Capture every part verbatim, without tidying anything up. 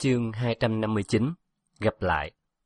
Chương hai trăm năm mươi chín. Gặp lại.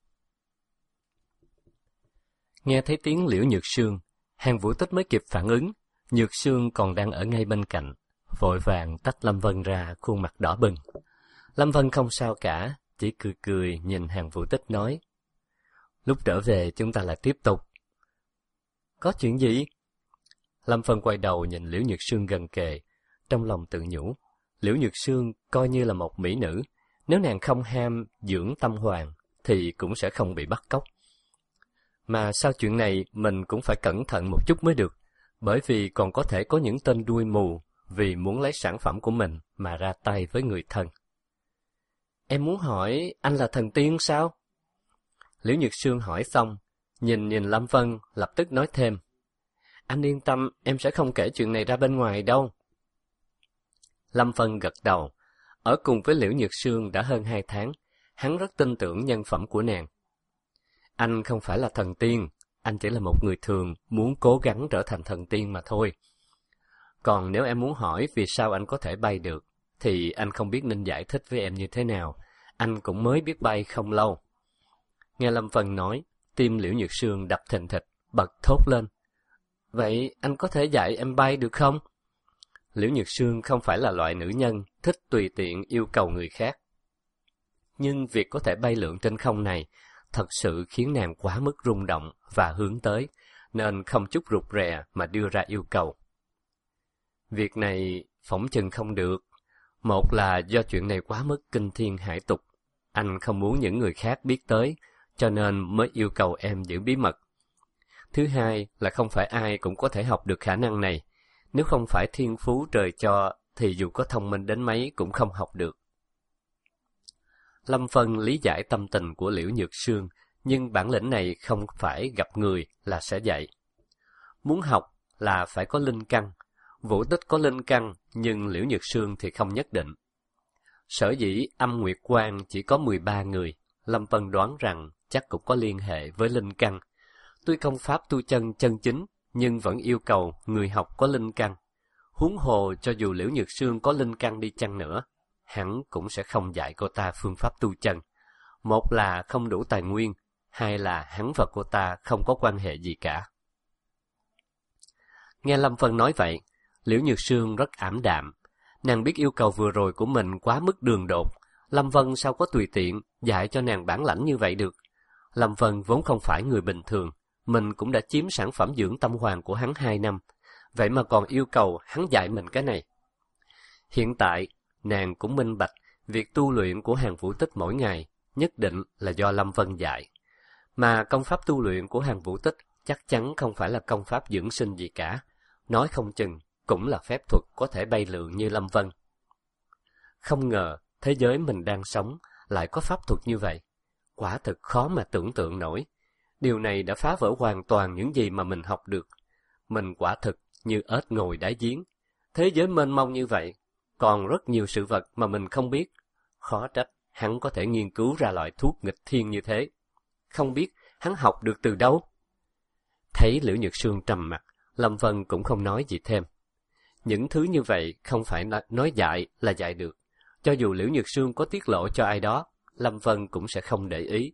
Nghe thấy tiếng Liễu Nhược Sương, Hàn Vũ Tích mới kịp phản ứng. Nhược Sương còn đang ở ngay bên cạnh, vội vàng tách Lâm Vân ra, khuôn mặt đỏ bừng. Lâm Vân không sao cả, chỉ cười cười nhìn Hàn Vũ Tích nói: Lúc trở về chúng ta lại tiếp tục. Có chuyện gì? Lâm Vân quay đầu nhìn Liễu Nhược Sương gần kề, trong lòng tự nhủ, Liễu Nhược Sương coi như là một mỹ nữ, nếu nàng không ham dưỡng tâm hoàng thì cũng sẽ không bị bắt cóc. Mà sau chuyện này mình cũng phải cẩn thận một chút mới được, bởi vì còn có thể có những tên đuôi mù vì muốn lấy sản phẩm của mình mà ra tay với người thân. Em muốn hỏi anh là thần tiên sao? Liễu Nhược Sương hỏi xong, nhìn nhìn Lâm Vân lập tức nói thêm: Anh yên tâm, em sẽ không kể chuyện này ra bên ngoài đâu. Lâm Vân gật đầu. Ở cùng với Liễu Nhược Sương đã hơn hai tháng, hắn rất tin tưởng nhân phẩm của nàng. Anh không phải là thần tiên, anh chỉ là một người thường muốn cố gắng trở thành thần tiên mà thôi. Còn nếu em muốn hỏi vì sao anh có thể bay được, thì anh không biết nên giải thích với em như thế nào, anh cũng mới biết bay không lâu. Nghe Lâm Vân nói, tim Liễu Nhược Sương đập thình thịch, bật thốt lên: Vậy anh có thể dạy em bay được không? Liễu Nhược Sương không phải là loại nữ nhân thích tùy tiện yêu cầu người khác. Nhưng việc có thể bay lượn trên không này thật sự khiến nàng quá mức rung động và hướng tới, nên không chút rụt rè mà đưa ra yêu cầu. Việc này phỏng chừng không được. Một là do chuyện này quá mức kinh thiên hải tục, anh không muốn những người khác biết tới, cho nên mới yêu cầu em giữ bí mật. Thứ hai là không phải ai cũng có thể học được khả năng này. Nếu không phải thiên phú trời cho, thì dù có thông minh đến mấy cũng không học được. Lâm Vân lý giải tâm tình của Liễu Nhược Sương, nhưng bản lĩnh này không phải gặp người là sẽ dạy. Muốn học là phải có linh căn. Vũ Tích có linh căn, nhưng Liễu Nhược Sương thì không nhất định. Sở dĩ Âm Nguyệt Quan chỉ có mười ba người, Lâm Vân đoán rằng chắc cũng có liên hệ với linh căn. Tuy công pháp tu chân chân chính, nhưng vẫn yêu cầu người học có linh căn. Huống hồ cho dù Liễu Nhược Sương có linh căn đi chăng nữa, hắn cũng sẽ không dạy cô ta phương pháp tu chân. Một là không đủ tài nguyên, hai là hắn và cô ta không có quan hệ gì cả. Nghe Lâm Vân nói vậy, Liễu Nhược Sương rất ảm đạm. Nàng biết yêu cầu vừa rồi của mình quá mức đường đột. Lâm Vân sao có tùy tiện dạy cho nàng bản lãnh như vậy được. Lâm Vân vốn không phải người bình thường, mình cũng đã chiếm sản phẩm dưỡng tâm hoàng của hắn hai năm, vậy mà còn yêu cầu hắn dạy mình cái này. Hiện tại, nàng cũng minh bạch, việc tu luyện của Hàn Vũ Tích mỗi ngày nhất định là do Lâm Vân dạy. Mà công pháp tu luyện của Hàn Vũ Tích chắc chắn không phải là công pháp dưỡng sinh gì cả, nói không chừng cũng là phép thuật có thể bay lượn như Lâm Vân. Không ngờ, thế giới mình đang sống lại có pháp thuật như vậy. Quả thực khó mà tưởng tượng nổi. Điều này đã phá vỡ hoàn toàn những gì mà mình học được. Mình quả thực như ếch ngồi đáy giếng. Thế giới mênh mông như vậy, còn rất nhiều sự vật mà mình không biết. Khó trách hắn có thể nghiên cứu ra loại thuốc nghịch thiên như thế. Không biết hắn học được từ đâu? Thấy Liễu Nhược Sương trầm mặt, Lâm Vân cũng không nói gì thêm. Những thứ như vậy không phải nói dạy là dạy được. Cho dù Liễu Nhược Sương có tiết lộ cho ai đó, Lâm Vân cũng sẽ không để ý.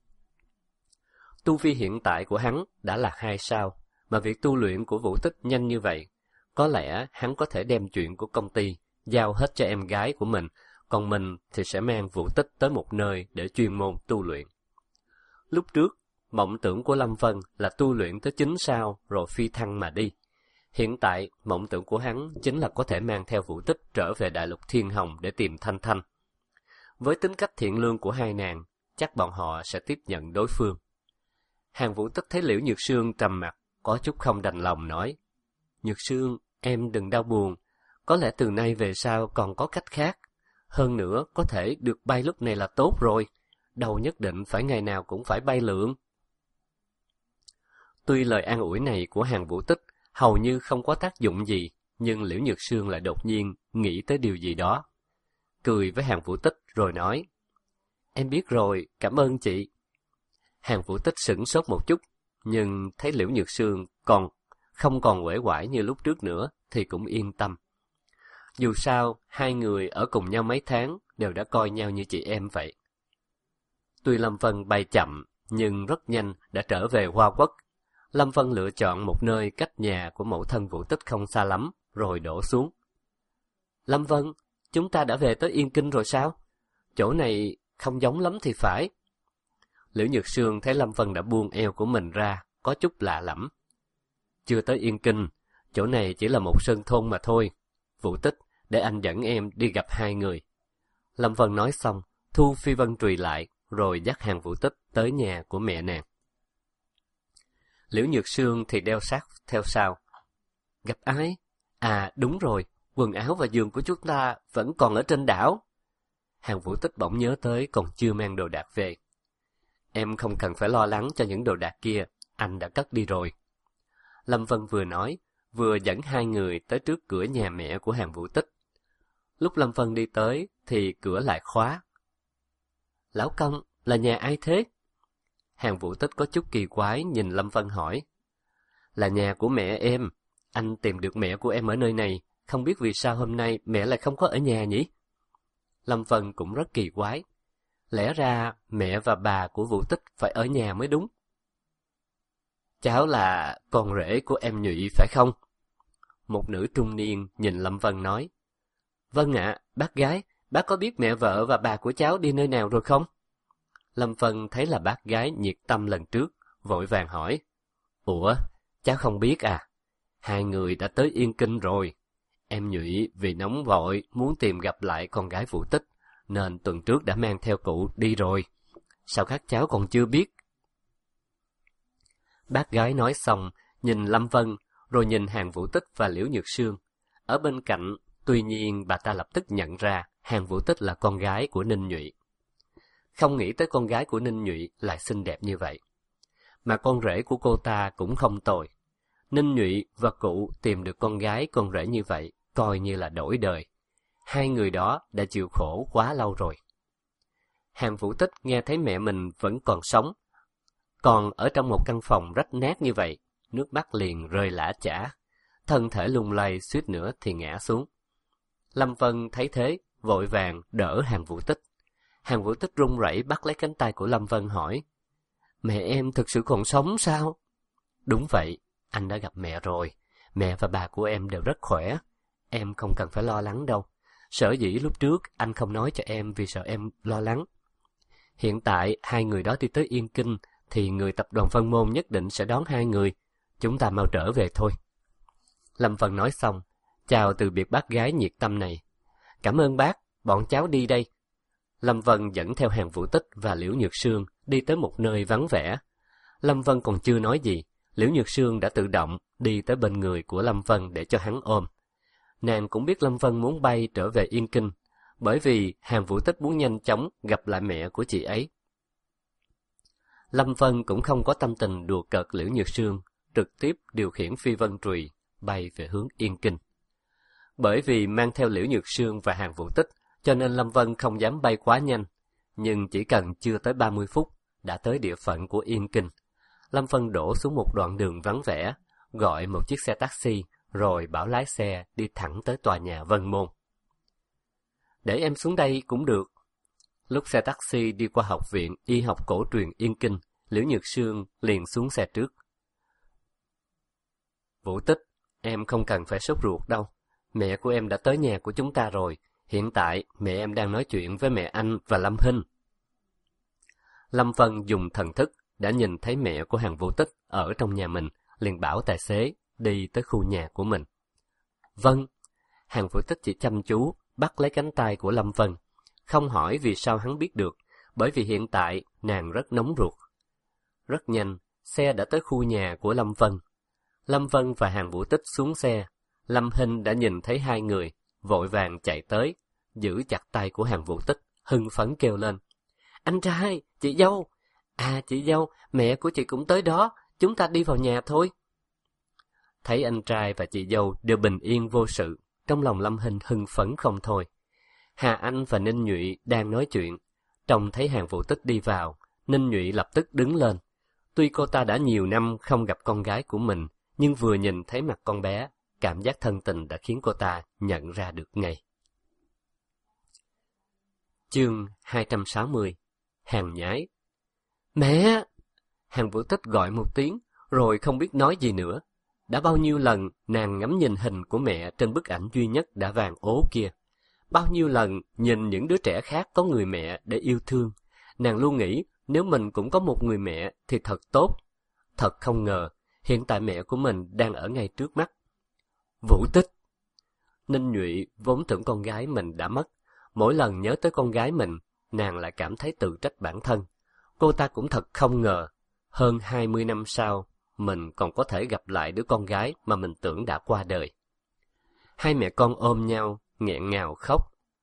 Tu vi hiện tại của hắn đã là hai sao, mà việc tu luyện của Vũ Tích nhanh như vậy, có lẽ hắn có thể đem chuyện của công ty giao hết cho em gái của mình, còn mình thì sẽ mang Vũ Tích tới một nơi để chuyên môn tu luyện. Lúc trước, mộng tưởng của Lâm Vân là tu luyện tới chín sao rồi phi thăng mà đi. Hiện tại, mộng tưởng của hắn chính là có thể mang theo Vũ Tích trở về Đại Lục Thiên Hồng để tìm Thanh Thanh. Với tính cách thiện lương của hai nàng, chắc bọn họ sẽ tiếp nhận đối phương. Hàn Vũ Tích thấy Liễu Nhược Sương trầm mặt, có chút không đành lòng nói: Nhược Sương, em đừng đau buồn, có lẽ từ nay về sau còn có cách khác. Hơn nữa, có thể được bay lúc này là tốt rồi, đâu nhất định phải ngày nào cũng phải bay lượn. Tuy lời an ủi này của Hàn Vũ Tích hầu như không có tác dụng gì, nhưng Liễu Nhược Sương lại đột nhiên nghĩ tới điều gì đó. Cười với Hàn Vũ Tích rồi nói: Em biết rồi, cảm ơn chị. Hàn Vũ Tích sửng sốt một chút, nhưng thấy Liễu Nhược Sương còn không còn uể oải như lúc trước nữa thì cũng yên tâm. Dù sao, hai người ở cùng nhau mấy tháng, đều đã coi nhau như chị em vậy. Tuy Lâm Vân bay chậm, nhưng rất nhanh đã trở về Hoa Quốc. Lâm Vân lựa chọn một nơi cách nhà của mẫu thân Vũ Tích không xa lắm, rồi đổ xuống. Lâm Vân, chúng ta đã về tới Yên Kinh rồi sao? Chỗ này không giống lắm thì phải. Liễu Nhược Sương thấy Lâm Vân đã buông eo của mình ra, có chút lạ lẫm. Chưa tới Yên Kinh, chỗ này chỉ là một sơn thôn mà thôi. Vũ Tích, để anh dẫn em đi gặp hai người. Lâm Vân nói xong, thu Phi Vân Trùy lại, rồi dắt hàng Vũ Tích tới nhà của mẹ nàng. Liễu Nhược Sương thì đeo sát theo sau. Gặp ai? À đúng rồi, quần áo và giường của chúng ta vẫn còn ở trên đảo. Hàng Vũ Tích bỗng nhớ tới còn chưa mang đồ đạc về. Em không cần phải lo lắng cho những đồ đạc kia, anh đã cất đi rồi. Lâm Vân vừa nói, vừa dẫn hai người tới trước cửa nhà mẹ của Hàng Vũ Tích. Lúc Lâm Vân đi tới thì cửa lại khóa. Lão công, là nhà ai thế? Hàng Vũ Tích có chút kỳ quái nhìn Lâm Vân hỏi. Là nhà của mẹ em, anh tìm được mẹ của em ở nơi này, không biết vì sao hôm nay mẹ lại không có ở nhà nhỉ? Lâm Vân cũng rất kỳ quái. Lẽ ra mẹ và bà của Vũ Tích phải ở nhà mới đúng. Cháu là con rể của em Nhụy phải không? Một nữ trung niên nhìn Lâm Vân nói. Vâng ạ, bác gái, bác có biết mẹ vợ và bà của cháu đi nơi nào rồi không? Lâm Vân thấy là bác gái nhiệt tâm lần trước, vội vàng hỏi. Ủa, cháu không biết à? Hai người đã tới Yên Kinh rồi. Em Nhụy vì nóng vội muốn tìm gặp lại con gái Vũ Tích, nên tuần trước đã mang theo cụ đi rồi. Sao các cháu còn chưa biết? Bác gái nói xong, nhìn Lâm Vân, rồi nhìn Hàng Vũ Tích và Liễu Nhược Sương. Ở bên cạnh, tuy nhiên bà ta lập tức nhận ra Hàng Vũ Tích là con gái của Ninh Nhụy. Không nghĩ tới con gái của Ninh Nhụy lại xinh đẹp như vậy. Mà con rể của cô ta cũng không tồi. Ninh Nhụy và cụ tìm được con gái con rể như vậy, coi như là đổi đời. Hai người đó đã chịu khổ quá lâu rồi. Hàng Vũ Tích nghe thấy mẹ mình vẫn còn sống, còn ở trong một căn phòng rách nát như vậy, nước mắt liền rơi lã chã, thân thể lung lay suýt nữa thì ngã xuống. Lâm Vân thấy thế, vội vàng đỡ Hàng Vũ Tích. Hàng Vũ Tích run rẩy bắt lấy cánh tay của Lâm Vân hỏi, mẹ em thực sự còn sống sao? Đúng vậy, anh đã gặp mẹ rồi, mẹ và bà của em đều rất khỏe, em không cần phải lo lắng đâu. Sở dĩ lúc trước anh không nói cho em vì sợ em lo lắng. Hiện tại hai người đó đi tới Yên Kinh, thì người tập đoàn Vân Môn nhất định sẽ đón hai người. Chúng ta mau trở về thôi. Lâm Vân nói xong, chào từ biệt bác gái nhiệt tâm này. Cảm ơn bác, bọn cháu đi đây. Lâm Vân dẫn theo Hàng Vũ Tích và Liễu Nhược Sương đi tới một nơi vắng vẻ. Lâm Vân còn chưa nói gì, Liễu Nhược Sương đã tự động đi tới bên người của Lâm Vân để cho hắn ôm. Nàng cũng biết Lâm Vân muốn bay trở về Yên Kinh, bởi vì Hàng Vũ Tích muốn nhanh chóng gặp lại mẹ của chị ấy. Lâm Vân cũng không có tâm tình đùa cợt Liễu Nhược Sương, trực tiếp điều khiển Phi Vân Trùy bay về hướng Yên Kinh. Bởi vì mang theo Liễu Nhược Sương và Hàng Vũ Tích, cho nên Lâm Vân không dám bay quá nhanh, nhưng chỉ cần chưa tới ba mươi phút đã tới địa phận của Yên Kinh. Lâm Vân đổ xuống một đoạn đường vắng vẻ, gọi một chiếc xe taxi, rồi bảo lái xe đi thẳng tới tòa nhà Vân Môn. Để em xuống đây cũng được. Lúc xe taxi đi qua học viện y học cổ truyền Yên Kinh, Liễu Nhược Sương liền xuống xe trước. Vũ Tích, em không cần phải sốt ruột đâu. Mẹ của em đã tới nhà của chúng ta rồi. Hiện tại mẹ em đang nói chuyện với mẹ anh và Lâm Hinh. Lâm Vân dùng thần thức đã nhìn thấy mẹ của Hàng Vũ Tích ở trong nhà mình, liền bảo tài xế đi tới khu nhà của mình. Vâng. Hàng Vũ Tích chỉ chăm chú bắt lấy cánh tay của Lâm Vân, không hỏi vì sao hắn biết được, bởi vì hiện tại nàng rất nóng ruột. Rất nhanh, xe đã tới khu nhà của Lâm Vân. Lâm Vân và Hàng Vũ Tích xuống xe. Lâm Hinh đã nhìn thấy hai người, vội vàng chạy tới, giữ chặt tay của Hàng Vũ Tích, hưng phấn kêu lên. Anh trai, chị dâu! À chị dâu, mẹ của chị cũng tới đó, chúng ta đi vào nhà thôi. Thấy anh trai và chị dâu đều bình yên vô sự, trong lòng Lâm Hinh hưng phấn không thôi. Hà Anh và Ninh Nhụy đang nói chuyện, trông thấy Hàng Vũ Tích đi vào, Ninh Nhụy lập tức đứng lên. Tuy cô ta đã nhiều năm không gặp con gái của mình, nhưng vừa nhìn thấy mặt con bé, cảm giác thân tình đã khiến cô ta nhận ra được ngay. Chương hai trăm sáu mươi. Hàng nhái. Mẹ! Hàng Vũ Tích gọi một tiếng, rồi không biết nói gì nữa. Đã bao nhiêu lần nàng ngắm nhìn hình của mẹ trên bức ảnh duy nhất đã vàng ố kia. Bao nhiêu lần nhìn những đứa trẻ khác có người mẹ để yêu thương. Nàng luôn nghĩ nếu mình cũng có một người mẹ thì thật tốt. Thật không ngờ, hiện tại mẹ của mình đang ở ngay trước mắt. Vũ Tích! Ninh Nhụy vốn tưởng con gái mình đã mất. Mỗi lần nhớ tới con gái mình, nàng lại cảm thấy tự trách bản thân. Cô ta cũng thật không ngờ, hơn hai mươi năm sau, mình còn có thể gặp lại đứa con gái mà mình tưởng đã qua đời. Hai mẹ con ôm nhau, nghẹn ngào khóc.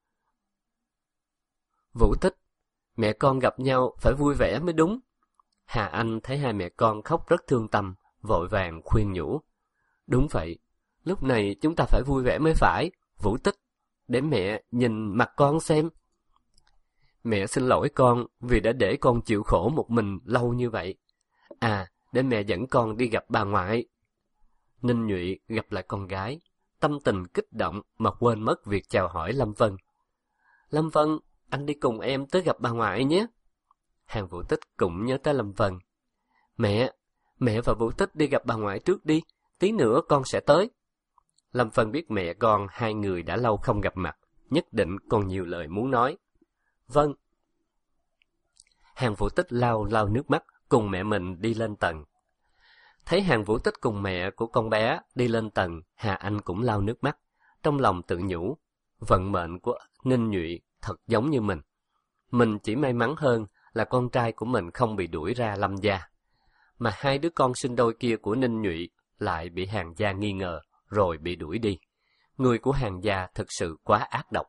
Vũ Tích, mẹ con gặp nhau phải vui vẻ mới đúng. Hà Anh thấy hai mẹ con khóc rất thương tâm, vội vàng khuyên nhủ. Đúng vậy, lúc này chúng ta phải vui vẻ mới phải, Vũ Tích, để mẹ nhìn mặt con xem. Mẹ xin lỗi con vì đã để con chịu khổ một mình lâu như vậy. À, để mẹ dẫn con đi gặp bà ngoại. Ninh Nhụy gặp lại con gái, tâm tình kích động mà quên mất việc chào hỏi Lâm Vân. Lâm Vân, anh đi cùng em tới gặp bà ngoại nhé. Hàng Vũ Tích cũng nhớ tới Lâm Vân. Mẹ, mẹ và Vũ Tích đi gặp bà ngoại trước đi, tí nữa con sẽ tới. Lâm Vân biết mẹ con hai người đã lâu không gặp mặt, nhất định còn nhiều lời muốn nói. Vâng. Hàng Vũ Tích lau lau nước mắt, cùng mẹ mình đi lên tầng. Thấy Hàng Vũ Tích cùng mẹ của con bé đi lên tầng, Hà Anh cũng lau nước mắt, trong lòng tự nhủ, vận mệnh của Ninh Nhụy thật giống như mình. Mình chỉ may mắn hơn là con trai của mình không bị đuổi ra Lâm gia, mà hai đứa con sinh đôi kia của Ninh Nhụy lại bị Hàng gia nghi ngờ, rồi bị đuổi đi. Người của Hàng gia thực sự quá ác độc.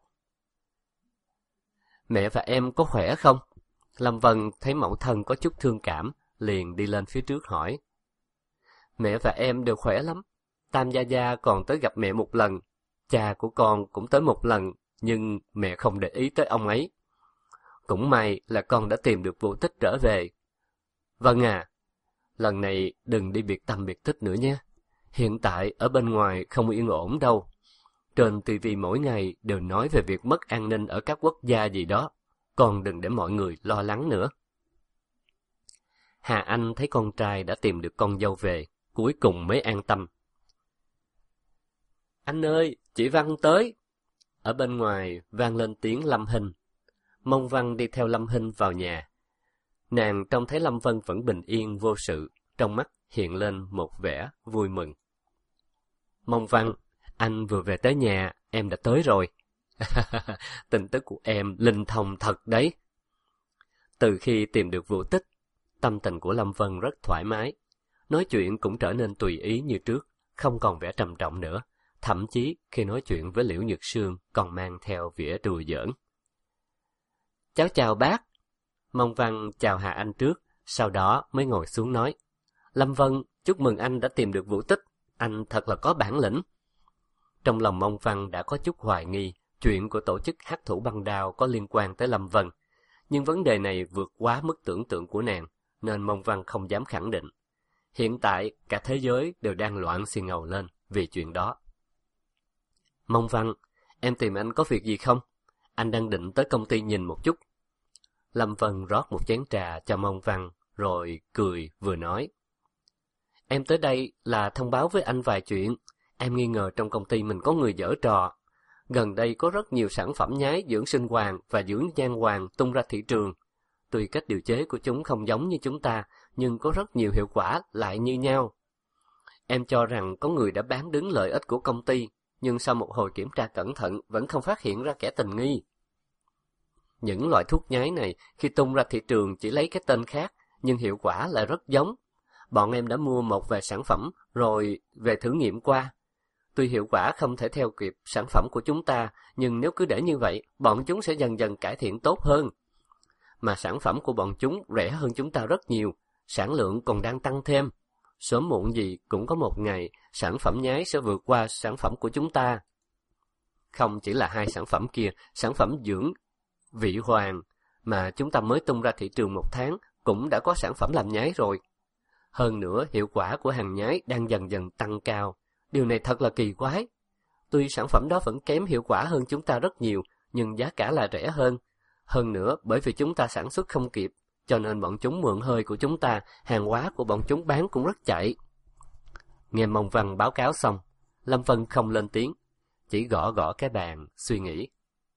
Mẹ và em có khỏe không? Lâm Vân thấy mẫu thân có chút thương cảm, liền đi lên phía trước hỏi. Mẹ và em đều khỏe lắm. Tam gia gia còn tới gặp mẹ một lần. Cha của con cũng tới một lần, nhưng mẹ không để ý tới ông ấy. Cũng may là con đã tìm được Vũ Tích trở về. Vâng à, lần này đừng đi biệt tâm biệt tích nữa nhé. Hiện tại ở bên ngoài không yên ổn đâu. Trên ti vi mỗi ngày đều nói về việc mất an ninh ở các quốc gia gì đó. Con đừng để mọi người lo lắng nữa. Hà Anh thấy con trai đã tìm được con dâu về, cuối cùng mới an tâm. Anh ơi, chị Văn tới. Ở bên ngoài vang lên tiếng Lâm Hinh. Mông Văn đi theo Lâm Hinh vào nhà. Nàng trông thấy Lâm Vân vẫn bình yên vô sự, trong mắt hiện lên một vẻ vui mừng. Mông Văn, anh vừa về tới nhà, em đã tới rồi. Tin tức của em linh thông thật đấy. Từ khi tìm được Vũ Tích, tâm tình của Lâm Vân rất thoải mái. Nói chuyện cũng trở nên tùy ý như trước, không còn vẻ trầm trọng nữa. Thậm chí khi nói chuyện với Liễu Nhược Sương còn mang theo vẻ đùa giỡn. Cháu chào bác. Mông Văn chào Hà Anh trước, sau đó mới ngồi xuống nói. Lâm Vân, chúc mừng anh đã tìm được Vũ Tích. Anh thật là có bản lĩnh. Trong lòng Mông Văn đã có chút hoài nghi chuyện của tổ chức Hắc Thủ Băng Đao có liên quan tới Lâm Vân. Nhưng vấn đề này vượt quá mức tưởng tượng của nàng, nên Mông Văn không dám khẳng định. Hiện tại, cả thế giới đều đang loạn xì ngầu lên vì chuyện đó. Mông Văn, em tìm anh có việc gì không? Anh đang định tới công ty nhìn một chút. Lâm Vân rót một chén trà cho Mông Văn, rồi cười vừa nói. Em tới đây là thông báo với anh vài chuyện. Em nghi ngờ trong công ty mình có người giở trò. Gần đây có rất nhiều sản phẩm nhái dưỡng sinh hoàng và dưỡng nhan hoàng tung ra thị trường. Tuy cách điều chế của chúng không giống như chúng ta, nhưng có rất nhiều hiệu quả lại như nhau. Em cho rằng có người đã bán đứng lợi ích của công ty, nhưng sau một hồi kiểm tra cẩn thận vẫn không phát hiện ra kẻ tình nghi. Những loại thuốc nhái này khi tung ra thị trường chỉ lấy cái tên khác, nhưng hiệu quả lại rất giống. Bọn em đã mua một vài sản phẩm rồi về thử nghiệm qua. Tuy hiệu quả không thể theo kịp sản phẩm của chúng ta, nhưng nếu cứ để như vậy, bọn chúng sẽ dần dần cải thiện tốt hơn. Mà sản phẩm của bọn chúng rẻ hơn chúng ta rất nhiều, sản lượng còn đang tăng thêm. Sớm muộn gì cũng có một ngày, sản phẩm nhái sẽ vượt qua sản phẩm của chúng ta. Không chỉ là hai sản phẩm kia, sản phẩm dưỡng vị hoàng mà chúng ta mới tung ra thị trường một tháng cũng đã có sản phẩm làm nhái rồi. Hơn nữa, hiệu quả của hàng nhái đang dần dần tăng cao. Điều này thật là kỳ quái. Tuy sản phẩm đó vẫn kém hiệu quả hơn chúng ta rất nhiều, nhưng giá cả là rẻ hơn. Hơn nữa, bởi vì chúng ta sản xuất không kịp, cho nên bọn chúng mượn hơi của chúng ta, hàng hóa của bọn chúng bán cũng rất chạy. Nghe Mông Văn báo cáo xong, Lâm Vân không lên tiếng, chỉ gõ gõ cái bàn, suy nghĩ.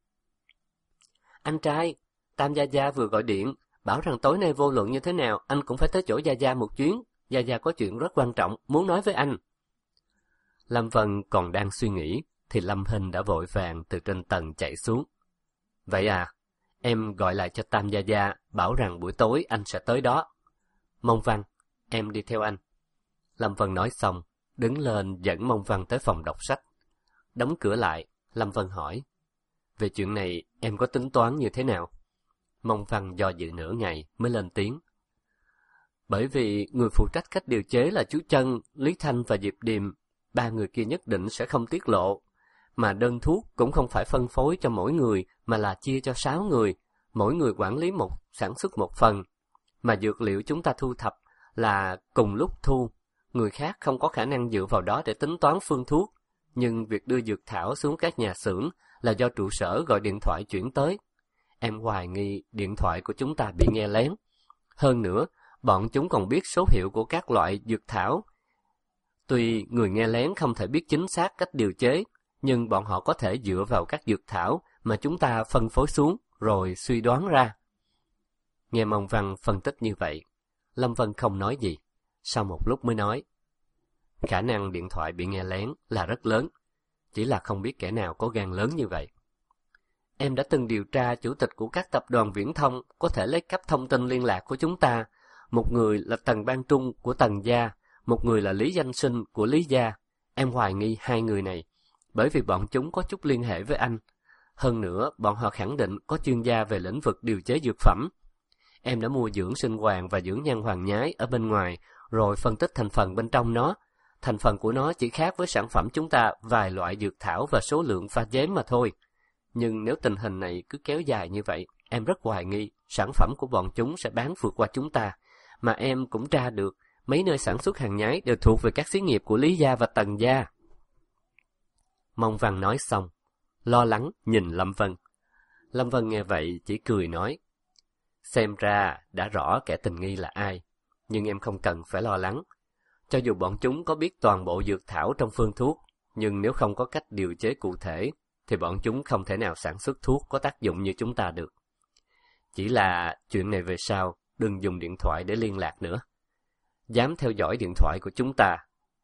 Anh trai, Tam Gia Gia vừa gọi điện, bảo rằng tối nay vô luận như thế nào, anh cũng phải tới chỗ Gia Gia một chuyến. Gia Gia có chuyện rất quan trọng, muốn nói với anh. Lâm Vân còn đang suy nghĩ, thì Lâm Hinh đã vội vàng từ trên tầng chạy xuống. Vậy à, em gọi lại cho Tam Gia Gia, bảo rằng buổi tối anh sẽ tới đó. Mông Văn, em đi theo anh. Lâm Vân nói xong, đứng lên dẫn Mông Văn tới phòng đọc sách. Đóng cửa lại, Lâm Vân hỏi, về chuyện này em có tính toán như thế nào? Mông Văn do dự nửa ngày mới lên tiếng. Bởi vì người phụ trách cách điều chế là chú Trân, Lý Thanh và Diệp Điềm, ba người kia nhất định sẽ không tiết lộ. Mà đơn thuốc cũng không phải phân phối cho mỗi người, mà là chia cho sáu người, mỗi người quản lý một, sản xuất một phần. Mà dược liệu chúng ta thu thập là cùng lúc thu, người khác không có khả năng dựa vào đó để tính toán phương thuốc. Nhưng việc đưa dược thảo xuống các nhà xưởng là do trụ sở gọi điện thoại chuyển tới. Em hoài nghi điện thoại của chúng ta bị nghe lén. Hơn nữa, bọn chúng còn biết số hiệu của các loại dược thảo. Tuy người nghe lén không thể biết chính xác cách điều chế, nhưng bọn họ có thể dựa vào các dược thảo mà chúng ta phân phối xuống, rồi suy đoán ra. Nghe Mông Văn phân tích như vậy, Lâm Vân không nói gì. Sau một lúc mới nói, khả năng điện thoại bị nghe lén là rất lớn, chỉ là không biết kẻ nào có gan lớn như vậy. Em đã từng điều tra chủ tịch của các tập đoàn viễn thông có thể lấy cắp thông tin liên lạc của chúng ta. Một người là Tần Ban Trung của Tần Gia, một người là Lý Danh Sinh của Lý Gia. Em hoài nghi hai người này, bởi vì bọn chúng có chút liên hệ với anh. Hơn nữa, bọn họ khẳng định có chuyên gia về lĩnh vực điều chế dược phẩm. Em đã mua dưỡng sinh hoàng và dưỡng nhan hoàng nhái ở bên ngoài, rồi phân tích thành phần bên trong nó. Thành phần của nó chỉ khác với sản phẩm chúng ta vài loại dược thảo và số lượng pha chế mà thôi. Nhưng nếu tình hình này cứ kéo dài như vậy, em rất hoài nghi sản phẩm của bọn chúng sẽ bán vượt qua chúng ta. Mà em cũng tra được, mấy nơi sản xuất hàng nhái đều thuộc về các xí nghiệp của Lý Gia và Tần Gia. Mông Văn nói xong, lo lắng nhìn Lâm Vân. Lâm Vân nghe vậy chỉ cười nói, xem ra đã rõ kẻ tình nghi là ai, nhưng em không cần phải lo lắng. Cho dù bọn chúng có biết toàn bộ dược thảo trong phương thuốc, nhưng nếu không có cách điều chế cụ thể, thì bọn chúng không thể nào sản xuất thuốc có tác dụng như chúng ta được. Chỉ là chuyện này về sau, đừng dùng điện thoại để liên lạc nữa. Dám theo dõi điện thoại của chúng ta.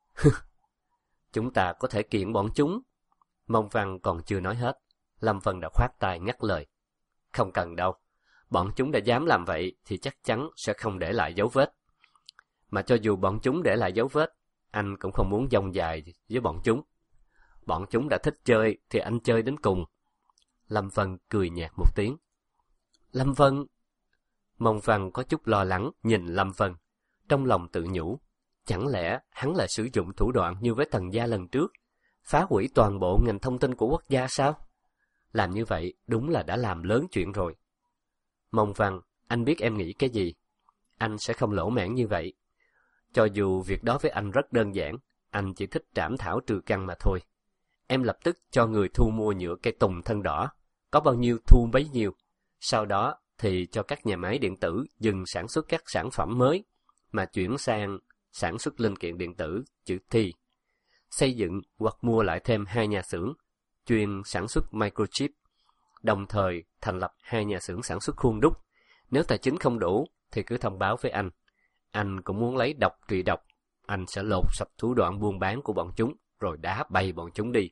Chúng ta có thể kiện bọn chúng. Mông Văn còn chưa nói hết, Lâm Vân đã khoát tay ngắt lời. Không cần đâu, bọn chúng đã dám làm vậy thì chắc chắn sẽ không để lại dấu vết. Mà cho dù bọn chúng để lại dấu vết, anh cũng không muốn dông dài với bọn chúng. Bọn chúng đã thích chơi thì anh chơi đến cùng. Lâm Vân cười nhạt một tiếng. Lâm Vân... Mông Văn có chút lo lắng nhìn Lâm Vân, trong lòng tự nhủ, chẳng lẽ hắn lại sử dụng thủ đoạn như với Tần Gia lần trước, phá hủy toàn bộ ngành thông tin của quốc gia sao? Làm như vậy đúng là đã làm lớn chuyện rồi. Mông Văn, anh biết em nghĩ cái gì? Anh sẽ không lỗ mãn như vậy. Cho dù việc đó với anh rất đơn giản, anh chỉ thích trảm thảo trừ căn mà thôi. Em lập tức cho người thu mua nhựa cây tùng thân đỏ, có bao nhiêu thu bấy nhiêu. Sau đó thì cho các nhà máy điện tử dừng sản xuất các sản phẩm mới, mà chuyển sang sản xuất linh kiện điện tử chữ T. Xây dựng hoặc mua lại thêm hai nhà xưởng chuyên sản xuất microchip, đồng thời thành lập hai nhà xưởng sản xuất khuôn đúc. Nếu tài chính không đủ thì cứ thông báo với anh. Anh cũng muốn lấy độc trị độc. Anh sẽ lột sạch thủ đoạn buôn bán của bọn chúng, rồi đá bay bọn chúng đi.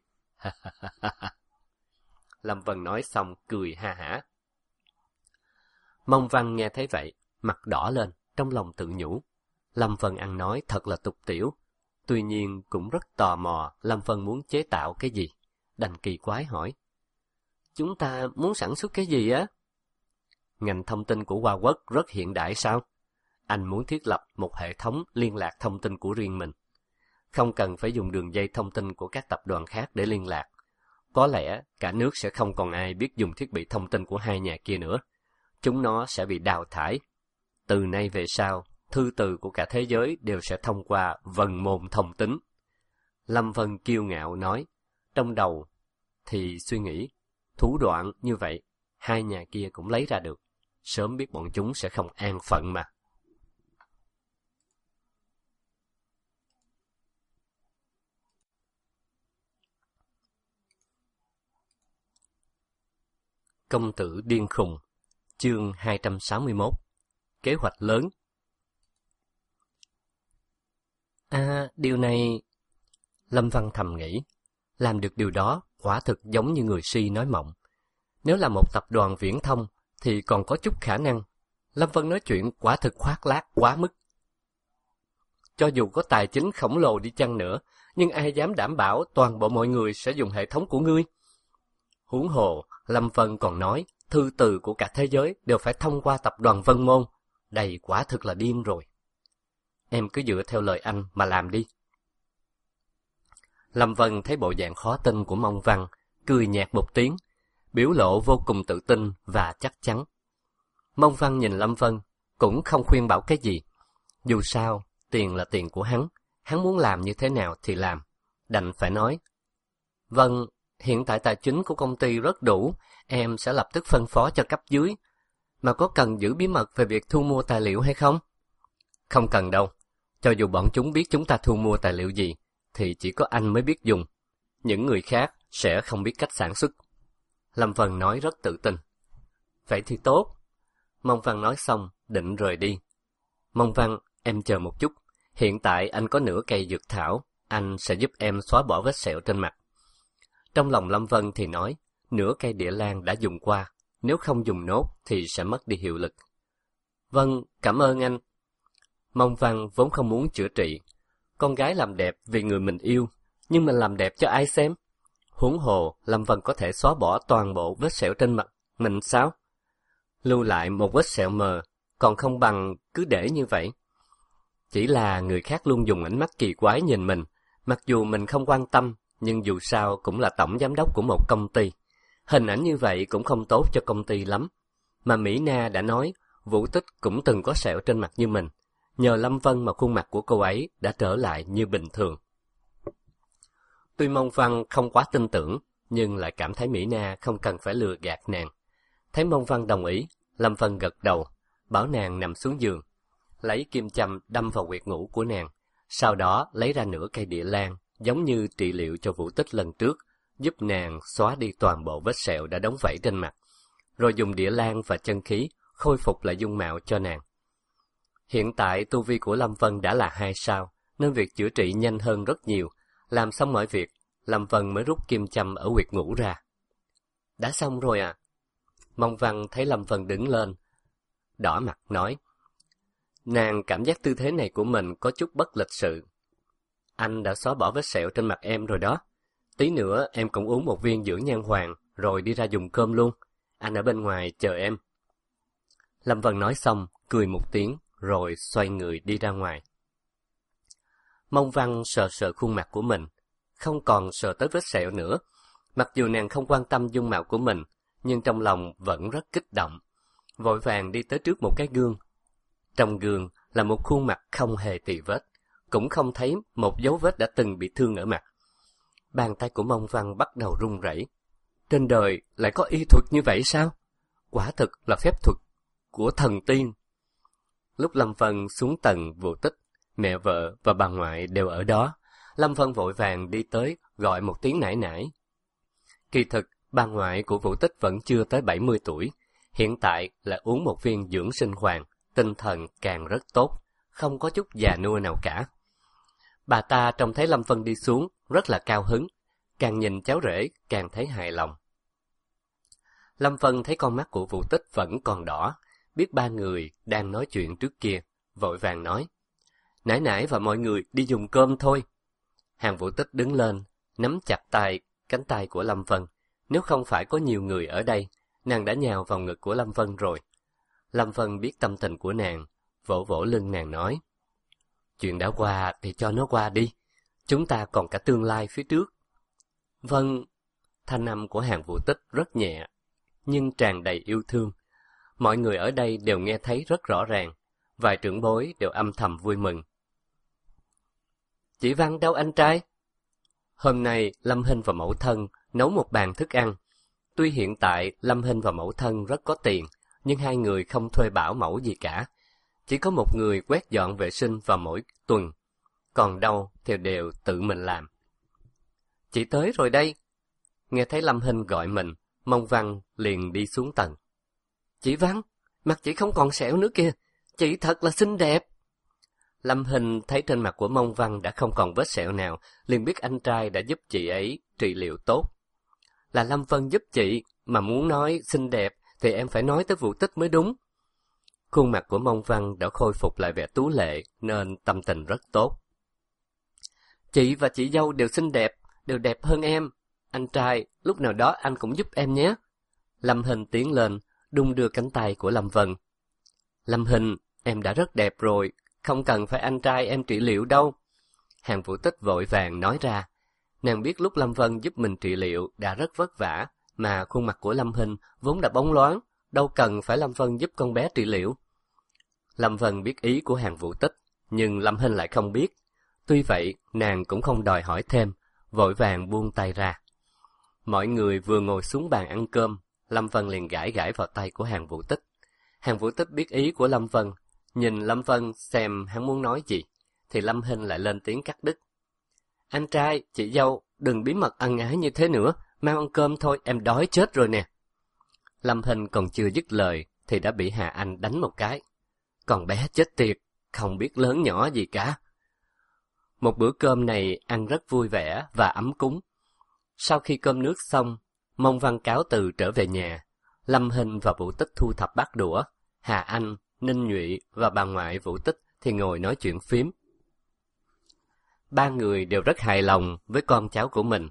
Lâm Vân nói xong cười ha hả. Mông Văn nghe thấy vậy, mặt đỏ lên, trong lòng tự nhủ. Lâm Vân ăn nói thật là tục tiểu. Tuy nhiên cũng rất tò mò Lâm Vân muốn chế tạo cái gì. Đành kỳ quái hỏi. Chúng ta muốn sản xuất cái gì á? Ngành thông tin của Hoa Quốc rất hiện đại sao? Anh muốn thiết lập một hệ thống liên lạc thông tin của riêng mình. Không cần phải dùng đường dây thông tin của các tập đoàn khác để liên lạc. Có lẽ cả nước sẽ không còn ai biết dùng thiết bị thông tin của hai nhà kia nữa. Chúng nó sẽ bị đào thải. Từ nay về sau, thư từ của cả thế giới đều sẽ thông qua vần môn thông tín. Lâm Vân kiêu ngạo nói, trong đầu thì suy nghĩ, thủ đoạn như vậy hai nhà kia cũng lấy ra được. Sớm biết bọn chúng sẽ không an phận mà. Công tử điên khùng, chương hai trăm sáu mươi mốt. Kế hoạch lớn. À, điều này... Lâm Văn thầm nghĩ, làm được điều đó quả thực giống như người si nói mộng. Nếu là một tập đoàn viễn thông thì còn có chút khả năng. Lâm Vân nói chuyện quả thực khoác lác quá mức. Cho dù có tài chính khổng lồ đi chăng nữa, nhưng ai dám đảm bảo toàn bộ mọi người sẽ dùng hệ thống của ngươi? Huống hồ, Lâm Vân còn nói, thư từ của cả thế giới đều phải thông qua tập đoàn Vân Môn. Đây quả thực là điên rồi. Em cứ dựa theo lời anh mà làm đi. Lâm Vân thấy bộ dạng khó tin của Mông Văn, cười nhạt một tiếng, biểu lộ vô cùng tự tin và chắc chắn. Mông Văn nhìn Lâm Vân, cũng không khuyên bảo cái gì. Dù sao, tiền là tiền của hắn, hắn muốn làm như thế nào thì làm, đành phải nói. Vâng, hiện tại tài chính của công ty rất đủ, em sẽ lập tức phân phó cho cấp dưới. Mà có cần giữ bí mật về việc thu mua tài liệu hay không? Không cần đâu, cho dù bọn chúng biết chúng ta thu mua tài liệu gì, thì chỉ có anh mới biết dùng. Những người khác sẽ không biết cách sản xuất. Lâm Vân nói rất tự tin. Vậy thì tốt. Mông Văn nói xong, định rời đi. Mông Văn, em chờ một chút. Hiện tại anh có nửa cây dược thảo, anh sẽ giúp em xóa bỏ vết sẹo trên mặt. Trong lòng Lâm Vân thì nói, nửa cây địa lan đã dùng qua, nếu không dùng nốt thì sẽ mất đi hiệu lực. Vâng, cảm ơn anh. Mông Văn vốn không muốn chữa trị. Con gái làm đẹp vì người mình yêu, nhưng mình làm đẹp cho ai xem? Huống hồ, Lâm Vân có thể xóa bỏ toàn bộ vết sẹo trên mặt mình sao? Lưu lại một vết sẹo mờ, còn không bằng cứ để như vậy. Chỉ là người khác luôn dùng ánh mắt kỳ quái nhìn mình, mặc dù mình không quan tâm, nhưng dù sao cũng là tổng giám đốc của một công ty. Hình ảnh như vậy cũng không tốt cho công ty lắm. Mà Mỹ Na đã nói, Vũ Tích cũng từng có sẹo trên mặt như mình. Nhờ Lâm Vân mà khuôn mặt của cô ấy đã trở lại như bình thường. Tuy Mông Văn không quá tin tưởng, nhưng lại cảm thấy Mỹ Na không cần phải lừa gạt nàng. Thấy Mông Văn đồng ý, Lâm Vân gật đầu, bảo nàng nằm xuống giường, lấy kim châm đâm vào huyệt ngủ của nàng, sau đó lấy ra nửa cây địa lan, giống như trị liệu cho Vũ Tích lần trước, giúp nàng xóa đi toàn bộ vết sẹo đã đóng vảy trên mặt, rồi dùng địa lan và chân khí khôi phục lại dung mạo cho nàng. Hiện tại tu vi của Lâm Vân đã là hai sao, nên việc chữa trị nhanh hơn rất nhiều. Làm xong mọi việc, Lâm Vân mới rút kim châm ở huyệt ngủ ra. Đã xong rồi à? Mông Văn thấy Lâm Vân đứng lên, đỏ mặt nói. Nàng cảm giác tư thế này của mình có chút bất lịch sự. Anh đã xóa bỏ vết sẹo trên mặt em rồi đó. Tí nữa em cũng uống một viên dưỡng nhan hoàng, rồi đi ra dùng cơm luôn. Anh ở bên ngoài chờ em. Lâm Vân nói xong, cười một tiếng, rồi xoay người đi ra ngoài. Mông Văn sờ sờ khuôn mặt của mình, không còn sờ tới vết sẹo nữa. Mặc dù nàng không quan tâm dung mạo của mình, nhưng trong lòng vẫn rất kích động. Vội vàng đi tới trước một cái gương. Trong gương là một khuôn mặt không hề tì vết, cũng không thấy một dấu vết đã từng bị thương ở mặt. Bàn tay của Mông Văn bắt đầu run rẩy. Trên đời lại có y thuật như vậy sao? Quả thực là phép thuật của thần tiên. Lúc Lâm Vân xuống tầng Vũ Tích, mẹ vợ và bà ngoại đều ở đó. Lâm Vân vội vàng đi tới gọi một tiếng nải nải. Kỳ thực, bà ngoại của Vũ Tích vẫn chưa tới bảy mươi tuổi. Hiện tại là uống một viên dưỡng sinh hoàng, tinh thần càng rất tốt, không có chút già nua nào cả. Bà ta trông thấy Lâm Vân đi xuống, rất là cao hứng, càng nhìn cháu rể càng thấy hài lòng. Lâm Vân thấy con mắt của Vũ Tích vẫn còn đỏ, biết ba người đang nói chuyện trước kia, vội vàng nói. Nãy nãy và mọi người đi dùng cơm thôi. Hàng Vũ Tích đứng lên, nắm chặt tay, cánh tay của Lâm Vân. Nếu không phải có nhiều người ở đây, nàng đã nhào vào ngực của Lâm Vân rồi. Lâm Vân biết tâm tình của nàng, vỗ vỗ lưng nàng nói. Chuyện đã qua thì cho nó qua đi, chúng ta còn cả tương lai phía trước. Vâng, thanh âm của Hàng Vũ Tích rất nhẹ, nhưng tràn đầy yêu thương. Mọi người ở đây đều nghe thấy rất rõ ràng, vài trưởng bối đều âm thầm vui mừng. Chị Văn đâu anh trai? Hôm nay Lâm Hinh và mẫu thân nấu một bàn thức ăn. Tuy hiện tại Lâm Hinh và mẫu thân rất có tiền, nhưng hai người không thuê bảo mẫu gì cả. Chỉ có một người quét dọn vệ sinh vào mỗi tuần, còn đâu thì đều tự mình làm. Chị tới rồi đây. Nghe thấy Lâm Hinh gọi mình, Mông Văn liền đi xuống tầng. Chị Văn, mặt chị không còn sẹo nữa kìa, chị thật là xinh đẹp. Lâm Hinh thấy trên mặt của Mông Văn đã không còn vết sẹo nào, liền biết anh trai đã giúp chị ấy trị liệu tốt. Là Lâm Vân giúp chị, mà muốn nói xinh đẹp thì em phải nói tới Vũ Tích mới đúng. Khuôn mặt của Mông Văn đã khôi phục lại vẻ tú lệ, nên tâm tình rất tốt. Chị và chị dâu đều xinh đẹp, đều đẹp hơn em. Anh trai, lúc nào đó anh cũng giúp em nhé. Lâm Hinh tiến lên, đung đưa cánh tay của Lâm Vân. Lâm Hinh, em đã rất đẹp rồi, không cần phải anh trai em trị liệu đâu. Hàng Vũ Tích vội vàng nói ra. Nàng biết lúc Lâm Vân giúp mình trị liệu đã rất vất vả, mà khuôn mặt của Lâm Hinh vốn đã bóng loáng, đâu cần phải Lâm Vân giúp con bé trị liệu. Lâm Vân biết ý của Hàng Vũ Tích, nhưng Lâm Hinh lại không biết. Tuy vậy, nàng cũng không đòi hỏi thêm, vội vàng buông tay ra. Mọi người vừa ngồi xuống bàn ăn cơm, Lâm Vân liền gãi gãi vào tay của Hàng Vũ Tích. Hàng Vũ Tích biết ý của Lâm Vân, nhìn Lâm Vân xem hắn muốn nói gì, thì Lâm Hinh lại lên tiếng cắt đứt. Anh trai, chị dâu, đừng bí mật ân ái như thế nữa, mau ăn cơm thôi, em đói chết rồi nè. Lâm Hinh còn chưa dứt lời, thì đã bị Hà Anh đánh một cái. Còn bé chết tiệt, không biết lớn nhỏ gì cả. Một bữa cơm này ăn rất vui vẻ và ấm cúng. Sau khi cơm nước xong, Mông Văn cáo từ trở về nhà. Lâm Hinh và Vũ Tích thu thập bát đũa. Hà Anh, Ninh Nhụy và bà ngoại Vũ Tích thì ngồi nói chuyện phím. Ba người đều rất hài lòng với con cháu của mình.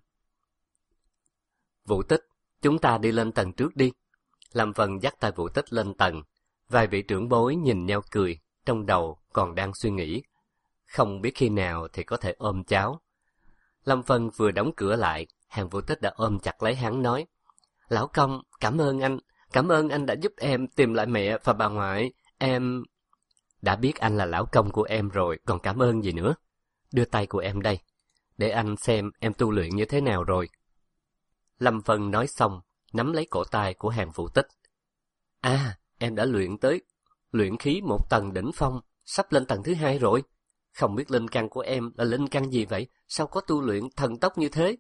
Vũ Tích, chúng ta đi lên tầng trước đi. Lâm Vân dắt tay Vũ Tích lên tầng. Vài vị trưởng bối nhìn nhau cười, trong đầu còn đang suy nghĩ. Không biết khi nào thì có thể ôm cháu. Lâm Vân vừa đóng cửa lại, Hàng Vũ Tích đã ôm chặt lấy hắn nói. Lão công, cảm ơn anh, cảm ơn anh đã giúp em tìm lại mẹ và bà ngoại, em... Đã biết anh là lão công của em rồi, còn cảm ơn gì nữa. Đưa tay của em đây, để anh xem em tu luyện như thế nào rồi. Lâm Vân nói xong, nắm lấy cổ tay của Hàng Vũ Tích. À, em đã luyện tới, luyện khí một tầng đỉnh phong, sắp lên tầng thứ hai rồi. Không biết linh căn của em là linh căn gì vậy, sao có tu luyện thần tốc như thế?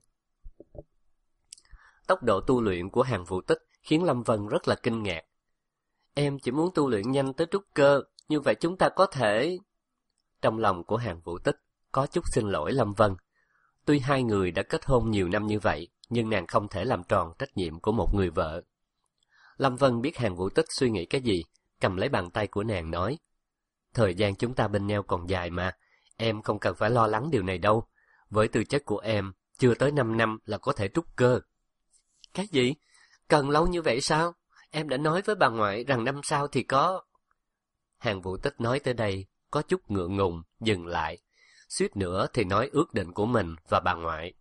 Tốc độ tu luyện của Hàng Vũ Tích khiến Lâm Vân rất là kinh ngạc. Em chỉ muốn tu luyện nhanh tới trúc cơ, như vậy chúng ta có thể... Trong lòng của Hàng Vũ Tích có chút xin lỗi Lâm Vân. Tuy hai người đã kết hôn nhiều năm như vậy, nhưng nàng không thể làm tròn trách nhiệm của một người vợ. Lâm Vân biết Hàng Vũ Tích suy nghĩ cái gì, cầm lấy bàn tay của nàng nói. Thời gian chúng ta bên nhau còn dài mà, em không cần phải lo lắng điều này đâu. Với tư chất của em, chưa tới năm năm là có thể trúc cơ. Cái gì? Cần lâu như vậy sao? Em đã nói với bà ngoại rằng năm sau thì có... Hàng Vũ Tích nói tới đây, có chút ngượng ngùng, dừng lại. Suýt nữa thì nói ước định của mình và bà ngoại.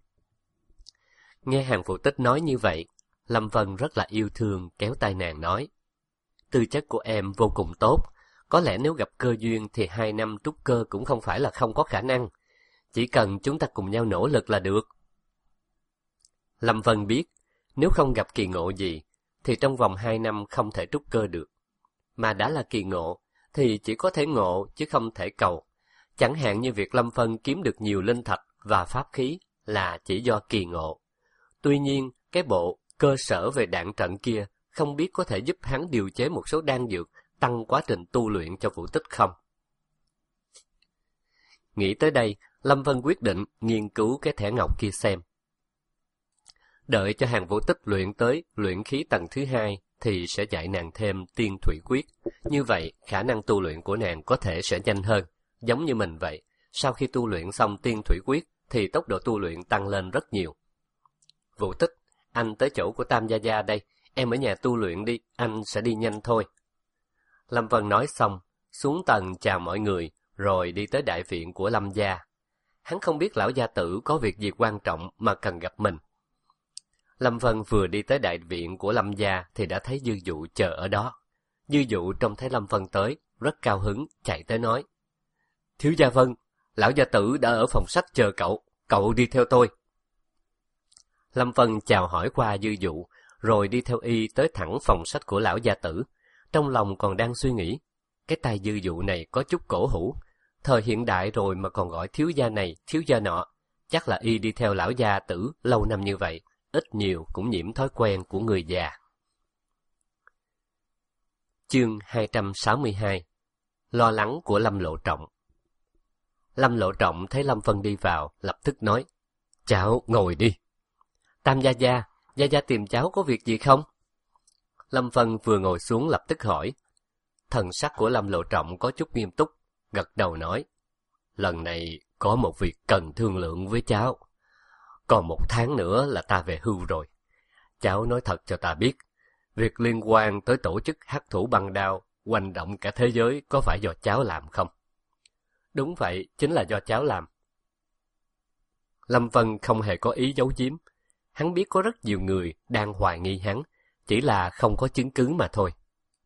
Nghe Hàng Vũ Tích nói như vậy, Lâm Vân rất là yêu thương kéo tay nàng nói. Tư chất của em vô cùng tốt, có lẽ nếu gặp cơ duyên thì hai năm trúc cơ cũng không phải là không có khả năng. Chỉ cần chúng ta cùng nhau nỗ lực là được. Lâm Vân biết, nếu không gặp kỳ ngộ gì, thì trong vòng hai năm không thể trúc cơ được. Mà đã là kỳ ngộ, thì chỉ có thể ngộ chứ không thể cầu. Chẳng hạn như việc Lâm Vân kiếm được nhiều linh thạch và pháp khí là chỉ do kỳ ngộ. Tuy nhiên, cái bộ cơ sở về đạn trận kia không biết có thể giúp hắn điều chế một số đan dược tăng quá trình tu luyện cho Vũ Tích không. Nghĩ tới đây, Lâm Vân quyết định nghiên cứu cái thẻ ngọc kia xem. Đợi cho Hàng Vũ Tích luyện tới luyện khí tầng thứ hai thì sẽ dạy nàng thêm tiên thủy quyết. Như vậy, khả năng tu luyện của nàng có thể sẽ nhanh hơn. Giống như mình vậy, sau khi tu luyện xong tiên thủy quyết thì tốc độ tu luyện tăng lên rất nhiều. Vũ Tích, anh tới chỗ của Tam Gia Gia đây, em ở nhà tu luyện đi, anh sẽ đi nhanh thôi. Lâm Vân nói xong, xuống tầng chào mọi người, rồi đi tới đại viện của Lâm gia. Hắn không biết lão gia tử có việc gì quan trọng mà cần gặp mình. Lâm Vân vừa đi tới đại viện của Lâm gia thì đã thấy Dư Dụ chờ ở đó. Dư Dụ trông thấy Lâm Vân tới, rất cao hứng, chạy tới nói. Thiếu gia Vân, lão gia tử đã ở phòng sách chờ cậu, cậu đi theo tôi. Lâm Vân chào hỏi qua Dư Dụ, rồi đi theo y tới thẳng phòng sách của lão gia tử. Trong lòng còn đang suy nghĩ, cái tay dư dụ này có chút cổ hủ, thời hiện đại rồi mà còn gọi thiếu gia này, thiếu gia nọ, chắc là y đi theo lão gia tử lâu năm như vậy, ít nhiều cũng nhiễm thói quen của người già. Chương hai trăm sáu mươi hai. Lo lắng của Lâm Lộ Trọng. Lâm Lộ Trọng thấy Lâm Vân đi vào, lập tức nói, cháu ngồi đi. Tam gia gia, gia gia tìm cháu có việc gì không? Lâm Vân vừa ngồi xuống lập tức hỏi. Thần sắc của Lâm Lộ Trọng có chút nghiêm túc, gật đầu nói, lần này có một việc cần thương lượng với cháu. Còn một tháng nữa là ta về hưu rồi. Cháu nói thật cho ta biết, việc liên quan tới tổ chức hắc thủ băng đao hoành động cả thế giới có phải do cháu làm không? Đúng vậy, chính là do cháu làm. Lâm Vân không hề có ý giấu giếm. Hắn biết có rất nhiều người đang hoài nghi hắn, chỉ là không có chứng cứ mà thôi.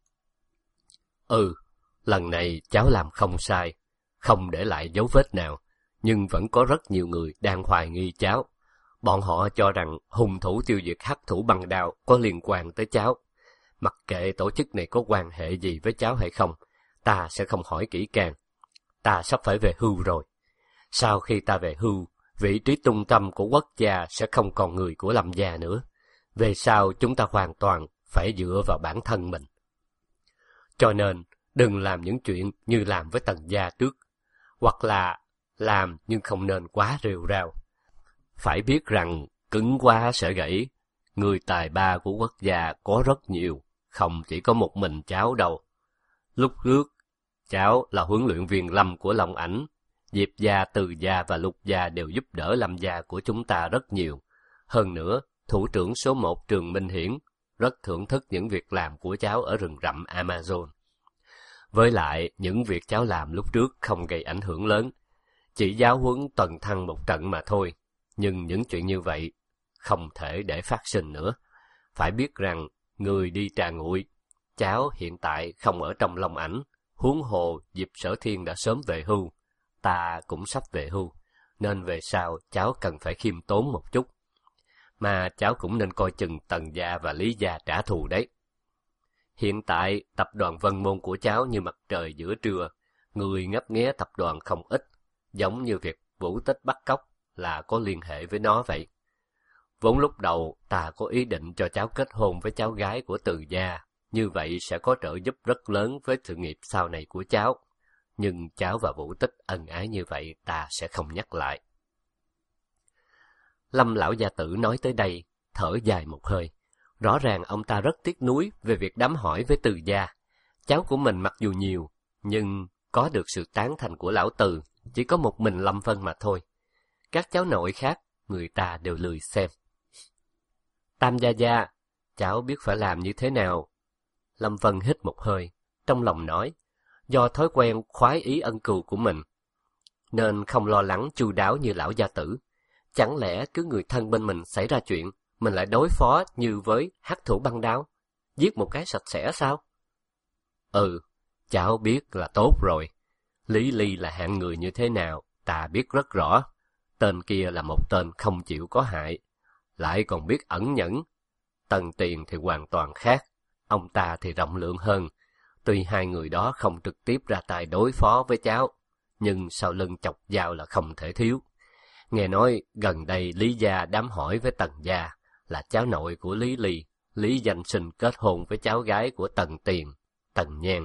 Ừ, lần này cháu làm không sai, không để lại dấu vết nào, nhưng vẫn có rất nhiều người đang hoài nghi cháu. Bọn họ cho rằng hung thủ tiêu diệt hắc thủ băng đao có liên quan tới cháu. Mặc kệ tổ chức này có quan hệ gì với cháu hay không, ta sẽ không hỏi kỹ càng. Ta sắp phải về hưu rồi. Sau khi ta về hưu, vị trí trung tâm của quốc gia sẽ không còn người của Lâm gia nữa. Về sau chúng ta hoàn toàn phải dựa vào bản thân mình. Cho nên, đừng làm những chuyện như làm với Tần gia trước, hoặc là làm nhưng không nên quá rêu rao. Phải biết rằng cứng quá sẽ gãy. Người tài ba của quốc gia có rất nhiều, không chỉ có một mình cháu đâu. Lúc trước, cháu là huấn luyện viên Lâm của Long Ảnh. Diệp gia, Từ gia và Lục gia đều giúp đỡ Lâm gia của chúng ta rất nhiều. Hơn nữa, thủ trưởng số một Trường Minh Hiển rất thưởng thức những việc làm của cháu ở rừng rậm Amazon. Với lại, những việc cháu làm lúc trước không gây ảnh hưởng lớn, chỉ giáo huấn tuần thăng một trận mà thôi. Nhưng những chuyện như vậy không thể để phát sinh nữa. Phải biết rằng, người đi trà nguội, cháu hiện tại không ở trong Long Ảnh, huống hồ Diệp Sở Thiên đã sớm về hưu, ta cũng sắp về hưu, nên về sau cháu cần phải khiêm tốn một chút. Mà cháu cũng nên coi chừng Tần gia và Lý gia trả thù đấy. Hiện tại, tập đoàn Vân Môn của cháu như mặt trời giữa trưa, người ngấp nghé tập đoàn không ít, giống như việc Vũ Tích bắt cóc là có liên hệ với nó vậy. Vốn lúc đầu ta có ý định cho cháu kết hôn với cháu gái của Từ gia, như vậy sẽ có trợ giúp rất lớn với sự nghiệp sau này của cháu. Nhưng cháu và Vũ Tích ân ái như vậy ta sẽ không nhắc lại. Lâm lão gia tử nói tới đây, thở dài một hơi. Rõ ràng ông ta rất tiếc nuối về việc đám hỏi với Từ gia. Cháu của mình mặc dù nhiều, nhưng có được sự tán thành của lão Từ, chỉ có một mình Lâm Vân mà thôi. Các cháu nội khác, người ta đều lười xem. Tam gia gia, cháu biết phải làm như thế nào? Lâm Vân hít một hơi, trong lòng nói, do thói quen khoái ý ân cừu của mình, nên không lo lắng chu đáo như lão gia tử. Chẳng lẽ cứ người thân bên mình xảy ra chuyện, mình lại đối phó như với hắc thủ băng đao, giết một cái sạch sẽ sao? Ừ, cháu biết là tốt rồi. Lý Ly là hạng người như thế nào, ta biết rất rõ. Tên kia là một tên không chịu có hại, lại còn biết ẩn nhẫn. Tần Tiền thì hoàn toàn khác, ông ta thì rộng lượng hơn. Tuy hai người đó không trực tiếp ra tay đối phó với cháu, nhưng sau lưng chọc dao là không thể thiếu. Nghe nói gần đây Lý gia đám hỏi với Tần gia là cháu nội của Lý Ly, Lý Danh Sinh kết hôn với cháu gái của Tần Tiền, Tần Nhan.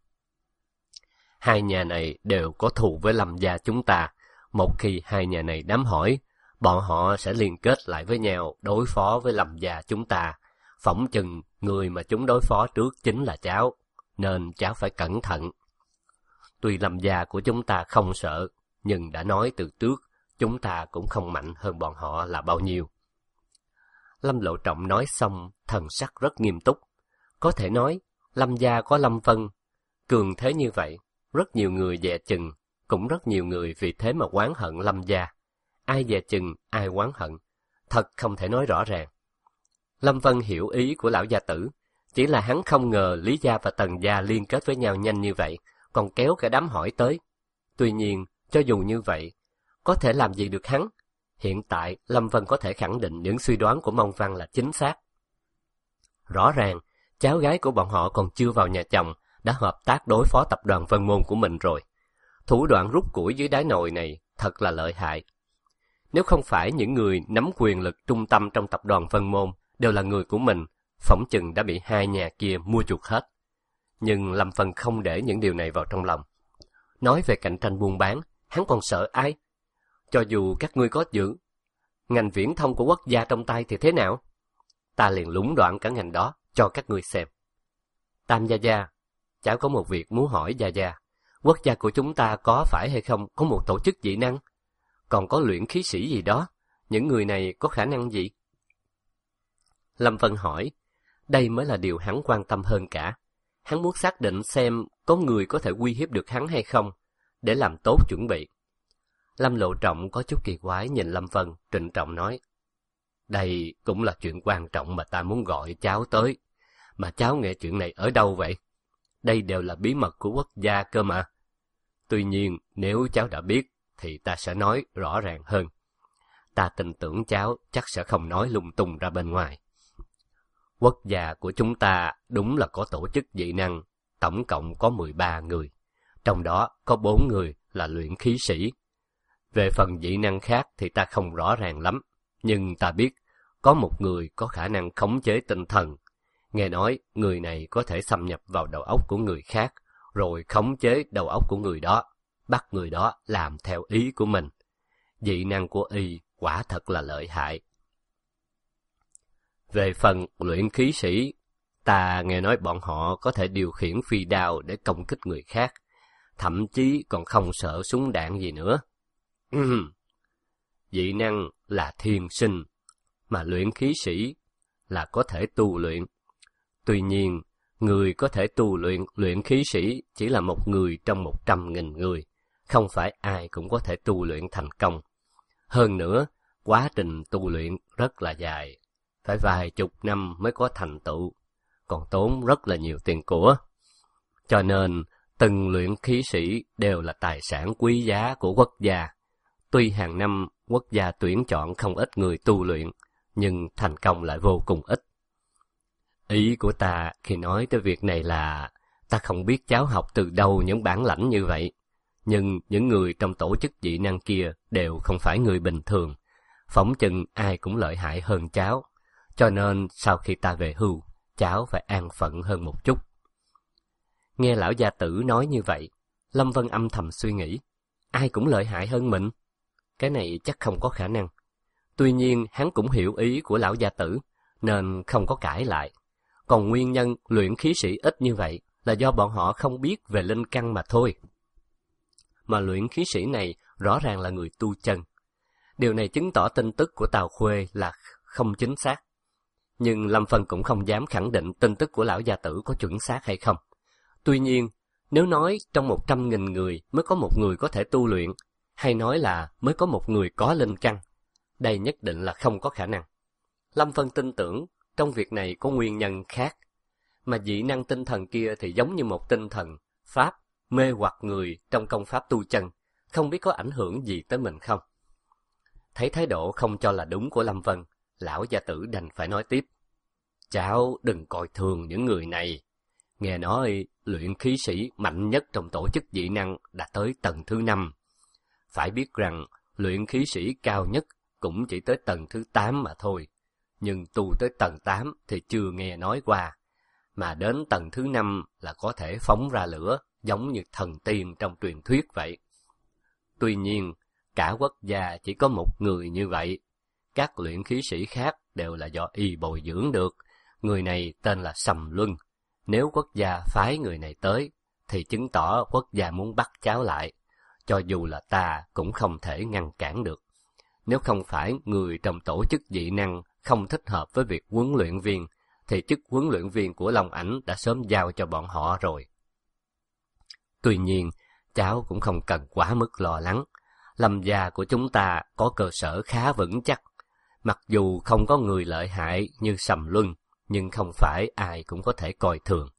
Hai nhà này đều có thù với Lâm gia chúng ta. Một khi hai nhà này đám hỏi, bọn họ sẽ liên kết lại với nhau đối phó với Lâm gia chúng ta. Phỏng chừng người mà chúng đối phó trước chính là cháu, nên cháu phải cẩn thận. Tuy Lâm gia của chúng ta không sợ, nhưng đã nói từ trước, chúng ta cũng không mạnh hơn bọn họ là bao nhiêu. Lâm Lộ Trọng nói xong, thần sắc rất nghiêm túc. Có thể nói, Lâm gia có Lâm Vân, cường thế như vậy, rất nhiều người dè chừng, cũng rất nhiều người vì thế mà oán hận Lâm gia. Ai dè chừng, ai oán hận, thật không thể nói rõ ràng. Lâm Vân hiểu ý của lão gia tử, chỉ là hắn không ngờ Lý gia và Tần gia liên kết với nhau nhanh như vậy, còn kéo cả đám hỏi tới. Tuy nhiên, cho dù như vậy, có thể làm gì được hắn? Hiện tại, Lâm Vân có thể khẳng định những suy đoán của Mông Văn là chính xác. Rõ ràng, cháu gái của bọn họ còn chưa vào nhà chồng, đã hợp tác đối phó tập đoàn Vân Môn của mình rồi. Thủ đoạn rút củi dưới đáy nồi này thật là lợi hại. Nếu không phải những người nắm quyền lực trung tâm trong tập đoàn Vân Môn đều là người của mình, phỏng chừng đã bị hai nhà kia mua chuộc hết. Nhưng Lâm Vân không để những điều này vào trong lòng. Nói về cạnh tranh buôn bán, hắn còn sợ ai? Cho dù các ngươi có giữ ngành viễn thông của quốc gia trong tay thì thế nào? Ta liền lũng đoạn cả ngành đó cho các ngươi xem. Tam gia gia, cháu có một việc muốn hỏi gia gia. Quốc gia của chúng ta có phải hay không có một tổ chức dị năng? Còn có luyện khí sĩ gì đó? Những người này có khả năng gì? Lâm Vân hỏi, đây mới là điều hắn quan tâm hơn cả. Hắn muốn xác định xem có người có thể uy hiếp được hắn hay không, để làm tốt chuẩn bị. Lâm Lộ Trọng có chút kỳ quái nhìn Lâm Vân, trịnh trọng nói, đây cũng là chuyện quan trọng mà ta muốn gọi cháu tới. Mà cháu nghe chuyện này ở đâu vậy? Đây đều là bí mật của quốc gia cơ mà. Tuy nhiên, nếu cháu đã biết, thì ta sẽ nói rõ ràng hơn. Ta tin tưởng cháu chắc sẽ không nói lung tung ra bên ngoài. Quốc gia của chúng ta đúng là có tổ chức dị năng, tổng cộng có mười ba người. Trong đó có bốn người là luyện khí sĩ. Về phần dị năng khác thì ta không rõ ràng lắm, nhưng ta biết có một người có khả năng khống chế tinh thần. Nghe nói người này có thể xâm nhập vào đầu óc của người khác, rồi khống chế đầu óc của người đó, bắt người đó làm theo ý của mình. Dị năng của y quả thật là lợi hại. Về phần luyện khí sĩ, ta nghe nói bọn họ có thể điều khiển phi đao để công kích người khác, thậm chí còn không sợ súng đạn gì nữa. Dị năng là thiên sinh, mà luyện khí sĩ là có thể tu luyện. Tuy nhiên, người có thể tu luyện luyện khí sĩ chỉ là một người trong một trăm nghìn người, không phải ai cũng có thể tu luyện thành công. Hơn nữa, quá trình tu luyện rất là dài, phải vài chục năm mới có thành tựu, còn tốn rất là nhiều tiền của. Cho nên, từng luyện khí sĩ đều là tài sản quý giá của quốc gia. Tuy hàng năm quốc gia tuyển chọn không ít người tu luyện, nhưng thành công lại vô cùng ít. Ý của ta khi nói tới việc này là, ta không biết cháu học từ đâu những bản lãnh như vậy, nhưng những người trong tổ chức dị năng kia đều không phải người bình thường, phỏng chừng ai cũng lợi hại hơn cháu, cho nên sau khi ta về hưu, cháu phải an phận hơn một chút. Nghe lão gia tử nói như vậy, Lâm Vân âm thầm suy nghĩ, ai cũng lợi hại hơn mình? Cái này chắc không có khả năng. Tuy nhiên hắn cũng hiểu ý của lão gia tử, nên không có cãi lại. Còn nguyên nhân luyện khí sĩ ít như vậy là do bọn họ không biết về linh căn mà thôi. Mà luyện khí sĩ này rõ ràng là người tu chân. Điều này chứng tỏ tin tức của Tào Khuê là không chính xác. Nhưng Lâm Vân cũng không dám khẳng định tin tức của lão gia tử có chuẩn xác hay không. Tuy nhiên, nếu nói trong một trăm nghìn người mới có một người có thể tu luyện, hay nói là mới có một người có linh căn, đây nhất định là không có khả năng. Lâm Vân tin tưởng trong việc này có nguyên nhân khác, mà dị năng tinh thần kia thì giống như một tinh thần pháp mê hoặc người trong công pháp tu chân, không biết có ảnh hưởng gì tới mình không. Thấy thái độ không cho là đúng của Lâm Vân, lão gia tử đành phải nói tiếp. Cháu đừng coi thường những người này. Nghe nói luyện khí sĩ mạnh nhất trong tổ chức dị năng đã tới tầng thứ năm. Phải biết rằng luyện khí sĩ cao nhất cũng chỉ tới tầng thứ tám mà thôi. Nhưng tu tới tầng tám thì chưa nghe nói qua. Mà đến tầng thứ năm là có thể phóng ra lửa giống như thần tiên trong truyền thuyết vậy. Tuy nhiên, cả quốc gia chỉ có một người như vậy. Các luyện khí sĩ khác đều là do y bồi dưỡng được. Người này tên là Sầm Luân. Nếu quốc gia phái người này tới, thì chứng tỏ quốc gia muốn bắt cháu lại. Cho dù là ta cũng không thể ngăn cản được. Nếu không phải người trong tổ chức dị năng không thích hợp với việc huấn luyện viên, thì chức huấn luyện viên của Long Ảnh đã sớm giao cho bọn họ rồi. Tuy nhiên, cháu cũng không cần quá mức lo lắng. Lâm gia của chúng ta có cơ sở khá vững chắc. Mặc dù không có người lợi hại như Sầm Luân, nhưng không phải ai cũng có thể coi thường.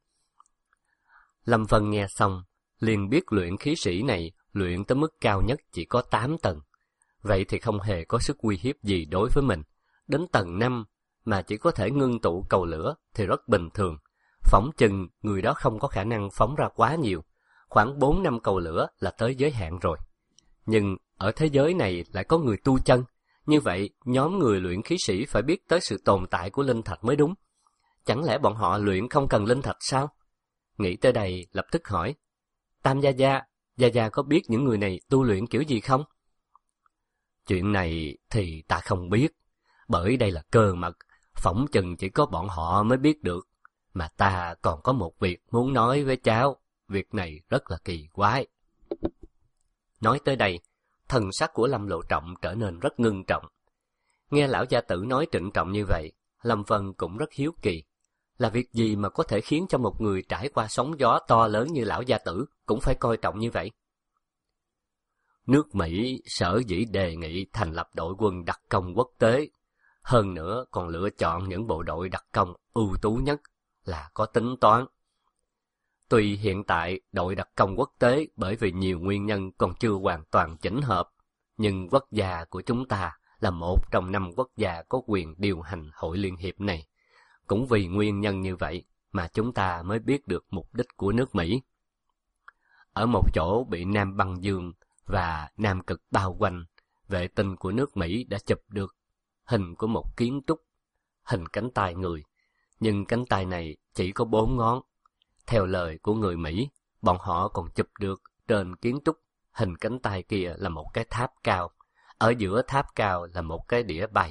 Lâm Vân nghe xong, liền biết luyện khí sĩ này luyện tới mức cao nhất chỉ có tám tầng. Vậy thì không hề có sức uy hiếp gì đối với mình. Đến tầng năm mà chỉ có thể ngưng tụ cầu lửa thì rất bình thường. Phỏng chừng người đó không có khả năng phóng ra quá nhiều, khoảng bốn năm cầu lửa là tới giới hạn rồi. Nhưng ở thế giới này lại có người tu chân, như vậy nhóm người luyện khí sĩ phải biết tới sự tồn tại của linh thạch mới đúng. Chẳng lẽ bọn họ luyện không cần linh thạch sao? Nghĩ tới đây lập tức hỏi, Tam Gia Gia, Gia Gia có biết những người này tu luyện kiểu gì không? Chuyện này thì ta không biết, bởi đây là cơ mật, phỏng chừng chỉ có bọn họ mới biết được. Mà ta còn có một việc muốn nói với cháu, việc này rất là kỳ quái. Nói tới đây, thần sắc của Lâm Lộ Trọng trở nên rất ngưng trọng. Nghe lão gia tử nói trịnh trọng như vậy, Lâm Vân cũng rất hiếu kỳ. Là việc gì mà có thể khiến cho một người trải qua sóng gió to lớn như lão gia tử cũng phải coi trọng như vậy? Nước Mỹ sở dĩ đề nghị thành lập đội quân đặc công quốc tế, hơn nữa còn lựa chọn những bộ đội đặc công ưu tú nhất là có tính toán. Tuy hiện tại đội đặc công quốc tế bởi vì nhiều nguyên nhân còn chưa hoàn toàn chỉnh hợp, nhưng quốc gia của chúng ta là một trong năm quốc gia có quyền điều hành hội liên hiệp này. Cũng vì nguyên nhân như vậy mà chúng ta mới biết được mục đích của nước Mỹ. Ở một chỗ bị Nam Băng Dương và Nam Cực bao quanh, vệ tinh của nước Mỹ đã chụp được hình của một kiến trúc, hình cánh tay người, nhưng cánh tay này chỉ có bốn ngón. Theo lời của người Mỹ, bọn họ còn chụp được trên kiến trúc hình cánh tay kia là một cái tháp cao, ở giữa tháp cao là một cái đĩa bay.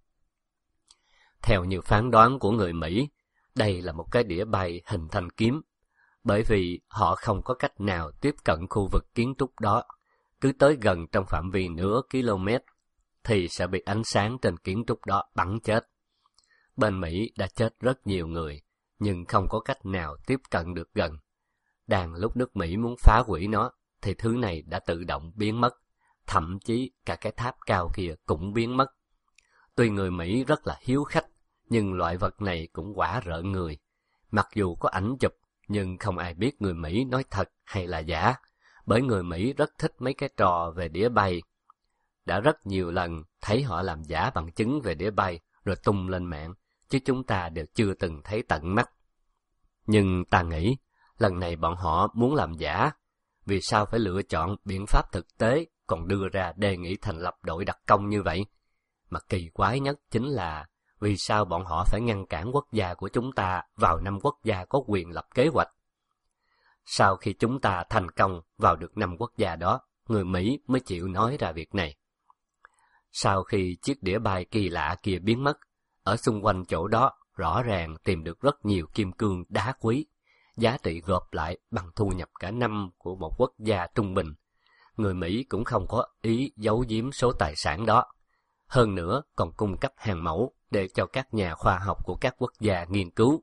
Theo như phán đoán của người Mỹ, đây là một cái đĩa bay hình thanh kiếm, bởi vì họ không có cách nào tiếp cận khu vực kiến trúc đó. Cứ tới gần trong phạm vi nửa km thì sẽ bị ánh sáng trên kiến trúc đó bắn chết. Bên Mỹ đã chết rất nhiều người, nhưng không có cách nào tiếp cận được gần. Đang lúc nước Mỹ muốn phá hủy nó, thì thứ này đã tự động biến mất, thậm chí cả cái tháp cao kia cũng biến mất. Tuy người Mỹ rất là hiếu khách, nhưng loại vật này cũng quả rợn người. Mặc dù có ảnh chụp, nhưng không ai biết người Mỹ nói thật hay là giả, bởi người Mỹ rất thích mấy cái trò về đĩa bay. Đã rất nhiều lần thấy họ làm giả bằng chứng về đĩa bay rồi tung lên mạng, chứ chúng ta đều chưa từng thấy tận mắt. Nhưng ta nghĩ, lần này bọn họ muốn làm giả, vì sao phải lựa chọn biện pháp thực tế còn đưa ra đề nghị thành lập đội đặc công như vậy? Mà kỳ quái nhất chính là vì sao bọn họ phải ngăn cản quốc gia của chúng ta vào năm quốc gia có quyền lập kế hoạch? Sau khi chúng ta thành công vào được năm quốc gia đó, người Mỹ mới chịu nói ra việc này. Sau khi chiếc đĩa bay kỳ lạ kia biến mất, ở xung quanh chỗ đó rõ ràng tìm được rất nhiều kim cương đá quý, giá trị gộp lại bằng thu nhập cả năm của một quốc gia trung bình. Người Mỹ cũng không có ý giấu giếm số tài sản đó. Hơn nữa còn cung cấp hàng mẫu để cho các nhà khoa học của các quốc gia nghiên cứu.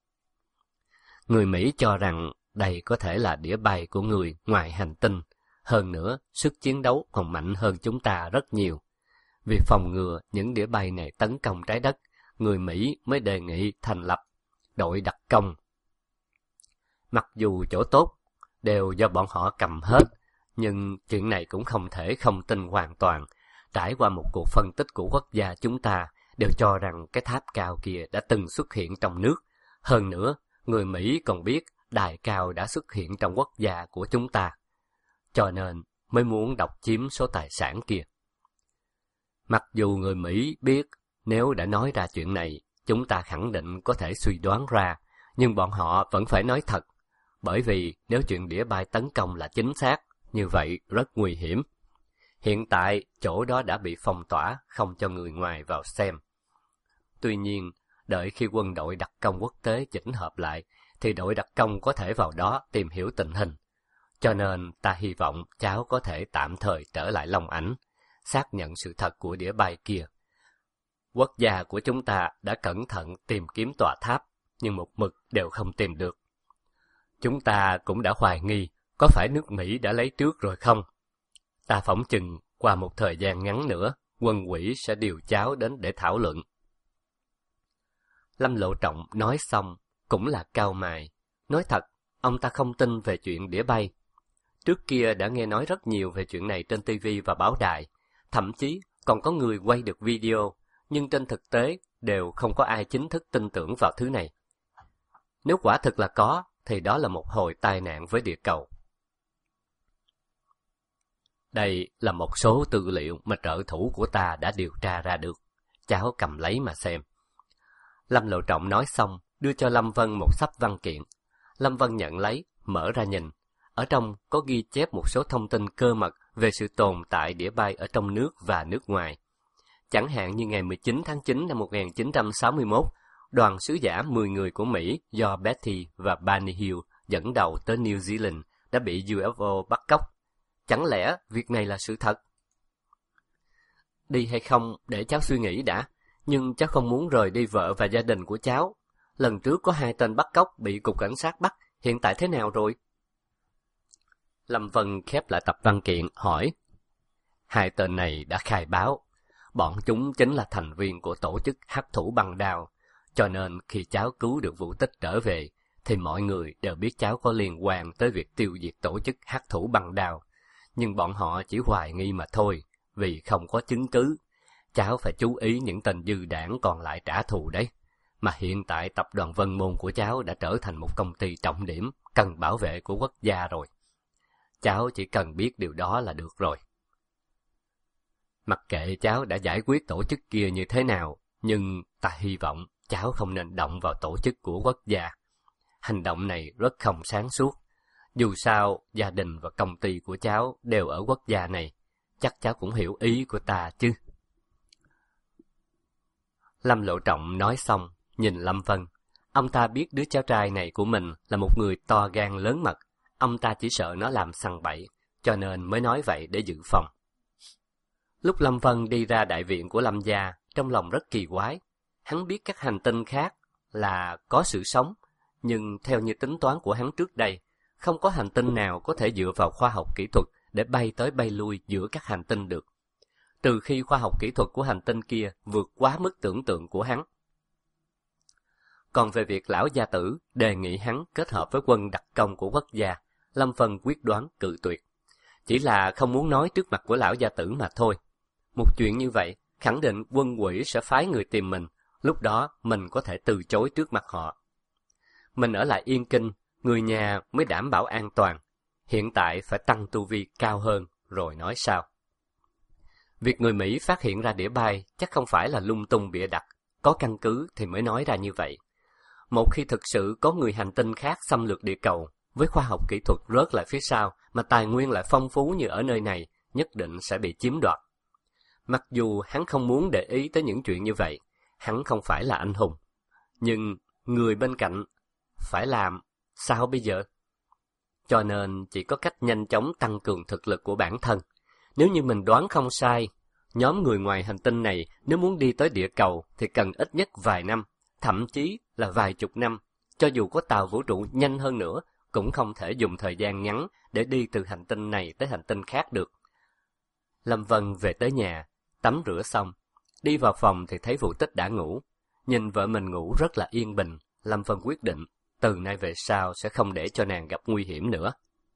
Người Mỹ cho rằng đây có thể là đĩa bay của người ngoài hành tinh. Hơn nữa, sức chiến đấu còn mạnh hơn chúng ta rất nhiều. Vì phòng ngừa những đĩa bay này tấn công trái đất, người Mỹ mới đề nghị thành lập đội đặc công. Mặc dù chỗ tốt đều do bọn họ cầm hết, nhưng chuyện này cũng không thể không tin hoàn toàn. Trải qua một cuộc phân tích của quốc gia chúng ta, đều cho rằng cái tháp cao kia đã từng xuất hiện trong nước. Hơn nữa, người Mỹ còn biết đài cao đã xuất hiện trong quốc gia của chúng ta. Cho nên mới muốn độc chiếm số tài sản kia. Mặc dù người Mỹ biết nếu đã nói ra chuyện này, chúng ta khẳng định có thể suy đoán ra, nhưng bọn họ vẫn phải nói thật. Bởi vì nếu chuyện đĩa bay tấn công là chính xác, như vậy rất nguy hiểm. Hiện tại, chỗ đó đã bị phong tỏa, không cho người ngoài vào xem. Tuy nhiên, đợi khi quân đội đặc công quốc tế chỉnh hợp lại, thì đội đặc công có thể vào đó tìm hiểu tình hình. Cho nên, ta hy vọng cháu có thể tạm thời trở lại Long Ảnh, xác nhận sự thật của đĩa bay kia. Quốc gia của chúng ta đã cẩn thận tìm kiếm tòa tháp, nhưng một mực đều không tìm được. Chúng ta cũng đã hoài nghi, có phải nước Mỹ đã lấy trước rồi không? Ta phỏng chừng, qua một thời gian ngắn nữa, quân ủy sẽ điều cháu đến để thảo luận. Lâm Lộ Trọng nói xong, cũng là cau mày. Nói thật, ông ta không tin về chuyện đĩa bay. Trước kia đã nghe nói rất nhiều về chuyện này trên ti vi và báo đài, thậm chí còn có người quay được video, nhưng trên thực tế đều không có ai chính thức tin tưởng vào thứ này. Nếu quả thực là có, thì đó là một hồi tai nạn với địa cầu. Đây là một số tư liệu mà trợ thủ của ta đã điều tra ra được. Cháu cầm lấy mà xem. Lâm Lộ Trọng nói xong, đưa cho Lâm Vân một xấp văn kiện. Lâm Vân nhận lấy, mở ra nhìn. Ở trong có ghi chép một số thông tin cơ mật về sự tồn tại đĩa bay ở trong nước và nước ngoài. Chẳng hạn như ngày mười chín tháng chín năm một nghìn chín trăm sáu mươi mốt, đoàn sứ giả mười người của Mỹ do Betty và Barney Hill dẫn đầu tới New Zealand đã bị u ép o bắt cóc. Chẳng lẽ việc này là sự thật? Đi hay không để cháu suy nghĩ đã, nhưng cháu không muốn rời đi vợ và gia đình của cháu. Lần trước có hai tên bắt cóc bị cục cảnh sát bắt, hiện tại thế nào rồi? Lâm Vân khép lại tập văn kiện, hỏi. Hai tên này đã khai báo. Bọn chúng chính là thành viên của tổ chức hắc thủ băng đao, cho nên khi cháu cứu được Vũ Tích trở về, thì mọi người đều biết cháu có liên quan tới việc tiêu diệt tổ chức hắc thủ băng đao. Nhưng bọn họ chỉ hoài nghi mà thôi, vì không có chứng cứ. Cháu phải chú ý những tên dư đảng còn lại trả thù đấy. Mà hiện tại tập đoàn Vân Môn của cháu đã trở thành một công ty trọng điểm, cần bảo vệ của quốc gia rồi. Cháu chỉ cần biết điều đó là được rồi. Mặc kệ cháu đã giải quyết tổ chức kia như thế nào, nhưng ta hy vọng cháu không nên động vào tổ chức của quốc gia. Hành động này rất không sáng suốt. Dù sao, gia đình và công ty của cháu đều ở quốc gia này. Chắc cháu cũng hiểu ý của ta chứ. Lâm Lộ Trọng nói xong, nhìn Lâm Vân. Ông ta biết đứa cháu trai này của mình là một người to gan lớn mật. Ông ta chỉ sợ nó làm sằng bậy, cho nên mới nói vậy để dự phòng. Lúc Lâm Vân đi ra đại viện của Lâm gia, trong lòng rất kỳ quái. Hắn biết các hành tinh khác là có sự sống, nhưng theo như tính toán của hắn trước đây, không có hành tinh nào có thể dựa vào khoa học kỹ thuật để bay tới bay lui giữa các hành tinh được. Trừ khi khoa học kỹ thuật của hành tinh kia vượt quá mức tưởng tượng của hắn. Còn về việc lão gia tử đề nghị hắn kết hợp với quân đặc công của quốc gia, Lâm Vân quyết đoán cự tuyệt. Chỉ là không muốn nói trước mặt của lão gia tử mà thôi. Một chuyện như vậy, khẳng định quân quỷ sẽ phái người tìm mình, lúc đó mình có thể từ chối trước mặt họ. Mình ở lại Yên Kinh, người nhà mới đảm bảo an toàn. Hiện tại phải tăng tu vi cao hơn, rồi nói sao. Việc người Mỹ phát hiện ra đĩa bay chắc không phải là lung tung bịa đặt, có căn cứ thì mới nói ra như vậy. Một khi thực sự có người hành tinh khác xâm lược địa cầu, với khoa học kỹ thuật rớt lại phía sau, mà tài nguyên lại phong phú như ở nơi này, nhất định sẽ bị chiếm đoạt. Mặc dù hắn không muốn để ý tới những chuyện như vậy, hắn không phải là anh hùng. Nhưng người bên cạnh phải làm, sao bây giờ? Cho nên chỉ có cách nhanh chóng tăng cường thực lực của bản thân. Nếu như mình đoán không sai, nhóm người ngoài hành tinh này nếu muốn đi tới địa cầu thì cần ít nhất vài năm, thậm chí là vài chục năm. Cho dù có tàu vũ trụ nhanh hơn nữa, cũng không thể dùng thời gian ngắn để đi từ hành tinh này tới hành tinh khác được. Lâm Vân về tới nhà, tắm rửa xong, đi vào phòng thì thấy Vũ Tích đã ngủ. Nhìn vợ mình ngủ rất là yên bình, Lâm Vân quyết định, từ nay về sau sẽ không để cho nàng gặp nguy hiểm nữa.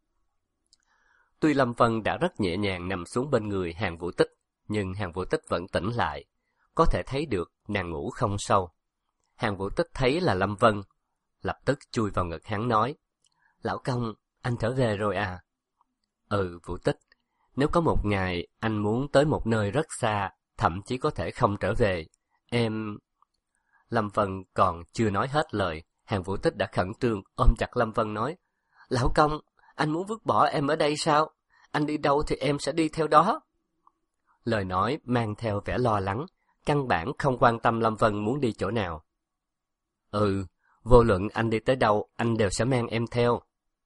Tuy Lâm Vân đã rất nhẹ nhàng nằm xuống bên người Hàn Vũ Tích, nhưng Hàn Vũ Tích vẫn tỉnh lại. Có thể thấy được nàng ngủ không sâu. Hàn Vũ Tích thấy là Lâm Vân, lập tức chui vào ngực hắn nói, Lão công, anh trở về rồi à? Ừ, Vũ Tích, nếu có một ngày anh muốn tới một nơi rất xa, thậm chí có thể không trở về, em... Lâm Vân còn chưa nói hết lời, Hàn Vũ Tích đã khẩn trương ôm chặt Lâm Vân nói, Lão công, anh muốn vứt bỏ em ở đây sao? Anh đi đâu thì em sẽ đi theo đó. Lời nói mang theo vẻ lo lắng, căn bản không quan tâm Lâm Vân muốn đi chỗ nào. Ừ, vô luận anh đi tới đâu, anh đều sẽ mang em theo.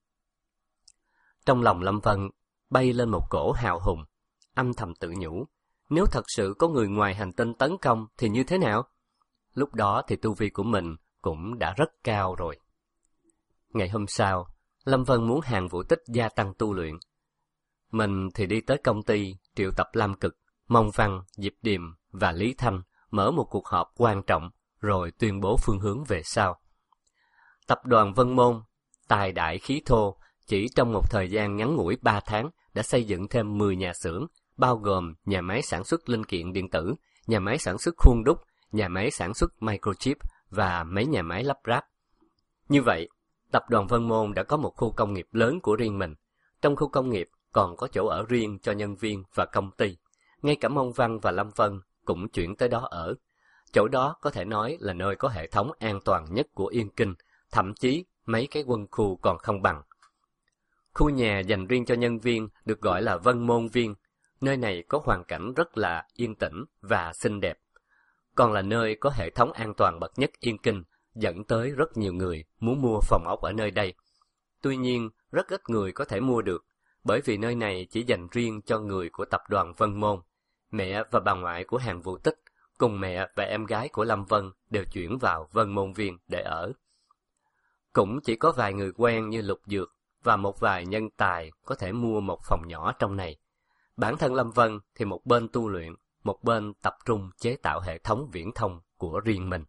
Trong lòng Lâm Vân bay lên một cổ hào hùng, âm thầm tự nhủ, nếu thật sự có người ngoài hành tinh tấn công thì như thế nào? Lúc đó thì tu vi của mình cũng đã rất cao rồi. Ngày hôm sau, Lâm Vân muốn Hàn Vũ Tích gia tăng tu luyện. Mình thì đi tới công ty, triệu tập Lam Cực, Mông Văn, Diệp Điềm và Lý Thanh mở một cuộc họp quan trọng, rồi tuyên bố phương hướng về sau. Tập đoàn Vân Môn, tài đại khí thô, chỉ trong một thời gian ngắn ngủi ba tháng đã xây dựng thêm mười nhà xưởng, bao gồm nhà máy sản xuất linh kiện điện tử, nhà máy sản xuất khuôn đúc, nhà máy sản xuất microchip và mấy nhà máy lắp ráp. Như vậy, tập đoàn Vân Môn đã có một khu công nghiệp lớn của riêng mình. Trong khu công nghiệp còn có chỗ ở riêng cho nhân viên và công ty. Ngay cả Mông Văn và Lâm Vân cũng chuyển tới đó ở. Chỗ đó có thể nói là nơi có hệ thống an toàn nhất của Yên Kinh, thậm chí mấy cái quân khu còn không bằng. Khu nhà dành riêng cho nhân viên được gọi là Vân Môn Viên. Nơi này có hoàn cảnh rất là yên tĩnh và xinh đẹp. Còn là nơi có hệ thống an toàn bậc nhất Yên Kinh, dẫn tới rất nhiều người muốn mua phòng ốc ở nơi đây. Tuy nhiên, rất ít người có thể mua được, bởi vì nơi này chỉ dành riêng cho người của tập đoàn Vân Môn. Mẹ và bà ngoại của Hàn Vũ Tích, cùng mẹ và em gái của Lâm Vân đều chuyển vào Vân Môn Viên để ở. Cũng chỉ có vài người quen như Lục Dược và một vài nhân tài có thể mua một phòng nhỏ trong này. Bản thân Lâm Vân thì một bên tu luyện, một bên tập trung chế tạo hệ thống viễn thông của riêng mình.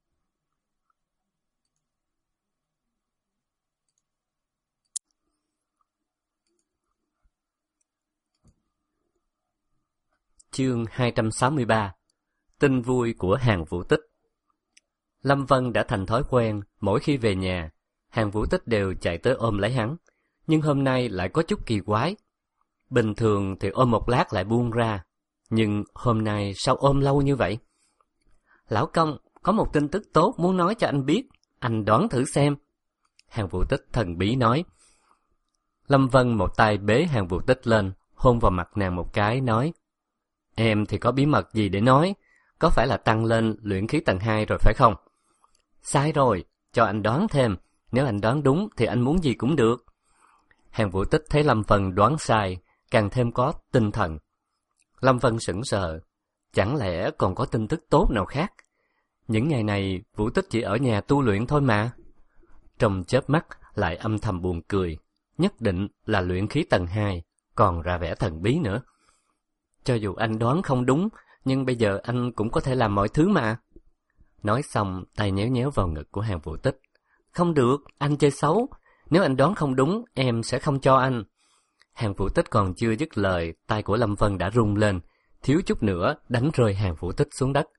Chương hai trăm sáu mươi ba. Tin vui của Hàn Vũ Tích. Lâm Vân đã thành thói quen, mỗi khi về nhà, Hàn Vũ Tích đều chạy tới ôm lấy hắn, nhưng hôm nay lại có chút kỳ quái. Bình thường thì ôm một lát lại buông ra, nhưng hôm nay sao ôm lâu như vậy? Lão công, có một tin tức tốt muốn nói cho anh biết, anh đoán thử xem. Hàn Vũ Tích thần bí nói. Lâm Vân một tay bế Hàn Vũ Tích lên, hôn vào mặt nàng một cái, nói: Em thì có bí mật gì để nói, có phải là tăng lên luyện khí tầng hai rồi phải không? Sai rồi, cho anh đoán thêm, nếu anh đoán đúng thì anh muốn gì cũng được. Hàn Vũ Tích thấy Lâm Vân đoán sai, càng thêm có tinh thần. Lâm Vân sững sờ, chẳng lẽ còn có tin tức tốt nào khác? Những ngày này Vũ Tích chỉ ở nhà tu luyện thôi mà. Trong chớp mắt lại âm thầm buồn cười, nhất định là luyện khí tầng hai, còn ra vẻ thần bí nữa. Cho dù anh đoán không đúng, nhưng bây giờ anh cũng có thể làm mọi thứ mà. Nói xong, tay nhéo nhéo vào ngực của Hàn Vũ Tích. Không được, anh chơi xấu. Nếu anh đoán không đúng, em sẽ không cho anh. Hàn Vũ Tích còn chưa dứt lời, tay của Lâm Vân đã rung lên, thiếu chút nữa đánh rơi Hàn Vũ Tích xuống đất.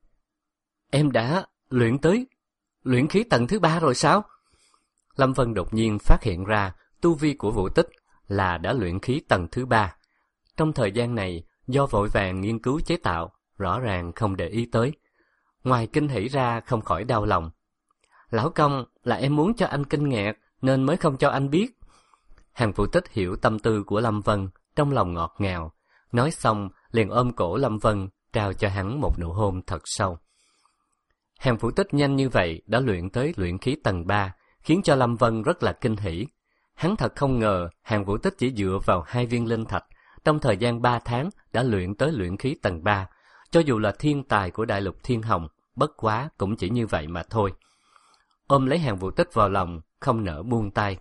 Em đã luyện tới luyện khí tầng thứ ba rồi sao? Lâm Vân đột nhiên phát hiện ra tu vi của Vũ Tích là đã luyện khí tầng thứ ba. Trong thời gian này, do vội vàng nghiên cứu chế tạo, rõ ràng không để ý tới. Ngoài kinh hỉ ra không khỏi đau lòng. Lão công, là em muốn cho anh kinh ngạc, nên mới không cho anh biết. Hàn Vũ Tích hiểu tâm tư của Lâm Vân, trong lòng ngọt ngào. Nói xong, liền ôm cổ Lâm Vân, trao cho hắn một nụ hôn thật sâu. Hàn Vũ Tích nhanh như vậy đã luyện tới luyện khí tầng ba, khiến cho Lâm Vân rất là kinh hỉ. Hắn thật không ngờ Hàn Vũ Tích chỉ dựa vào hai viên linh thạch, trong thời gian ba tháng đã luyện tới luyện khí tầng ba. Cho dù là thiên tài của đại lục Thiên Hồng, bất quá cũng chỉ như vậy mà thôi. Ôm lấy Hàn Vũ Tích vào lòng, không nỡ buông tay.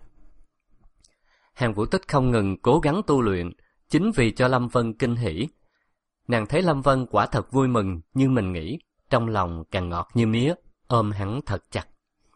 Hàn Vũ Tích không ngừng cố gắng tu luyện, chính vì cho Lâm Vân kinh hỉ. Nàng thấy Lâm Vân quả thật vui mừng như mình nghĩ, trong lòng càng ngọt như mía, ôm hắn thật chặt.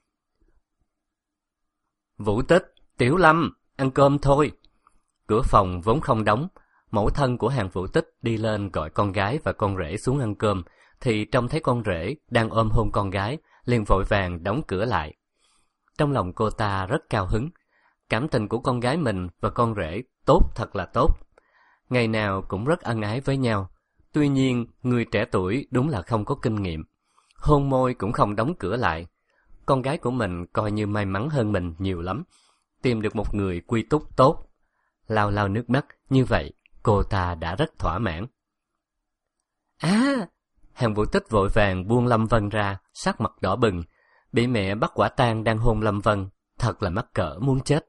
Vũ Tích, Tiểu Lâm, ăn cơm thôi. Cửa phòng vốn không đóng, mẫu thân của Hàn Vũ Tích đi lên gọi con gái và con rể xuống ăn cơm, thì trông thấy con rể đang ôm hôn con gái, liền vội vàng đóng cửa lại. Trong lòng cô ta rất cao hứng, cảm tình của con gái mình và con rể tốt thật là tốt. Ngày nào cũng rất ân ái với nhau. Tuy nhiên, người trẻ tuổi đúng là không có kinh nghiệm. Hôn môi cũng không đóng cửa lại. Con gái của mình coi như may mắn hơn mình nhiều lắm. Tìm được một người quy túc tốt. Lau lau nước mắt, như vậy cô ta đã rất thỏa mãn. À! Hàn Vũ Tích vội vàng buông Lâm Vân ra, sắc mặt đỏ bừng. Bị mẹ bắt quả tang đang hôn Lâm Vân. Thật là mắc cỡ muốn chết.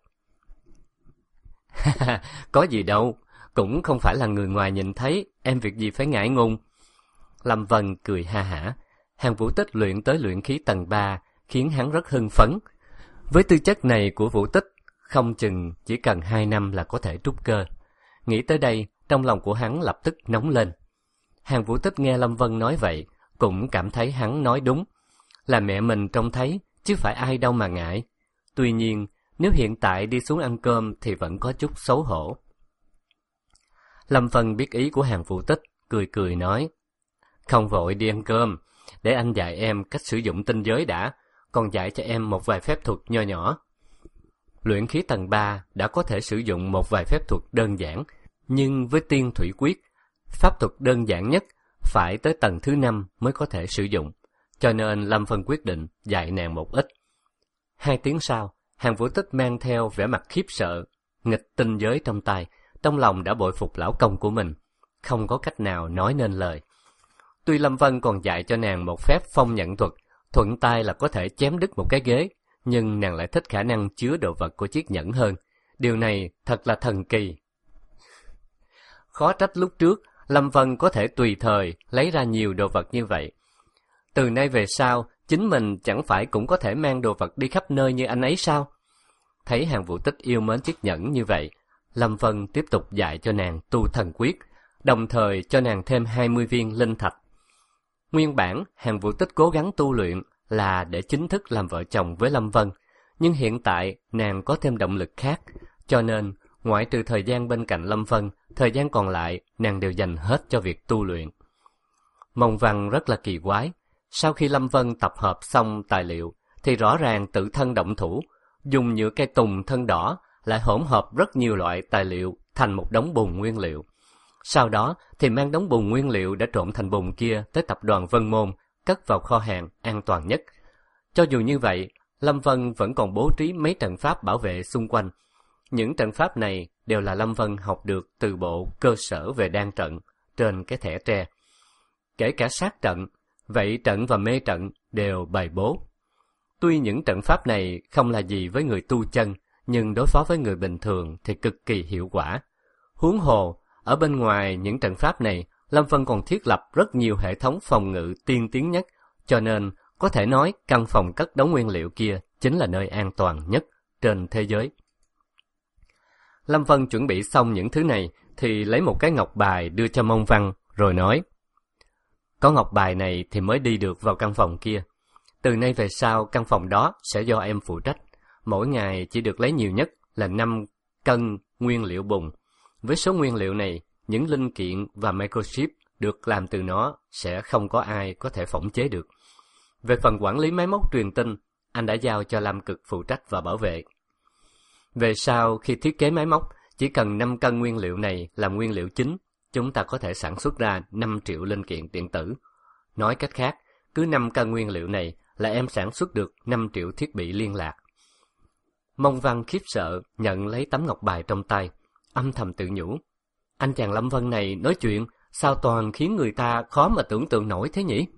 Có gì đâu, cũng không phải là người ngoài nhìn thấy, em việc gì phải ngại ngùng. Lâm Vân cười ha hả. Hàn Vũ Tích luyện tới luyện khí tầng ba, khiến hắn rất hưng phấn. Với tư chất này của Vũ Tích, không chừng chỉ cần hai năm là có thể trúc cơ. Nghĩ tới đây, trong lòng của hắn lập tức nóng lên. Hàn Vũ Tích nghe Lâm Vân nói vậy, cũng cảm thấy hắn nói đúng. Là mẹ mình trông thấy, chứ phải ai đâu mà ngại. Tuy nhiên, nếu hiện tại đi xuống ăn cơm thì vẫn có chút xấu hổ. Lâm Vân biết ý của Hàn Vũ Tích, cười cười nói. Không vội đi ăn cơm, để anh dạy em cách sử dụng tinh giới đã, còn dạy cho em một vài phép thuật nho nhỏ. Luyện khí tầng ba đã có thể sử dụng một vài phép thuật đơn giản, nhưng với tiên thủy quyết, pháp thuật đơn giản nhất phải tới tầng thứ năm mới có thể sử dụng, cho nên Lâm Vân quyết định dạy nàng một ít. Hai tiếng sau, Hàn Vũ Tích mang theo vẻ mặt khiếp sợ, nghịch tinh giới trong tay, trong lòng đã bội phục lão công của mình, không có cách nào nói nên lời. Tuy Lâm Vân còn dạy cho nàng một phép phong nhận thuật, thuận tay là có thể chém đứt một cái ghế, nhưng nàng lại thích khả năng chứa đồ vật của chiếc nhẫn hơn. Điều này thật là thần kỳ. Khó trách lúc trước, Lâm Vân có thể tùy thời lấy ra nhiều đồ vật như vậy. Từ nay về sau, chính mình chẳng phải cũng có thể mang đồ vật đi khắp nơi như anh ấy sao? Thấy Hàn Vũ Tích yêu mến chiếc nhẫn như vậy, Lâm Vân tiếp tục dạy cho nàng tu thần quyết, đồng thời cho nàng thêm hai mươi viên linh thạch. Nguyên bản, Hàn Vũ Tích cố gắng tu luyện là để chính thức làm vợ chồng với Lâm Vân, nhưng hiện tại nàng có thêm động lực khác, cho nên ngoại trừ thời gian bên cạnh Lâm Vân, thời gian còn lại nàng đều dành hết cho việc tu luyện. Mông Văn rất là kỳ quái, sau khi Lâm Vân tập hợp xong tài liệu thì rõ ràng tự thân động thủ, dùng nhựa cây tùng thân đỏ lại hỗn hợp rất nhiều loại tài liệu thành một đống bùn nguyên liệu. Sau đó thì mang đống bùn nguyên liệu đã trộn thành bùn kia tới tập đoàn Vân Môn, cất vào kho hàng an toàn nhất. Cho dù như vậy, Lâm Vân vẫn còn bố trí mấy trận pháp bảo vệ xung quanh. Những trận pháp này đều là Lâm Vân học được từ bộ cơ sở về đan trận trên cái thẻ tre. Kể cả sát trận, vậy trận và mê trận đều bày bố. Tuy những trận pháp này không là gì với người tu chân, nhưng đối phó với người bình thường thì cực kỳ hiệu quả. Huống hồ, ở bên ngoài những trận pháp này, Lâm Vân còn thiết lập rất nhiều hệ thống phòng ngự tiên tiến nhất, cho nên có thể nói căn phòng cất đống nguyên liệu kia chính là nơi an toàn nhất trên thế giới. Lâm Vân chuẩn bị xong những thứ này thì lấy một cái ngọc bài đưa cho Mông Văn rồi nói: có ngọc bài này thì mới đi được vào căn phòng kia. Từ nay về sau căn phòng đó sẽ do em phụ trách. Mỗi ngày chỉ được lấy nhiều nhất là năm cân nguyên liệu bùn. Với số nguyên liệu này, những linh kiện và microchip được làm từ nó sẽ không có ai có thể phỏng chế được. Về phần quản lý máy móc truyền tin, anh đã giao cho Lam Cực phụ trách và bảo vệ. Về sau, khi thiết kế máy móc, chỉ cần năm cân nguyên liệu này làm nguyên liệu chính, chúng ta có thể sản xuất ra năm triệu linh kiện điện tử. Nói cách khác, cứ năm cân nguyên liệu này là em sản xuất được năm triệu thiết bị liên lạc. Mông Văn khiếp sợ nhận lấy tấm ngọc bài trong tay, âm thầm tự nhủ: anh chàng Lâm Vân này nói chuyện sao toàn khiến người ta khó mà tưởng tượng nổi thế nhỉ?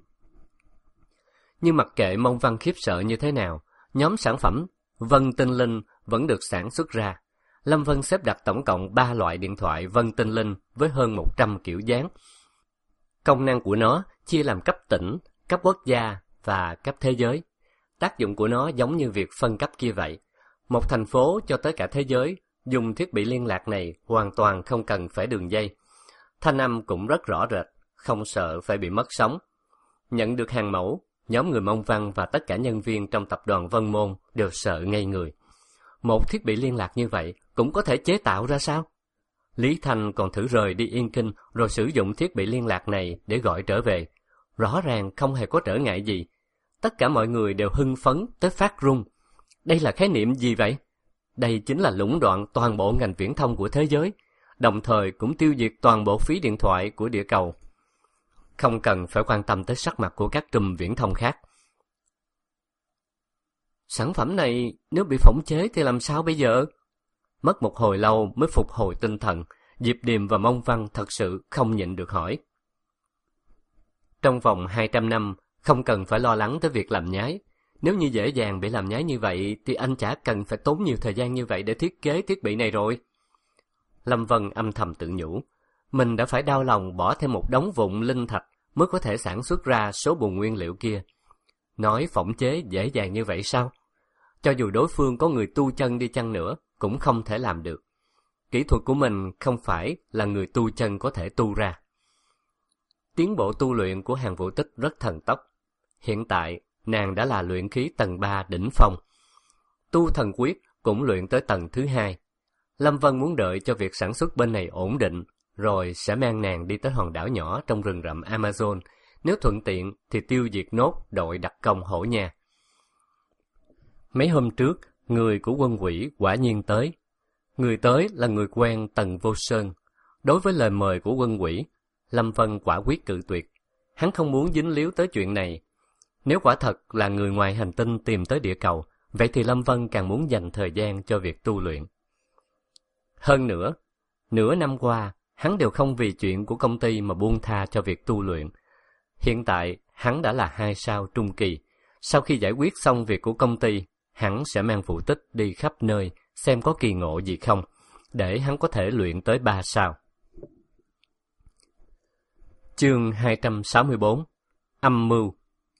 Nhưng mặc kệ Mông Văn khiếp sợ như thế nào, nhóm sản phẩm Vân Tinh Linh vẫn được sản xuất ra. Lâm Vân xếp đặt tổng cộng ba loại điện thoại Vân Tinh Linh với hơn một trăm kiểu dáng. Công năng của nó chia làm cấp tỉnh, cấp quốc gia và cấp thế giới. Tác dụng của nó giống như việc phân cấp kia vậy. Một thành phố cho tới cả thế giới dùng thiết bị liên lạc này hoàn toàn không cần phải đường dây. Thanh âm cũng rất rõ rệt, không sợ phải bị mất sóng. Nhận được hàng mẫu, nhóm người Mông Văn và tất cả nhân viên trong tập đoàn Vân Môn đều sợ ngây người. Một thiết bị liên lạc như vậy cũng có thể chế tạo ra sao? Lý Thanh còn thử rời đi Yên Kinh rồi sử dụng thiết bị liên lạc này để gọi trở về. Rõ ràng không hề có trở ngại gì. Tất cả mọi người đều hưng phấn tới phát run. Đây là khái niệm gì vậy? Đây chính là lũng đoạn toàn bộ ngành viễn thông của thế giới, đồng thời cũng tiêu diệt toàn bộ phí điện thoại của địa cầu. Không cần phải quan tâm tới sắc mặt của các trùm viễn thông khác. Sản phẩm này nếu bị phỏng chế thì làm sao bây giờ? Mất một hồi lâu mới phục hồi tinh thần, Diệp Điềm và Mông Văn thật sự không nhịn được hỏi. Trong vòng hai trăm năm, không cần phải lo lắng tới việc làm nhái. Nếu như dễ dàng bị làm nhái như vậy, thì anh chả cần phải tốn nhiều thời gian như vậy để thiết kế thiết bị này rồi. Lâm Vân âm thầm tự nhủ, mình đã phải đau lòng bỏ thêm một đống vụn linh thạch mới có thể sản xuất ra số bùn nguyên liệu kia. Nói phỏng chế dễ dàng như vậy sao? Cho dù đối phương có người tu chân đi chăng nữa, cũng không thể làm được. Kỹ thuật của mình không phải là người tu chân có thể tu ra. Tiến bộ tu luyện của Hàn Vũ Tích rất thần tốc. Hiện tại, nàng đã là luyện khí tầng ba đỉnh phong. Tu thần quyết cũng luyện tới tầng thứ hai. Lâm Vân muốn đợi cho việc sản xuất bên này ổn định, rồi sẽ mang nàng đi tới hòn đảo nhỏ trong rừng rậm Amazon, nếu thuận tiện thì tiêu diệt nốt đội đặc công Hổ Nha. Mấy hôm trước, người của quân ủy quả nhiên tới. Người tới là người quen Tần Vô Sơn. Đối với lời mời của quân ủy, Lâm Vân quả quyết cự tuyệt. Hắn không muốn dính líu tới chuyện này. Nếu quả thật là người ngoài hành tinh tìm tới địa cầu, vậy thì Lâm Vân càng muốn dành thời gian cho việc tu luyện. Hơn nữa, nửa năm qua, hắn đều không vì chuyện của công ty mà buông tha cho việc tu luyện. Hiện tại, hắn đã là hai sao trung kỳ. Sau khi giải quyết xong việc của công ty, hắn sẽ mang phụ tích đi khắp nơi, xem có kỳ ngộ gì không, để hắn có thể luyện tới ba sao. Chương hai trăm sáu mươi bốn. Âm mưu.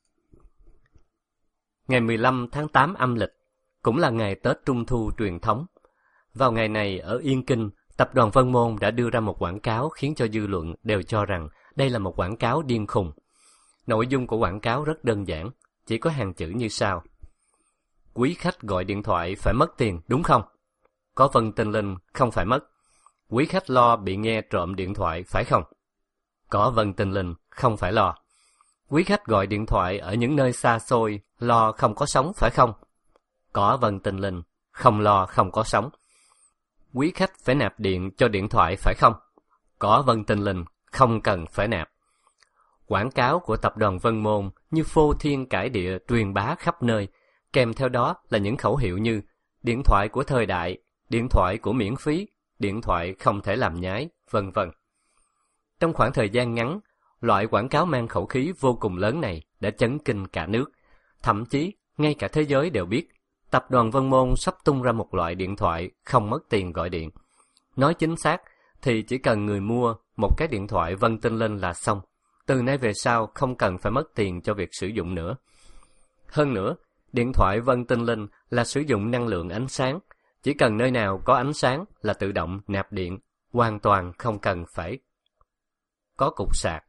Ngày mười lăm tháng tám âm lịch, cũng là ngày Tết Trung Thu truyền thống. Vào ngày này ở Yên Kinh, Tập đoàn Vân Môn đã đưa ra một quảng cáo khiến cho dư luận đều cho rằng đây là một quảng cáo điên khùng. Nội dung của quảng cáo rất đơn giản, chỉ có hàng chữ như sau. Quý khách gọi điện thoại phải mất tiền, đúng không? Có Vân Tinh Linh không phải mất. Quý khách lo bị nghe trộm điện thoại, phải không? Có Vân Tinh Linh không phải lo. Quý khách gọi điện thoại ở những nơi xa xôi, lo không có sóng, phải không? Có Vân Tinh Linh không lo không có sóng. Quý khách phải nạp điện cho điện thoại, phải không? Có Vân Tinh Linh không cần phải nạp. Quảng cáo của tập đoàn Vân Môn như phô thiên cải địa truyền bá khắp nơi, kèm theo đó là những khẩu hiệu như điện thoại của thời đại, điện thoại của miễn phí, điện thoại không thể làm nhái, vân vân. Trong khoảng thời gian ngắn, loại quảng cáo mang khẩu khí vô cùng lớn này đã chấn kinh cả nước. Thậm chí, ngay cả thế giới đều biết, tập đoàn Vân Môn sắp tung ra một loại điện thoại không mất tiền gọi điện. Nói chính xác, thì chỉ cần người mua một cái điện thoại Vân Tinh Linh là xong. Từ nay về sau không cần phải mất tiền cho việc sử dụng nữa. Hơn nữa, điện thoại Vân Tinh Linh là sử dụng năng lượng ánh sáng. Chỉ cần nơi nào có ánh sáng là tự động nạp điện, hoàn toàn không cần phải có cục sạc.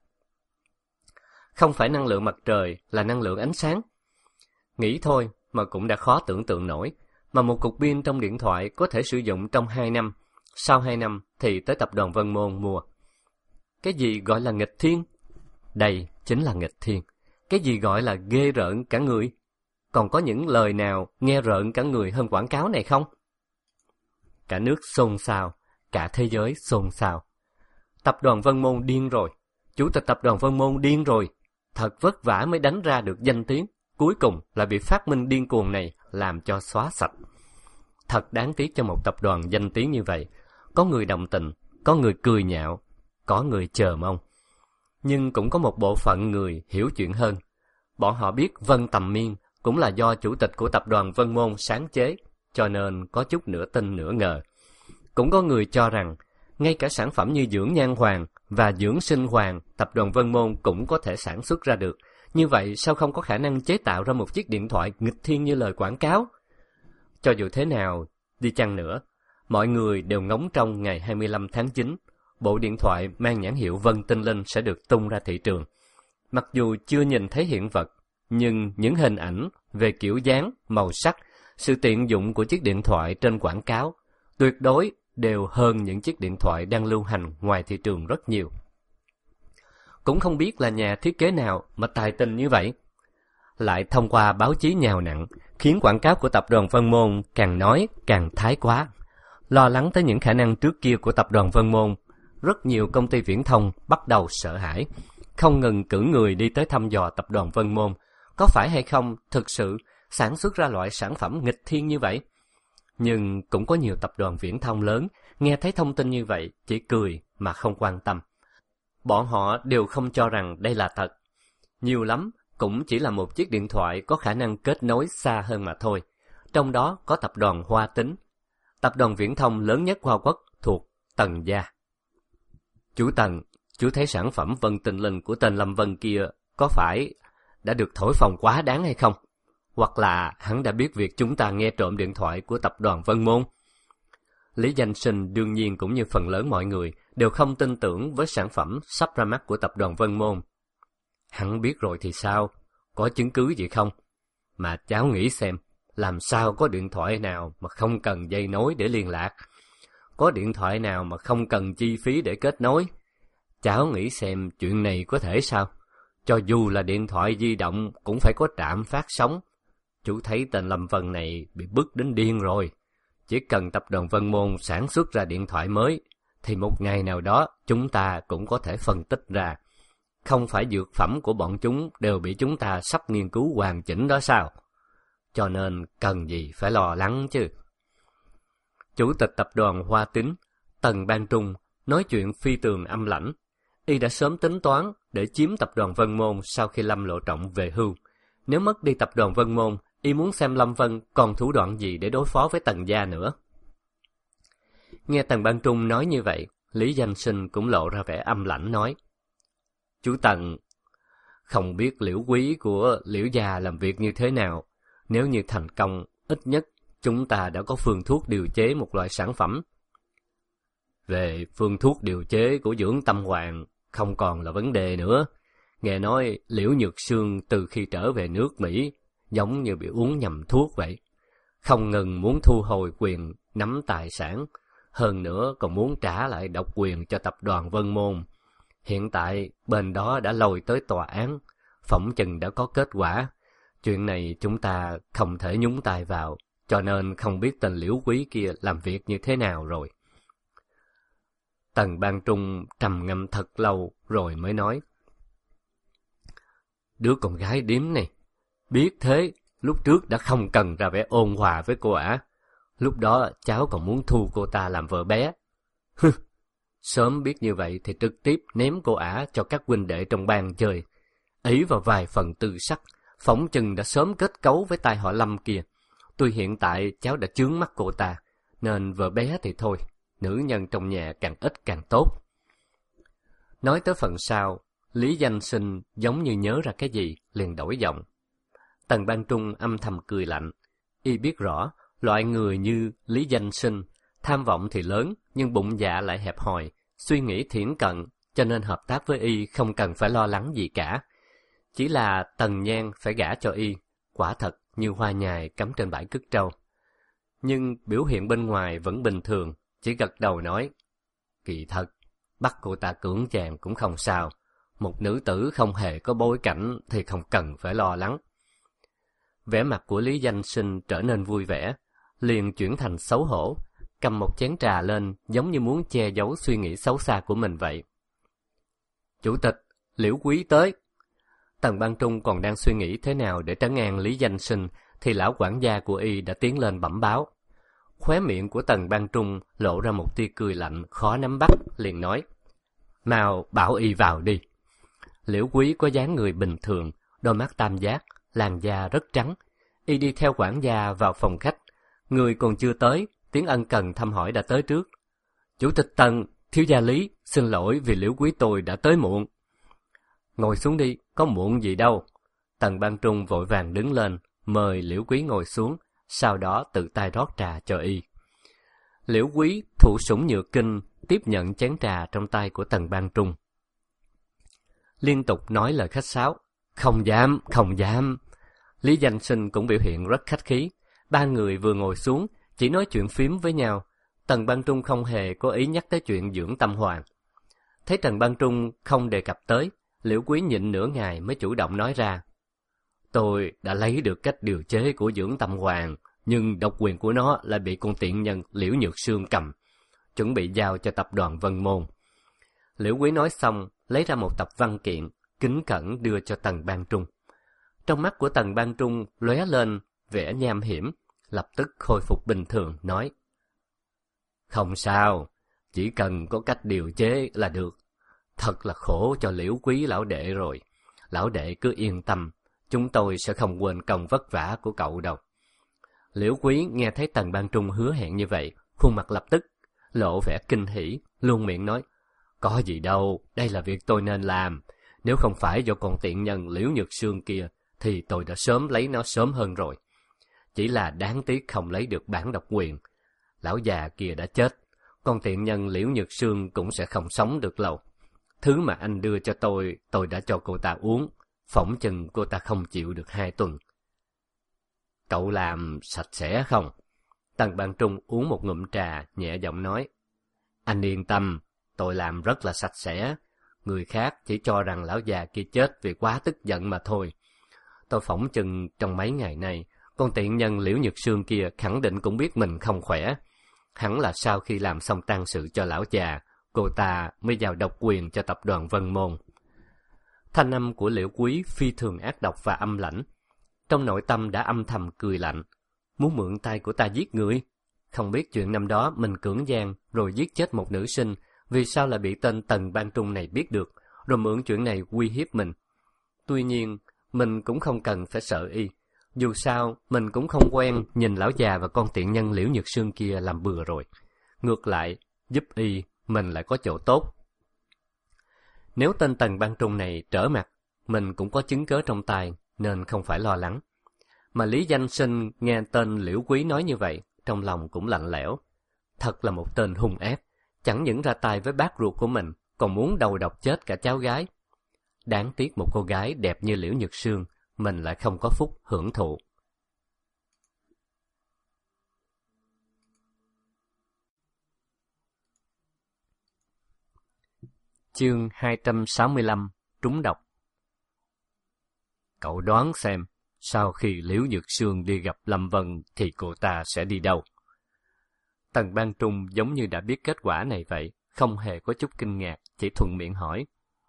Không phải năng lượng mặt trời là năng lượng ánh sáng. Nghĩ thôi mà cũng đã khó tưởng tượng nổi, mà một cục pin trong điện thoại có thể sử dụng trong hai năm, sau hai năm thì tới tập đoàn Vân Môn mua. Cái gì gọi là nghịch thiên? Đây chính là nghịch thiên. Cái gì gọi là ghê rợn cả người? Còn có những lời nào nghe rợn cả người hơn quảng cáo này không? Cả nước xôn xao, cả thế giới xôn xao. Tập đoàn Vân Môn điên rồi. Chủ tịch tập đoàn Vân Môn điên rồi. Thật vất vả mới đánh ra được danh tiếng, cuối cùng lại bị phát minh điên cuồng này làm cho xóa sạch. Thật đáng tiếc cho một tập đoàn danh tiếng như vậy. Có người đồng tình, có người cười nhạo, có người chờ mong. Nhưng cũng có một bộ phận người hiểu chuyện hơn. Bọn họ biết Vân Tầm Miên cũng là do chủ tịch của tập đoàn Vân Môn sáng chế, cho nên có chút nửa tin nửa ngờ. Cũng có người cho rằng, ngay cả sản phẩm như dưỡng nhan hoàng và dưỡng sinh hoàng, tập đoàn Vân Môn cũng có thể sản xuất ra được. Như vậy sao không có khả năng chế tạo ra một chiếc điện thoại nghịch thiên như lời quảng cáo? Cho dù thế nào đi chăng nữa, mọi người đều ngóng trông ngày hai mươi lăm tháng chín, bộ điện thoại mang nhãn hiệu Vân Tinh Linh sẽ được tung ra thị trường. Mặc dù chưa nhìn thấy hiện vật, nhưng những hình ảnh về kiểu dáng, màu sắc, sự tiện dụng của chiếc điện thoại trên quảng cáo tuyệt đối đều hơn những chiếc điện thoại đang lưu hành ngoài thị trường rất nhiều. Cũng không biết là nhà thiết kế nào mà tài tình như vậy. Lại thông qua báo chí nhào nặn, khiến quảng cáo của tập đoàn Vân Môn càng nói càng thái quá. Lo lắng tới những khả năng trước kia của tập đoàn Vân Môn, rất nhiều công ty viễn thông bắt đầu sợ hãi, không ngừng cử người đi tới thăm dò tập đoàn Vân Môn. Có phải hay không thực sự sản xuất ra loại sản phẩm nghịch thiên như vậy? Nhưng cũng có nhiều tập đoàn viễn thông lớn nghe thấy thông tin như vậy chỉ cười mà không quan tâm. Bọn họ đều không cho rằng đây là thật. Nhiều lắm cũng chỉ là một chiếc điện thoại có khả năng kết nối xa hơn mà thôi. Trong đó có tập đoàn Hoa Tính, tập đoàn viễn thông lớn nhất Hoa Quốc thuộc Tần gia. Chú Tần, chú thấy sản phẩm Vân Tinh Linh của tên Lâm Vân kia có phải đã được thổi phồng quá đáng hay không? Hoặc là hắn đã biết việc chúng ta nghe trộm điện thoại của tập đoàn Vân Môn? Lý Danh Sinh đương nhiên cũng như phần lớn mọi người đều không tin tưởng với sản phẩm sắp ra mắt của tập đoàn Vân Môn. Hắn biết rồi thì sao? Có chứng cứ gì không? Mà cháu nghĩ xem, làm sao có điện thoại nào mà không cần dây nối để liên lạc? Có điện thoại nào mà không cần chi phí để kết nối? Cháu nghĩ xem chuyện này có thể sao? Cho dù là điện thoại di động cũng phải có trạm phát sóng. Chú thấy tên Lâm Vân này bị bức đến điên rồi. Chỉ cần tập đoàn Vân Môn sản xuất ra điện thoại mới, thì một ngày nào đó chúng ta cũng có thể phân tích ra. Không phải dược phẩm của bọn chúng đều bị chúng ta sắp nghiên cứu hoàn chỉnh đó sao? Cho nên cần gì phải lo lắng chứ. Chủ tịch tập đoàn Hoa Tín, Tần Ban Trung, nói chuyện phi tường âm lãnh. Y đã sớm tính toán để chiếm tập đoàn Vân Môn sau khi Lâm Lộ Trọng về hưu. Nếu mất đi tập đoàn Vân Môn, Y muốn xem Lâm Vân còn thủ đoạn gì để đối phó với Tần gia nữa. Nghe Tần Ban Trung nói như vậy, Lý Danh Sinh cũng lộ ra vẻ âm lãnh nói: Chú Tần, không biết Liễu quý của Liễu gia làm việc như thế nào. Nếu như thành công, ít nhất chúng ta đã có phương thuốc điều chế một loại sản phẩm. Về phương thuốc điều chế của Dưỡng Tâm Hoàng không còn là vấn đề nữa. Nghe nói Liễu Nhược Sương từ khi trở về nước Mỹ giống như bị uống nhầm thuốc vậy. Không ngừng muốn thu hồi quyền nắm tài sản, hơn nữa còn muốn trả lại độc quyền cho tập đoàn Vân Môn. Hiện tại bên đó đã lôi tới tòa án, phỏng chừng đã có kết quả. Chuyện này chúng ta không thể nhúng tay vào, cho nên không biết tên Liễu quý kia làm việc như thế nào rồi. Tần Ban Trung trầm ngâm thật lâu rồi mới nói: Đứa con gái điếm này, biết thế, lúc trước đã không cần ra vẻ ôn hòa với cô ả. Lúc đó cháu còn muốn thu cô ta làm vợ bé. Hừ, sớm biết như vậy thì trực tiếp ném cô ả cho các huynh đệ trong bang chơi. Ý vào vài phần tư sắc, phỏng chừng đã sớm kết cấu với tai họ Lâm kia. Tuy hiện tại cháu đã chướng mắt cô ta, nên vợ bé thì thôi, nữ nhân trong nhà càng ít càng tốt. Nói tới phần sau, Lý Danh Sinh giống như nhớ ra cái gì, liền đổi giọng. Tần Ban Trung âm thầm cười lạnh. Y biết rõ, loại người như Lý Danh Sinh, tham vọng thì lớn, nhưng bụng dạ lại hẹp hòi, suy nghĩ thiển cận, cho nên hợp tác với Y không cần phải lo lắng gì cả. Chỉ là Tần Nhan phải gả cho Y, quả thật như hoa nhài cắm trên bãi cứt trâu. Nhưng biểu hiện bên ngoài vẫn bình thường, chỉ gật đầu nói: Kỳ thật, bắt cô ta cưỡng chàng cũng không sao. Một nữ tử không hề có bối cảnh thì không cần phải lo lắng. Vẻ mặt của Lý Danh Sinh trở nên vui vẻ, liền chuyển thành xấu hổ, cầm một chén trà lên giống như muốn che giấu suy nghĩ xấu xa của mình vậy. Chủ tịch, Liễu quý tới. Tần Ban Trung còn đang suy nghĩ thế nào để trấn an Lý Danh Sinh, thì lão quản gia của Y đã tiến lên bẩm báo. Khóe miệng của Tần Ban Trung lộ ra một tia cười lạnh khó nắm bắt, liền nói: Nào bảo Y vào đi. Liễu quý có dáng người bình thường, đôi mắt tam giác, làn da rất trắng. Y đi theo quản gia vào phòng khách. Người còn chưa tới, tiếng ân cần thăm hỏi đã tới trước. Chủ tịch Tần, thiếu gia Lý, xin lỗi vì Liễu quý tôi đã tới muộn. Ngồi xuống đi, có muộn gì đâu. Tần Ban Trung vội vàng đứng lên, mời Liễu quý ngồi xuống, sau đó tự tay rót trà cho Y. Liễu quý thụ sủng nhược kinh, tiếp nhận chén trà trong tay của Tần Ban Trung. Liên tục nói lời khách sáo: Không dám, không dám. Lý Danh Sinh cũng biểu hiện rất khách khí. Ba người vừa ngồi xuống, chỉ nói chuyện phím với nhau. Tần Ban Trung không hề có ý nhắc tới chuyện Dưỡng Tâm Hoàng. Thấy Tần Ban Trung không đề cập tới, Liễu quý nhịn nửa ngày mới chủ động nói ra: Tôi đã lấy được cách điều chế của Dưỡng Tâm Hoàng, nhưng độc quyền của nó lại bị con tiện nhân Liễu Nhược Sương cầm, chuẩn bị giao cho tập đoàn Vân Môn. Liễu quý nói xong, lấy ra một tập văn kiện, kính cẩn đưa cho Tần Ban Trung. Trong mắt của Tần Ban Trung lóe lên vẻ nham hiểm, lập tức khôi phục bình thường, nói: Không sao, chỉ cần có cách điều chế là được. Thật là khổ cho Liễu quý lão đệ rồi. Lão đệ cứ yên tâm, chúng tôi sẽ không quên công vất vả của cậu đâu. Liễu quý nghe thấy Tần Ban Trung hứa hẹn như vậy, khuôn mặt lập tức lộ vẻ kinh hỉ, luôn miệng nói: Có gì đâu, đây là việc tôi nên làm. Nếu không phải do con tiện nhân Liễu Nhược Sương kia, thì tôi đã sớm lấy nó sớm hơn rồi. Chỉ là đáng tiếc không lấy được bản độc quyền. Lão già kia đã chết, con tiện nhân Liễu Nhược Sương cũng sẽ không sống được lâu. Thứ mà anh đưa cho tôi, tôi đã cho cô ta uống, phỏng chừng cô ta không chịu được hai tuần. Cậu làm sạch sẽ không? Tần Ban Trung uống một ngụm trà, nhẹ giọng nói: Anh yên tâm, tôi làm rất là sạch sẽ. Người khác chỉ cho rằng lão già kia chết vì quá tức giận mà thôi. Tôi phỏng chừng trong mấy ngày nay, con tiện nhân Liễu Nhược Sương kia khẳng định cũng biết mình không khỏe. Hẳn là sau khi làm xong tang sự cho lão già, cô ta mới vào độc quyền cho tập đoàn Vân Môn. Thanh âm của Liễu Quý phi thường ác độc và âm lãnh. Trong nội tâm đã âm thầm cười lạnh. Muốn mượn tay của ta giết người? Không biết chuyện năm đó mình cưỡng gian rồi giết chết một nữ sinh, vì sao lại bị tên Tần Ban Trung này biết được, rồi mượn chuyện này uy hiếp mình. Tuy nhiên, mình cũng không cần phải sợ y. Dù sao, mình cũng không quen nhìn lão già và con tiện nhân Liễu Nhược Sương kia làm bừa rồi. Ngược lại, giúp y, mình lại có chỗ tốt. Nếu tên Tần Ban Trung này trở mặt, mình cũng có chứng cớ trong tay, nên không phải lo lắng. Mà Lý Danh Sinh nghe tên Liễu Quý nói như vậy, trong lòng cũng lạnh lẽo. Thật là một tên hung ác, chẳng những ra tay với bác ruột của mình, còn muốn đầu độc chết cả cháu gái. Đáng tiếc một cô gái đẹp như Liễu Nhược Sương, mình lại không có phúc hưởng thụ. Chương hai trăm sáu mươi lăm, trúng độc. Cậu đoán xem, sau khi Liễu Nhược Sương đi gặp Lâm Vân thì cô ta sẽ đi đâu? Tần Ban Trung giống như đã biết kết quả này vậy, không hề có chút kinh ngạc, chỉ thuận miệng hỏi.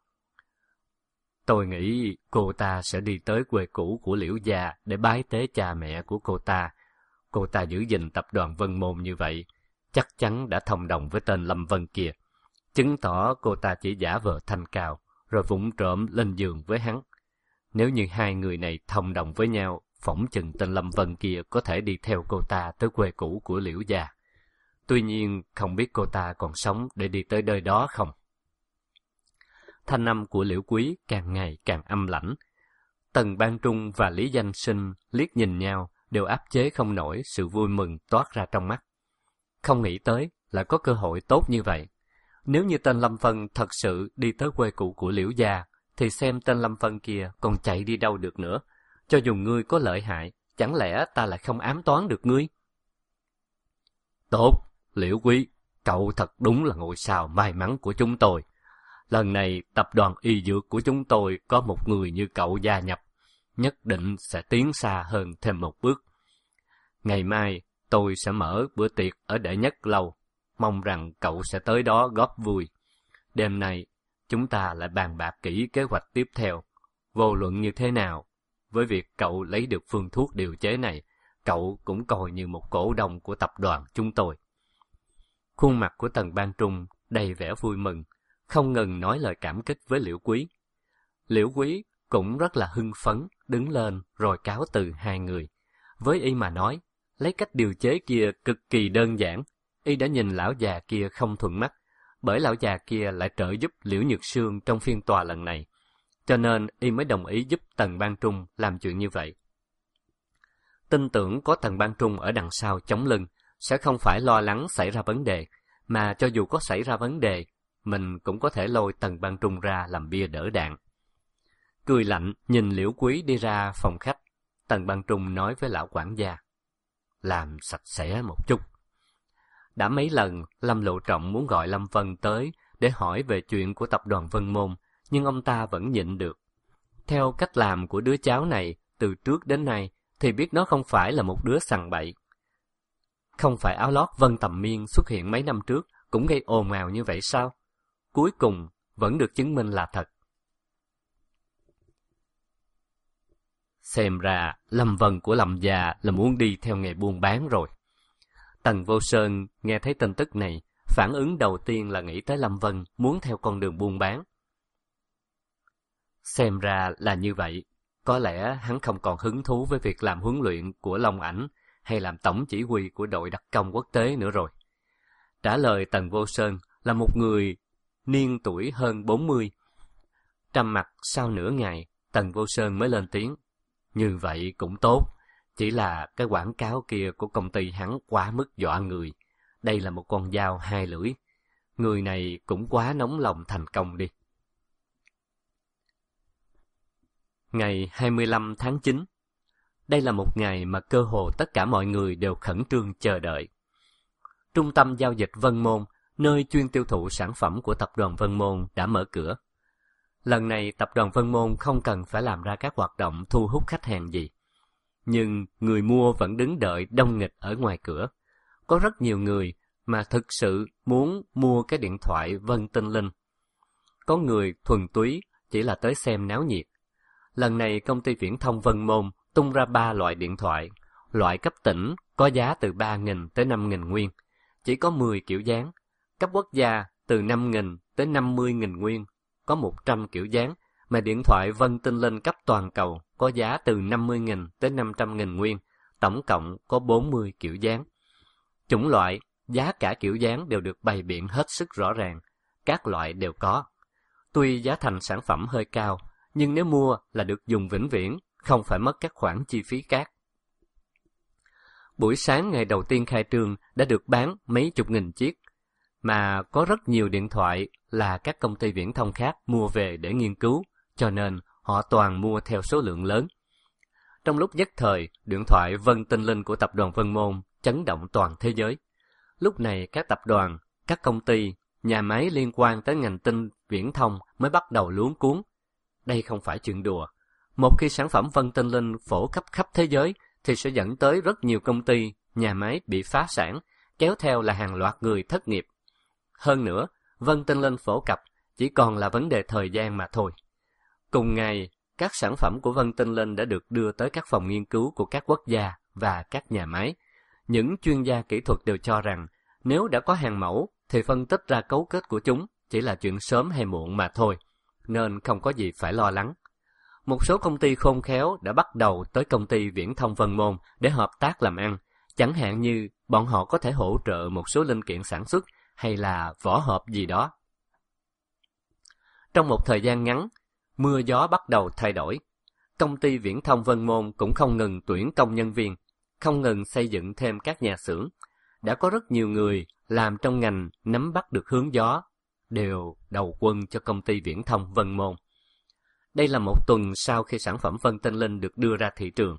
Tôi nghĩ cô ta sẽ đi tới quê cũ của Liễu gia để bái tế cha mẹ của cô ta. Cô ta giữ gìn tập đoàn Vân Môn như vậy, chắc chắn đã thông đồng với tên Lâm Vân kia, chứng tỏ cô ta chỉ giả vờ thanh cao, rồi vụng trộm lên giường với hắn. Nếu như hai người này thông đồng với nhau, phỏng chừng tên Lâm Vân kia có thể đi theo cô ta tới quê cũ của Liễu gia. Tuy nhiên, không biết cô ta còn sống để đi tới nơi đó không? Thanh âm của Liễu Quý càng ngày càng âm lãnh. Tần Ban Trung và Lý Danh Sinh liếc nhìn nhau, đều áp chế không nổi sự vui mừng toát ra trong mắt. Không nghĩ tới là có cơ hội tốt như vậy. Nếu như tên Lâm Vân thật sự đi tới quê cũ của Liễu gia, thì xem tên Lâm Vân kia còn chạy đi đâu được nữa. Cho dù ngươi có lợi hại, chẳng lẽ ta lại không ám toán được ngươi? Tốt, Liễu Quý, cậu thật đúng là ngôi sao may mắn của chúng tôi. Lần này tập đoàn y dược của chúng tôi có một người như cậu gia nhập, nhất định sẽ tiến xa hơn thêm một bước. Ngày mai tôi sẽ mở bữa tiệc ở Đệ Nhất Lâu, mong rằng cậu sẽ tới đó góp vui. Đêm nay chúng ta lại bàn bạc kỹ kế hoạch tiếp theo. Vô luận như thế nào, với việc cậu lấy được phương thuốc điều chế này, cậu cũng coi như một cổ đông của tập đoàn chúng tôi. Khuôn mặt của Tần Ban Trung đầy vẻ vui mừng, không ngừng nói lời cảm kích với Liễu Quý. Liễu Quý cũng rất là hưng phấn, đứng lên rồi cáo từ hai người. Với y mà nói, lấy cách điều chế kia cực kỳ đơn giản, y đã nhìn lão già kia không thuận mắt, bởi lão già kia lại trợ giúp Liễu Nhược Sương trong phiên tòa lần này, cho nên y mới đồng ý giúp Tần Ban Trung làm chuyện như vậy. Tin tưởng có Tần Ban Trung ở đằng sau chống lưng, sẽ không phải lo lắng xảy ra vấn đề, mà cho dù có xảy ra vấn đề, mình cũng có thể lôi Tần Ban Trung ra làm bia đỡ đạn. Cười lạnh nhìn Liễu Quý đi ra phòng khách, Tần Ban Trung nói với lão quản gia, làm sạch sẽ một chút. Đã mấy lần Lâm Lộ Trọng muốn gọi Lâm Vân tới để hỏi về chuyện của tập đoàn Vân Môn, nhưng ông ta vẫn nhịn được. Theo cách làm của đứa cháu này từ trước đến nay thì biết nó không phải là một đứa sằng bậy. Không phải áo lót Vân Tầm Miên xuất hiện mấy năm trước cũng gây ồn ào như vậy sao? Cuối cùng vẫn được chứng minh là thật. Xem ra Lâm Vân của Lâm gia là muốn đi theo nghề buôn bán rồi. Tần Vô Sơn nghe thấy tin tức này, phản ứng đầu tiên là nghĩ tới Lâm Vân muốn theo con đường buôn bán. Xem ra là như vậy, có lẽ hắn không còn hứng thú với việc làm huấn luyện của Long Ảnh hay làm tổng chỉ huy của đội đặc công quốc tế nữa rồi. Trả lời Tần Vô Sơn là một người niên tuổi hơn bốn mươi. Trầm mặc sau nửa ngày, Tần Vô Sơn mới lên tiếng. Như vậy cũng tốt, chỉ là cái quảng cáo kia của công ty hắn quá mức dọa người. Đây là một con dao hai lưỡi. Người này cũng quá nóng lòng thành công đi. Ngày hai mươi lăm tháng chín. Đây là một ngày mà cơ hồ tất cả mọi người đều khẩn trương chờ đợi. Trung tâm giao dịch Vân Môn, nơi chuyên tiêu thụ sản phẩm của tập đoàn Vân Môn đã mở cửa. Lần này tập đoàn Vân Môn không cần phải làm ra các hoạt động thu hút khách hàng gì. Nhưng người mua vẫn đứng đợi đông nghịch ở ngoài cửa. Có rất nhiều người mà thực sự muốn mua cái điện thoại Vân Tinh Linh. Có người thuần túy chỉ là tới xem náo nhiệt. Lần này công ty viễn thông Vân Môn tung ra ba loại điện thoại. Loại cấp tỉnh có giá từ ba nghìn tới năm nghìn nguyên, chỉ có mười kiểu dáng. Cấp quốc gia từ năm nghìn tới năm mươi nghìn nguyên, có một trăm kiểu dáng. Mà điện thoại Vân Tinh Linh cấp toàn cầu có giá từ năm mươi nghìn tới năm trăm nghìn nguyên, tổng cộng có bốn mươi kiểu dáng. Chủng loại, giá cả kiểu dáng đều được bày biện hết sức rõ ràng, các loại đều có. Tuy giá thành sản phẩm hơi cao, nhưng nếu mua là được dùng vĩnh viễn, không phải mất các khoản chi phí khác. Buổi sáng ngày đầu tiên khai trương đã được bán mấy chục nghìn chiếc, mà có rất nhiều điện thoại là các công ty viễn thông khác mua về để nghiên cứu, cho nên họ toàn mua theo số lượng lớn. Trong lúc nhất thời, điện thoại Vân Tinh Linh của tập đoàn Vân Môn chấn động toàn thế giới. Lúc này các tập đoàn, các công ty, nhà máy liên quan tới ngành tinh viễn thông mới bắt đầu luống cuống. Đây không phải chuyện đùa. Một khi sản phẩm Vân Tinh Linh phổ cập khắp thế giới thì sẽ dẫn tới rất nhiều công ty, nhà máy bị phá sản, kéo theo là hàng loạt người thất nghiệp. Hơn nữa, Vân Tinh Linh phổ cập chỉ còn là vấn đề thời gian mà thôi. Cùng ngày, các sản phẩm của Vân Tinh Linh đã được đưa tới các phòng nghiên cứu của các quốc gia và các nhà máy. Những chuyên gia kỹ thuật đều cho rằng nếu đã có hàng mẫu thì phân tích ra cấu kết của chúng chỉ là chuyện sớm hay muộn mà thôi, nên không có gì phải lo lắng. Một số công ty khôn khéo đã bắt đầu tới công ty viễn thông Vân Môn để hợp tác làm ăn, chẳng hạn như bọn họ có thể hỗ trợ một số linh kiện sản xuất hay là vỏ hộp gì đó. Trong một thời gian ngắn, mưa gió bắt đầu thay đổi. Công ty viễn thông Vân Môn cũng không ngừng tuyển công nhân viên, không ngừng xây dựng thêm các nhà xưởng. Đã có rất nhiều người làm trong ngành nắm bắt được hướng gió, đều đầu quân cho công ty viễn thông Vân Môn. Đây là một tuần sau khi sản phẩm Vân Tinh Linh được đưa ra thị trường.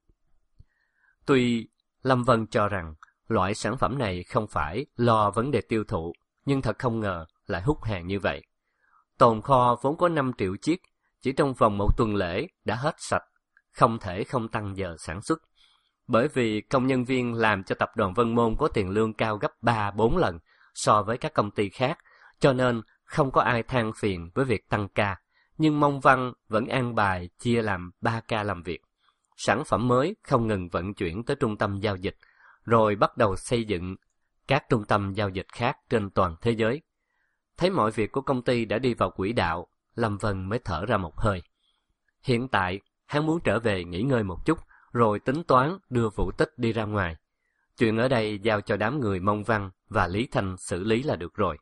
Tuy Lâm Vân cho rằng loại sản phẩm này không phải lo vấn đề tiêu thụ, nhưng thật không ngờ lại hút hàng như vậy. Tồn kho vốn có năm triệu chiếc, chỉ trong vòng một tuần lễ đã hết sạch, không thể không tăng giờ sản xuất. Bởi vì công nhân viên làm cho tập đoàn Vân Môn có tiền lương cao gấp ba bốn lần so với các công ty khác, cho nên không có ai than phiền với việc tăng ca. Nhưng Mông Văn vẫn an bài chia làm ba ca làm việc. Sản phẩm mới không ngừng vận chuyển tới trung tâm giao dịch, rồi bắt đầu xây dựng các trung tâm giao dịch khác trên toàn thế giới. Thấy mọi việc của công ty đã đi vào quỹ đạo, Lâm Vân mới thở ra một hơi. Hiện tại, hắn muốn trở về nghỉ ngơi một chút, rồi tính toán đưa Vũ Tích đi ra ngoài. Chuyện ở đây giao cho đám người Mông Văn và Lý Thanh xử lý là được rồi.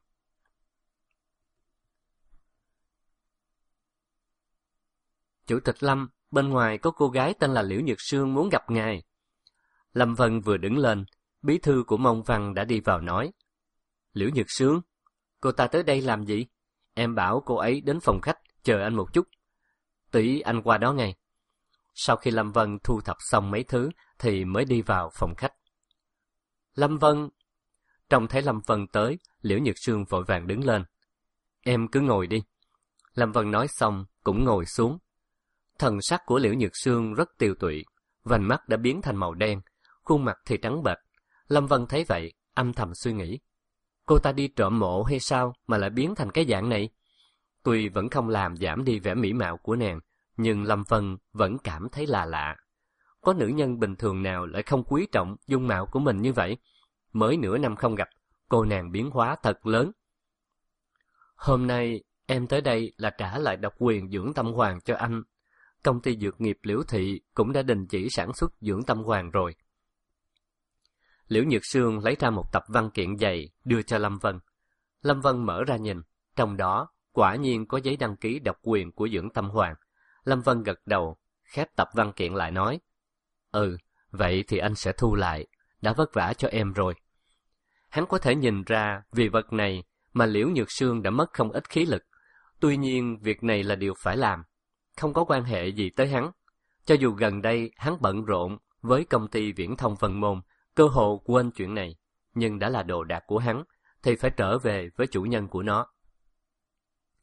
Chủ tịch Lâm, bên ngoài có cô gái tên là Liễu Nhược Sương muốn gặp ngài. Lâm Vân vừa đứng lên, bí thư của Mông Văn đã đi vào nói. Liễu Nhược Sương, cô ta tới đây làm gì? Em bảo cô ấy đến phòng khách, chờ anh một chút. Tỷ anh qua đó ngay. Sau khi Lâm Vân thu thập xong mấy thứ, thì mới đi vào phòng khách. Lâm Vân... Trông thấy Lâm Vân tới, Liễu Nhược Sương vội vàng đứng lên. Em cứ ngồi đi. Lâm Vân nói xong, cũng ngồi xuống. Thần sắc của Liễu Nhược Sương rất tiều tụy, vành mắt đã biến thành màu đen, khuôn mặt thì trắng bệch. Lâm Vân thấy vậy, âm thầm suy nghĩ. Cô ta đi trộm mộ hay sao mà lại biến thành cái dạng này? Tuy vẫn không làm giảm đi vẻ mỹ mạo của nàng, nhưng Lâm Vân vẫn cảm thấy là lạ. Có nữ nhân bình thường nào lại không quý trọng dung mạo của mình như vậy? Mới nửa năm không gặp, cô nàng biến hóa thật lớn. Hôm nay, em tới đây là trả lại độc quyền dưỡng tâm hoàng cho anh. Công ty dược nghiệp Liễu Thị cũng đã đình chỉ sản xuất dưỡng tâm hoàng rồi. Liễu Nhược Sương lấy ra một tập văn kiện dày đưa cho Lâm Vân. Lâm Vân mở ra nhìn, trong đó quả nhiên có giấy đăng ký độc quyền của dưỡng tâm hoàng. Lâm Vân gật đầu, khép tập văn kiện lại nói. Ừ, vậy thì anh sẽ thu lại, đã vất vả cho em rồi. Hắn có thể nhìn ra vì vật này mà Liễu Nhược Sương đã mất không ít khí lực. Tuy nhiên việc này là điều phải làm, không có quan hệ gì tới hắn. Cho dù gần đây hắn bận rộn với công ty viễn thông Vân Môn, cơ hồ quên chuyện này, nhưng đã là đồ đạc của hắn, thì phải trở về với chủ nhân của nó.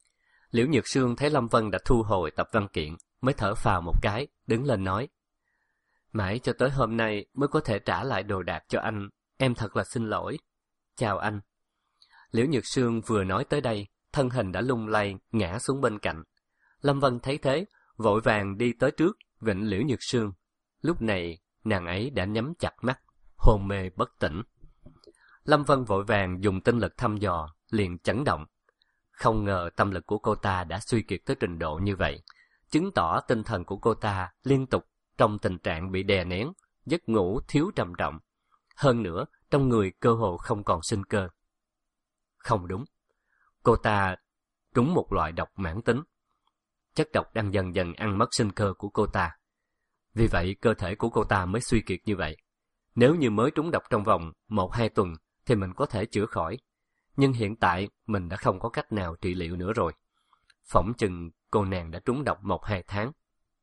Liễu Nhược Sương thấy Lâm Vân đã thu hồi tập văn kiện, mới thở phào một cái, đứng lên nói. Mãi cho tới hôm nay mới có thể trả lại đồ đạc cho anh, em thật là xin lỗi. Chào anh. Liễu Nhược Sương vừa nói tới đây, thân hình đã lung lay, ngã xuống bên cạnh. Lâm Vân thấy thế, vội vàng đi tới trước, vịnh Liễu Nhược Sương. Lúc này, nàng ấy đã nhắm chặt mắt, hôn mê bất tỉnh. Lâm Vân vội vàng dùng tinh lực thăm dò, liền chấn động. Không ngờ tâm lực của cô ta đã suy kiệt tới trình độ như vậy, chứng tỏ tinh thần của cô ta liên tục trong tình trạng bị đè nén, giấc ngủ thiếu trầm trọng. Hơn nữa, trong người cơ hồ không còn sinh cơ. Không đúng, cô ta trúng một loại độc mãn tính. Chất độc đang dần dần ăn mất sinh cơ của cô ta. Vì vậy, cơ thể của cô ta mới suy kiệt như vậy. Nếu như mới trúng độc trong vòng một hai tuần, thì mình có thể chữa khỏi. Nhưng hiện tại, mình đã không có cách nào trị liệu nữa rồi. Phỏng chừng cô nàng đã trúng độc một hai tháng.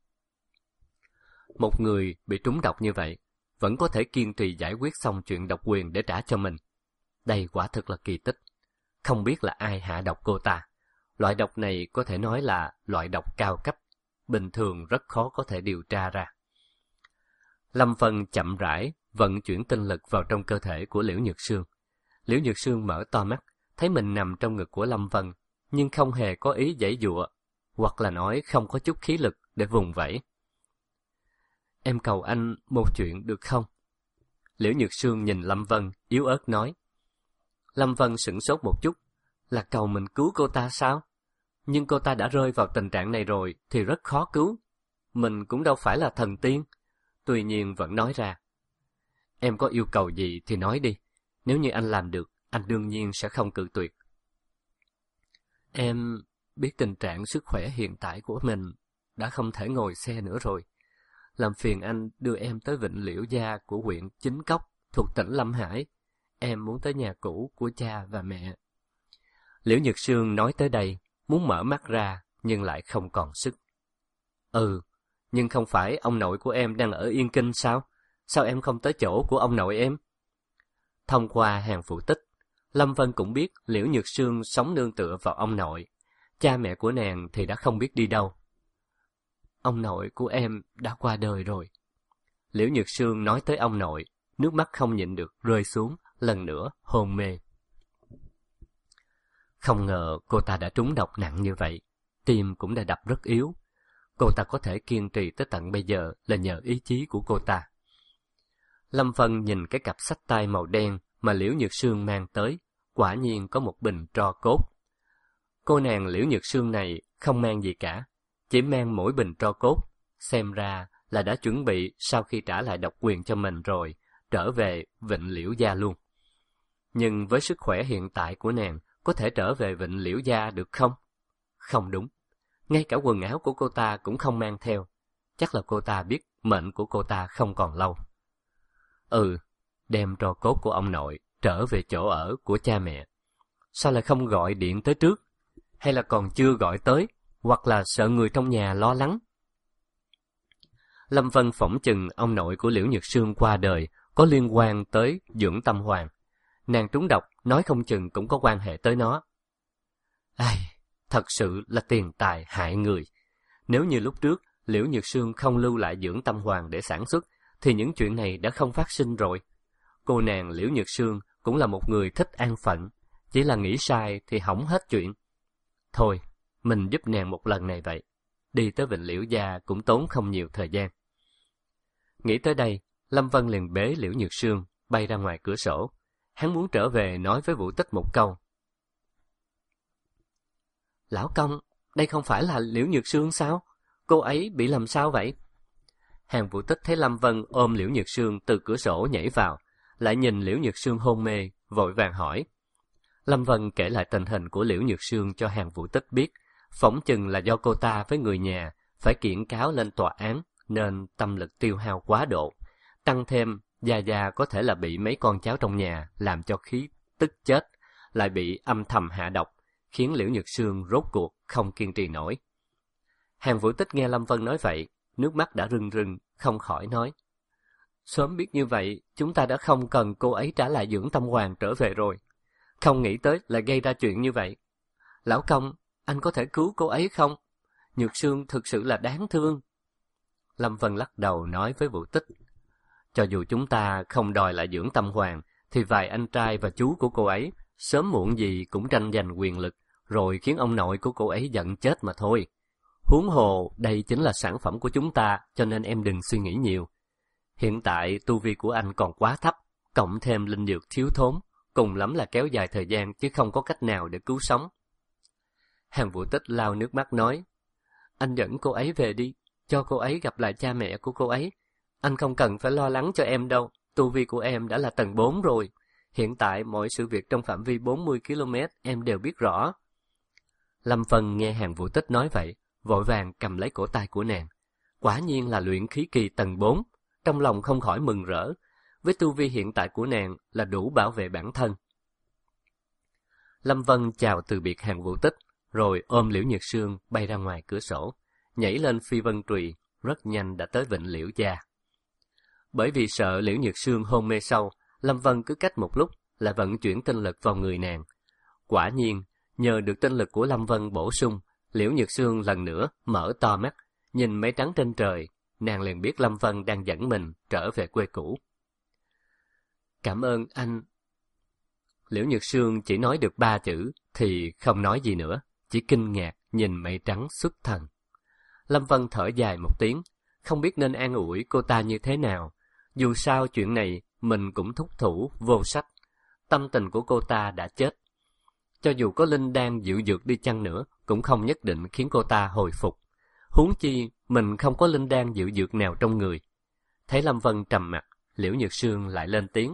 Một người bị trúng độc như vậy, vẫn có thể kiên trì giải quyết xong chuyện độc quyền để trả cho mình. Đây quả thực là kỳ tích. Không biết là ai hạ độc cô ta. Loại độc này có thể nói là loại độc cao cấp, bình thường rất khó có thể điều tra ra. Lâm Vân chậm rãi vận chuyển tinh lực vào trong cơ thể của Liễu Nhược Sương. Liễu Nhược Sương mở to mắt, thấy mình nằm trong ngực của Lâm Vân, nhưng không hề có ý giãy giụa, hoặc là nói không có chút khí lực để vùng vẫy. Em cầu anh một chuyện được không? Liễu Nhược Sương nhìn Lâm Vân, yếu ớt nói. Lâm Vân sửng sốt một chút, là cầu mình cứu cô ta sao? Nhưng cô ta đã rơi vào tình trạng này rồi thì rất khó cứu. Mình cũng đâu phải là thần tiên. Tuy nhiên vẫn nói ra. Em có yêu cầu gì thì nói đi. Nếu như anh làm được, anh đương nhiên sẽ không cự tuyệt. Em biết tình trạng sức khỏe hiện tại của mình đã không thể ngồi xe nữa rồi. Làm phiền anh đưa em tới Vịnh Liễu Gia của huyện Chính Cốc thuộc tỉnh Lâm Hải. Em muốn tới nhà cũ của cha và mẹ. Liễu Nhược Sương nói tới đây, muốn mở mắt ra nhưng lại không còn sức. Ừ, nhưng không phải ông nội của em đang ở Yên Kinh sao? Sao em không tới chỗ của ông nội em? Thông qua hàng phụ tích, Lâm Vân cũng biết Liễu Nhược Sương sống nương tựa vào ông nội. Cha mẹ của nàng thì đã không biết đi đâu. Ông nội của em đã qua đời rồi. Liễu Nhược Sương nói tới ông nội, nước mắt không nhịn được rơi xuống, lần nữa hôn mê. Không ngờ cô ta đã trúng độc nặng như vậy, tim cũng đã đập rất yếu. Cô ta có thể kiên trì tới tận bây giờ là nhờ ý chí của cô ta. Lâm Vân nhìn cái cặp xách tay màu đen mà Liễu Nhược Sương mang tới, quả nhiên có một bình tro cốt. Cô nàng Liễu Nhược Sương này không mang gì cả, chỉ mang mỗi bình tro cốt, xem ra là đã chuẩn bị sau khi trả lại độc quyền cho mình rồi, trở về Vịnh Liễu Gia luôn. Nhưng với sức khỏe hiện tại của nàng, có thể trở về Vịnh Liễu Gia được không? Không đúng. Ngay cả quần áo của cô ta cũng không mang theo. Chắc là cô ta biết mệnh của cô ta không còn lâu. Ừ, đem tro cốt của ông nội trở về chỗ ở của cha mẹ. Sao lại không gọi điện tới trước? Hay là còn chưa gọi tới? Hoặc là sợ người trong nhà lo lắng? Lâm Vân phỏng chừng ông nội của Liễu Nhược Sương qua đời có liên quan tới Dưỡng Tâm Hoàng. Nàng trúng độc nói không chừng cũng có quan hệ tới nó. Ai, thật sự là tiền tài hại người. Nếu như lúc trước Liễu Nhược Sương không lưu lại Dưỡng Tâm Hoàng để sản xuất, thì những chuyện này đã không phát sinh rồi. Cô nàng Liễu Nhược Sương cũng là một người thích an phận, chỉ là nghĩ sai thì hỏng hết chuyện. Thôi, mình giúp nàng một lần này vậy. Đi tới Vịnh Liễu Gia cũng tốn không nhiều thời gian. Nghĩ tới đây, Lâm Vân liền bế Liễu Nhược Sương bay ra ngoài cửa sổ. Hắn muốn trở về nói với Vũ Tích một câu. Lão công, đây không phải là Liễu Nhược Sương sao? Cô ấy bị làm sao vậy? Hàng Vũ Tích thấy Lâm Vân ôm Liễu Nhược Sương từ cửa sổ nhảy vào, lại nhìn Liễu Nhược Sương hôn mê, vội vàng hỏi. Lâm Vân kể lại tình hình của Liễu Nhược Sương cho Hàng Vũ Tích biết, phỏng chừng là do cô ta với người nhà phải kiện cáo lên tòa án nên tâm lực tiêu hao quá độ. Tăng thêm, Gia Gia có thể là bị mấy con cháu trong nhà làm cho khí tức chết, lại bị âm thầm hạ độc, khiến Liễu Nhược Sương rốt cuộc không kiên trì nổi. Hàng Vũ Tích nghe Lâm Vân nói vậy, nước mắt đã rưng rưng, không khỏi nói. Sớm biết như vậy, chúng ta đã không cần cô ấy trả lại Dưỡng Tâm Hoàng trở về rồi. Không nghĩ tới lại gây ra chuyện như vậy. Lão công, anh có thể cứu cô ấy không? Nhược Sương thực sự là đáng thương. Lâm Vân lắc đầu nói với Vũ Tích, cho dù chúng ta không đòi lại dưỡng Tâm Hoàng, thì vài anh trai và chú của cô ấy sớm muộn gì cũng tranh giành quyền lực, rồi khiến ông nội của cô ấy giận chết mà thôi. Huống hồ, đây chính là sản phẩm của chúng ta, cho nên em đừng suy nghĩ nhiều. Hiện tại, tu vi của anh còn quá thấp, cộng thêm linh dược thiếu thốn, cùng lắm là kéo dài thời gian chứ không có cách nào để cứu sống. Hàng Vũ Tích lau nước mắt nói, anh dẫn cô ấy về đi, cho cô ấy gặp lại cha mẹ của cô ấy. Anh không cần phải lo lắng cho em đâu, tu vi của em đã là tầng bốn rồi. Hiện tại mọi sự việc trong phạm vi bốn mươi ki lô mét em đều biết rõ. Lâm Vân nghe Hàng Vũ Tích nói vậy, vội vàng cầm lấy cổ tay của nàng. Quả nhiên là luyện khí kỳ tầng bốn, trong lòng không khỏi mừng rỡ. Với tu vi hiện tại của nàng là đủ bảo vệ bản thân. Lâm Vân chào từ biệt Hàng Vũ Tích, rồi ôm Liễu Nhược Sương bay ra ngoài cửa sổ, nhảy lên phi vân trùy, rất nhanh đã tới Vịnh Liễu Gia. Bởi vì sợ Liễu Nhược Sương hôn mê sâu, Lâm Vân cứ cách một lúc là vận chuyển tinh lực vào người nàng. Quả nhiên, nhờ được tinh lực của Lâm Vân bổ sung, Liễu Nhược Sương lần nữa mở to mắt, nhìn mây trắng trên trời, nàng liền biết Lâm Vân đang dẫn mình trở về quê cũ. Cảm ơn anh. Liễu Nhược Sương chỉ nói được ba chữ, thì không nói gì nữa, chỉ kinh ngạc nhìn mây trắng xuất thần. Lâm Vân thở dài một tiếng, không biết nên an ủi cô ta như thế nào. Dù sao chuyện này mình cũng thúc thủ vô sách, tâm tình của cô ta đã chết. Cho dù có linh đan dịu dược đi chăng nữa, cũng không nhất định khiến cô ta hồi phục. Huống chi mình không có linh đan dịu dược nào trong người. Thấy Lâm Vân trầm mặc, Liễu Nhược Sương lại lên tiếng.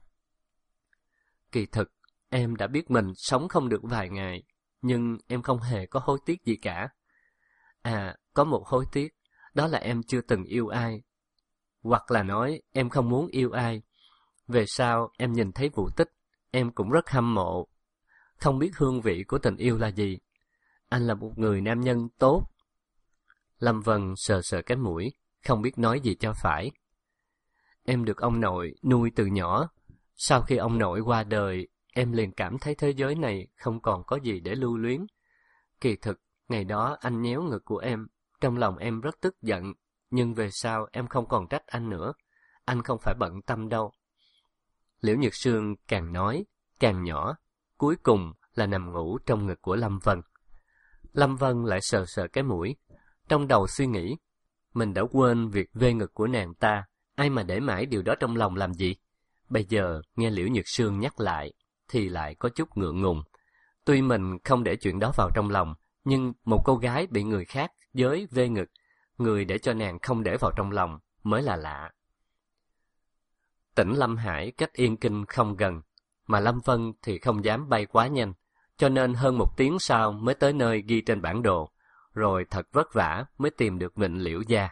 Kỳ thực, em đã biết mình sống không được vài ngày, nhưng em không hề có hối tiếc gì cả. À, có một hối tiếc, đó là em chưa từng yêu ai. Hoặc là nói em không muốn yêu ai. Về sau em nhìn thấy Vũ Tích, em cũng rất hâm mộ. Không biết hương vị của tình yêu là gì. Anh là một người nam nhân tốt. Lâm Vân sờ sờ cái mũi, không biết nói gì cho phải. Em được ông nội nuôi từ nhỏ. Sau khi ông nội qua đời, em liền cảm thấy thế giới này không còn có gì để lưu luyến. Kỳ thực, ngày đó anh nhéo ngực của em, trong lòng em rất tức giận, nhưng về sau em không còn trách anh nữa. Anh không phải bận tâm đâu. Liễu Nhược Sương càng nói, càng nhỏ, cuối cùng là nằm ngủ trong ngực của Lâm Vân. Lâm Vân lại sờ sờ cái mũi, trong đầu suy nghĩ, mình đã quên việc vê ngực của nàng ta, ai mà để mãi điều đó trong lòng làm gì? Bây giờ nghe Liễu Nhược Sương nhắc lại, thì lại có chút ngượng ngùng. Tuy mình không để chuyện đó vào trong lòng, nhưng một cô gái bị người khác giới vê ngực, người để cho nàng không để vào trong lòng mới là lạ. Tỉnh Lâm Hải cách Yên Kinh không gần, mà Lâm Vân thì không dám bay quá nhanh, cho nên hơn một tiếng sau mới tới nơi ghi trên bản đồ, rồi thật vất vả mới tìm được Vịnh Liễu Gia.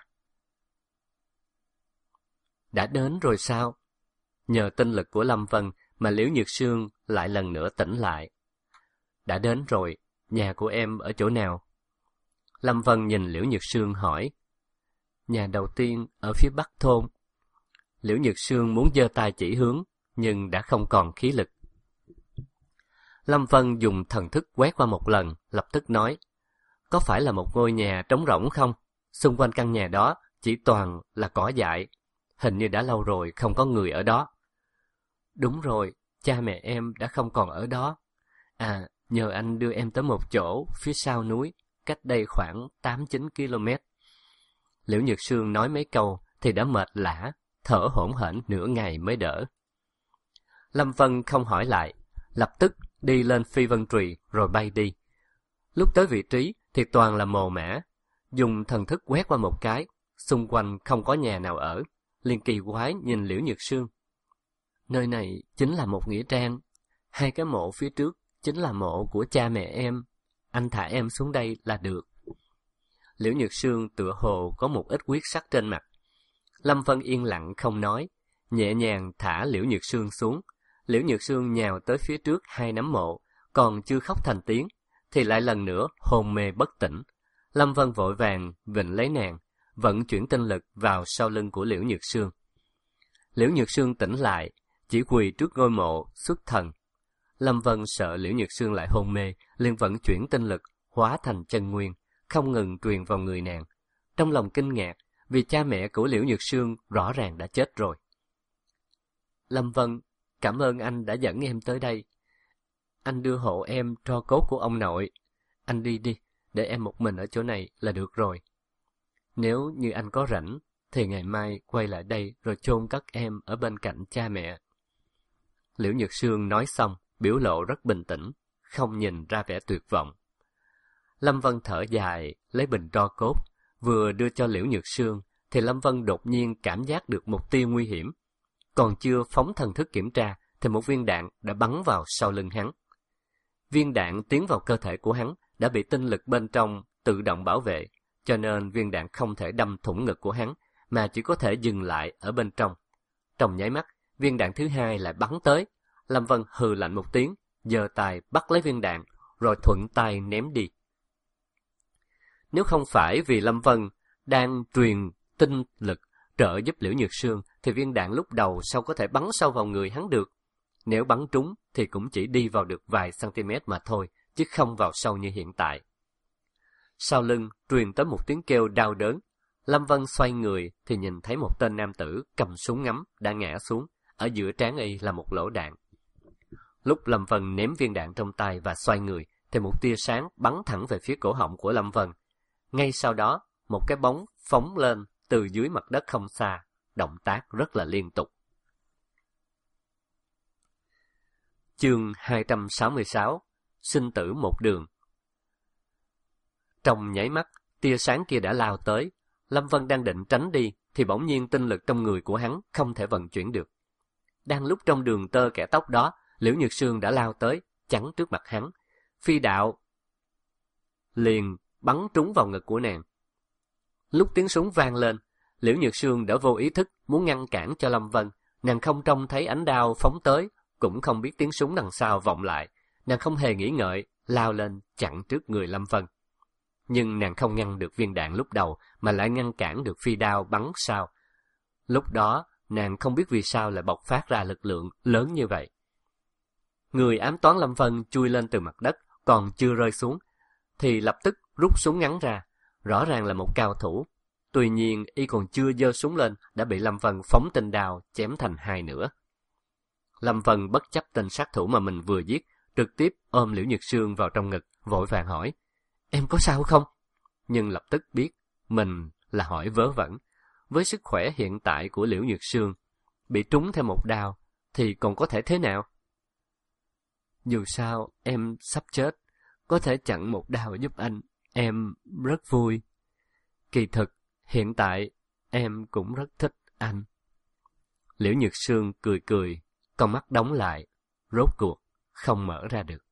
Đã đến rồi sao? Nhờ tinh lực của Lâm Vân mà Liễu Nhược Sương lại lần nữa tỉnh lại. Đã đến rồi, nhà của em ở chỗ nào? Lâm Vân nhìn Liễu Nhược Sương hỏi. Nhà đầu tiên ở phía bắc thôn. Liễu Nhược Sương muốn giơ tay chỉ hướng, nhưng đã không còn khí lực. Lâm Vân dùng thần thức quét qua một lần, lập tức nói. Có phải là một ngôi nhà trống rỗng không? Xung quanh căn nhà đó chỉ toàn là cỏ dại. Hình như đã lâu rồi không có người ở đó. Đúng rồi, cha mẹ em đã không còn ở đó. À, nhờ anh đưa em tới một chỗ phía sau núi, cách đây khoảng tám chín ki lô mét. Liễu Nhược Sương nói mấy câu thì đã mệt lả, thở hổn hển nửa ngày mới đỡ. Lâm Vân không hỏi lại, lập tức đi lên phi vân trùy rồi bay đi. Lúc tới vị trí thì toàn là mồ mả, dùng thần thức quét qua một cái, xung quanh không có nhà nào ở, liền kỳ quái nhìn Liễu Nhược Sương. Nơi này chính là một nghĩa trang, hai cái mộ phía trước chính là mộ của cha mẹ em, anh thả em xuống đây là được. Liễu Nhược Sương tựa hồ có một ít quyết sắc trên mặt. Lâm Vân yên lặng không nói, nhẹ nhàng thả Liễu Nhược Sương xuống. Liễu Nhược Sương nhào tới phía trước hai nấm mộ, còn chưa khóc thành tiếng, thì lại lần nữa hôn mê bất tỉnh. Lâm Vân vội vàng vịnh lấy nàng, vận chuyển tinh lực vào sau lưng của Liễu Nhược Sương. Liễu Nhược Sương tỉnh lại, chỉ quỳ trước ngôi mộ xuất thần. Lâm Vân sợ Liễu Nhược Sương lại hôn mê, liền vận chuyển tinh lực hóa thành chân nguyên, không ngừng truyền vào người nàng. Trong lòng kinh ngạc, vì cha mẹ của Liễu Nhược Sương rõ ràng đã chết rồi. Lâm Vân, cảm ơn anh đã dẫn em tới đây. Anh đưa hộ em tro cốt của ông nội. Anh đi đi, để em một mình ở chỗ này là được rồi. Nếu như anh có rảnh, thì ngày mai quay lại đây rồi chôn cất em ở bên cạnh cha mẹ. Liễu Nhược Sương nói xong, biểu lộ rất bình tĩnh, không nhìn ra vẻ tuyệt vọng. Lâm Vân thở dài, lấy bình tro cốt, vừa đưa cho Liễu Nhược Sương, thì Lâm Vân đột nhiên cảm giác được một tia nguy hiểm. Còn chưa phóng thần thức kiểm tra, thì một viên đạn đã bắn vào sau lưng hắn. Viên đạn tiến vào cơ thể của hắn, đã bị tinh lực bên trong tự động bảo vệ, cho nên viên đạn không thể đâm thủng ngực của hắn, mà chỉ có thể dừng lại ở bên trong. Trong nháy mắt, viên đạn thứ hai lại bắn tới. Lâm Vân hừ lạnh một tiếng, giơ tay bắt lấy viên đạn, rồi thuận tay ném đi. Nếu không phải vì Lâm Vân đang truyền tinh lực trợ giúp Liễu Nhược Sương, thì viên đạn lúc đầu sao có thể bắn sâu vào người hắn được. Nếu bắn trúng thì cũng chỉ đi vào được vài cm mà thôi, chứ không vào sâu như hiện tại. Sau lưng truyền tới một tiếng kêu đau đớn. Lâm Vân xoay người thì nhìn thấy một tên nam tử cầm súng ngắm đã ngã xuống, ở giữa trán y là một lỗ đạn. Lúc Lâm Vân ném viên đạn trong tay và xoay người, thì một tia sáng bắn thẳng về phía cổ họng của Lâm Vân. Ngay sau đó, một cái bóng phóng lên từ dưới mặt đất không xa, động tác rất là liên tục. Chương hai trăm sáu mươi sáu, sinh tử một đường. Trong nháy mắt, tia sáng kia đã lao tới. Lâm Vân đang định tránh đi, thì bỗng nhiên tinh lực trong người của hắn không thể vận chuyển được. Đang lúc trong đường tơ kẻ tóc đó, Liễu Nhược Sương đã lao tới, chắn trước mặt hắn. Phi đạo liền bắn trúng vào ngực của nàng. Lúc tiếng súng vang lên, Liễu Nhược Sương đã vô ý thức muốn ngăn cản cho Lâm Vân. Nàng không trông thấy ánh đao phóng tới, cũng không biết tiếng súng đằng sau vọng lại. Nàng không hề nghĩ ngợi, lao lên chặn trước người Lâm Vân. Nhưng nàng không ngăn được viên đạn lúc đầu, mà lại ngăn cản được phi đao bắn sau. Lúc đó, nàng không biết vì sao lại bộc phát ra lực lượng lớn như vậy. Người ám toán Lâm Vân chui lên từ mặt đất, còn chưa rơi xuống, thì lập tức rút súng ngắn ra. Rõ ràng là một cao thủ. Tuy nhiên, y còn chưa giơ súng lên, đã bị Lâm Vân phóng tinh đao chém thành hai nửa. Lâm Vân bất chấp tên sát thủ mà mình vừa giết, trực tiếp ôm Liễu Nhược Sương vào trong ngực, vội vàng hỏi: Em có sao không? Nhưng lập tức biết mình là hỏi vớ vẩn. Với sức khỏe hiện tại của Liễu Nhược Sương, bị trúng thêm một đao thì còn có thể thế nào? Dù sao em sắp chết, có thể chặn một đao giúp anh, em rất vui. Kỳ thực, hiện tại em cũng rất thích anh. Liễu Nhược Sương cười cười, con mắt đóng lại, rốt cuộc không mở ra được.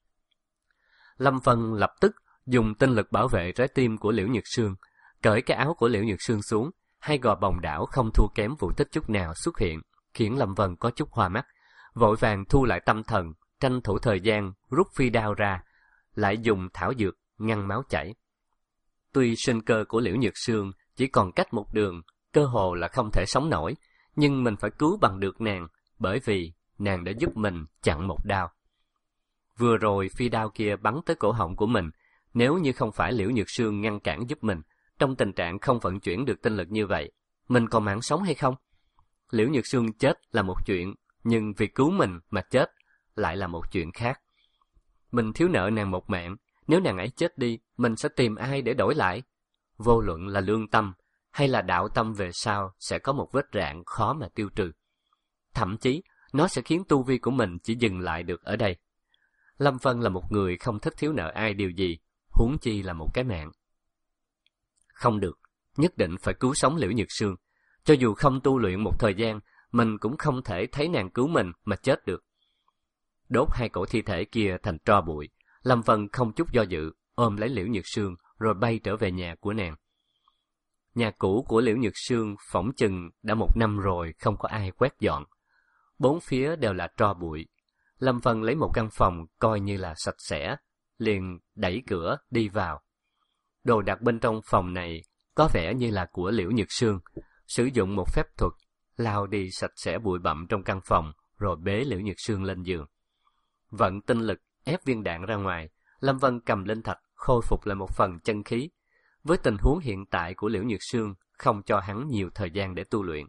Lâm Vân lập tức dùng tinh lực bảo vệ trái tim của Liễu Nhược Sương, cởi cái áo của Liễu Nhược Sương xuống. Hai gò bồng đảo không thua kém vụ tích chút nào xuất hiện, khiến Lâm Vân có chút hoa mắt. Vội vàng thu lại tâm thần, tranh thủ thời gian rút phi đao ra, lại dùng thảo dược ngăn máu chảy. Tuy sinh cơ của Liễu Nhược Sương chỉ còn cách một đường, cơ hồ là không thể sống nổi, nhưng mình phải cứu bằng được nàng, bởi vì nàng đã giúp mình chặn một đao. Vừa rồi phi đao kia bắn tới cổ họng của mình, nếu như không phải Liễu Nhược Sương ngăn cản giúp mình, trong tình trạng không vận chuyển được tinh lực như vậy, mình còn mạng sống hay không? Liễu Nhược Sương chết là một chuyện, nhưng vì cứu mình mà chết lại là một chuyện khác. Mình thiếu nợ nàng một mạng, nếu nàng ấy chết đi, mình sẽ tìm ai để đổi lại? Vô luận là lương tâm hay là đạo tâm, về sau sẽ có một vết rạn khó mà tiêu trừ. Thậm chí, nó sẽ khiến tu vi của mình chỉ dừng lại được ở đây. Lâm Vân là một người không thích thiếu nợ ai điều gì, huống chi là một cái mạng. Không được, nhất định phải cứu sống Liễu Nhược Sương. Cho dù không tu luyện một thời gian, mình cũng không thể thấy nàng cứu mình mà chết được. Đốt hai cổ thi thể kia thành tro bụi, Lâm Vân không chút do dự, ôm lấy Liễu Nhược Sương rồi bay trở về nhà của nàng. Nhà cũ của Liễu Nhược Sương phỏng chừng đã một năm rồi không có ai quét dọn. Bốn phía đều là tro bụi. Lâm Vân lấy một căn phòng coi như là sạch sẽ, liền đẩy cửa đi vào. Đồ đạc bên trong phòng này có vẻ như là của Liễu Nhược Sương, sử dụng một phép thuật lau đi sạch sẽ bụi bặm trong căn phòng, rồi bế Liễu Nhược Sương lên giường. Vận tinh lực ép viên đạn ra ngoài, Lâm Vân cầm linh thạch khôi phục lại một phần chân khí. Với tình huống hiện tại của Liễu Nhược Sương, không cho hắn nhiều thời gian để tu luyện.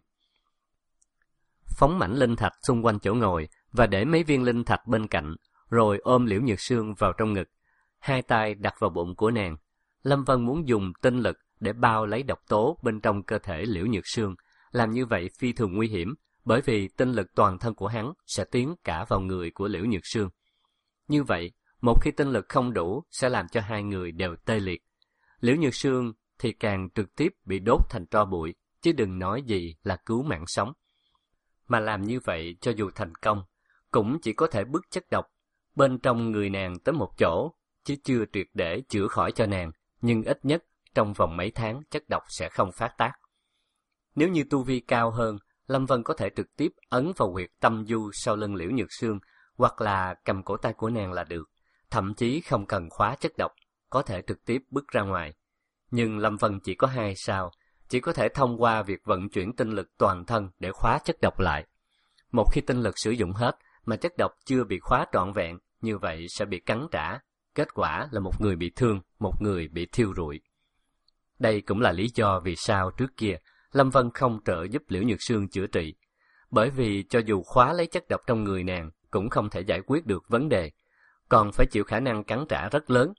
Phóng mảnh linh thạch xung quanh chỗ ngồi và để mấy viên linh thạch bên cạnh, rồi ôm Liễu Nhược Sương vào trong ngực, hai tay đặt vào bụng của nàng. Lâm Vân muốn dùng tinh lực để bao lấy độc tố bên trong cơ thể Liễu Nhược Sương. Làm như vậy phi thường nguy hiểm, bởi vì tinh lực toàn thân của hắn sẽ tiến cả vào người của Liễu Nhược Sương. Như vậy, một khi tinh lực không đủ sẽ làm cho hai người đều tê liệt. Liễu Nhược Sương thì càng trực tiếp bị đốt thành tro bụi, chứ đừng nói gì là cứu mạng sống. Mà làm như vậy cho dù thành công, cũng chỉ có thể bức chất độc bên trong người nàng tới một chỗ, chứ chưa triệt để chữa khỏi cho nàng, nhưng ít nhất trong vòng mấy tháng chất độc sẽ không phát tác. Nếu như tu vi cao hơn, Lâm Vân có thể trực tiếp ấn vào huyệt tâm du sau lưng Liễu Nhược Sương, hoặc là cầm cổ tay của nàng là được, thậm chí không cần khóa chất độc, có thể trực tiếp bức ra ngoài. Nhưng Lâm Vân chỉ có hai sao, chỉ có thể thông qua việc vận chuyển tinh lực toàn thân để khóa chất độc lại. Một khi tinh lực sử dụng hết mà chất độc chưa bị khóa trọn vẹn, như vậy sẽ bị cắn trả. Kết quả là một người bị thương, một người bị thiêu rụi. Đây cũng là lý do vì sao trước kia Lâm Vân không trợ giúp Liễu Nhược Sương chữa trị. Bởi vì cho dù khóa lấy chất độc trong người nàng cũng không thể giải quyết được vấn đề, còn phải chịu khả năng cắn trả rất lớn.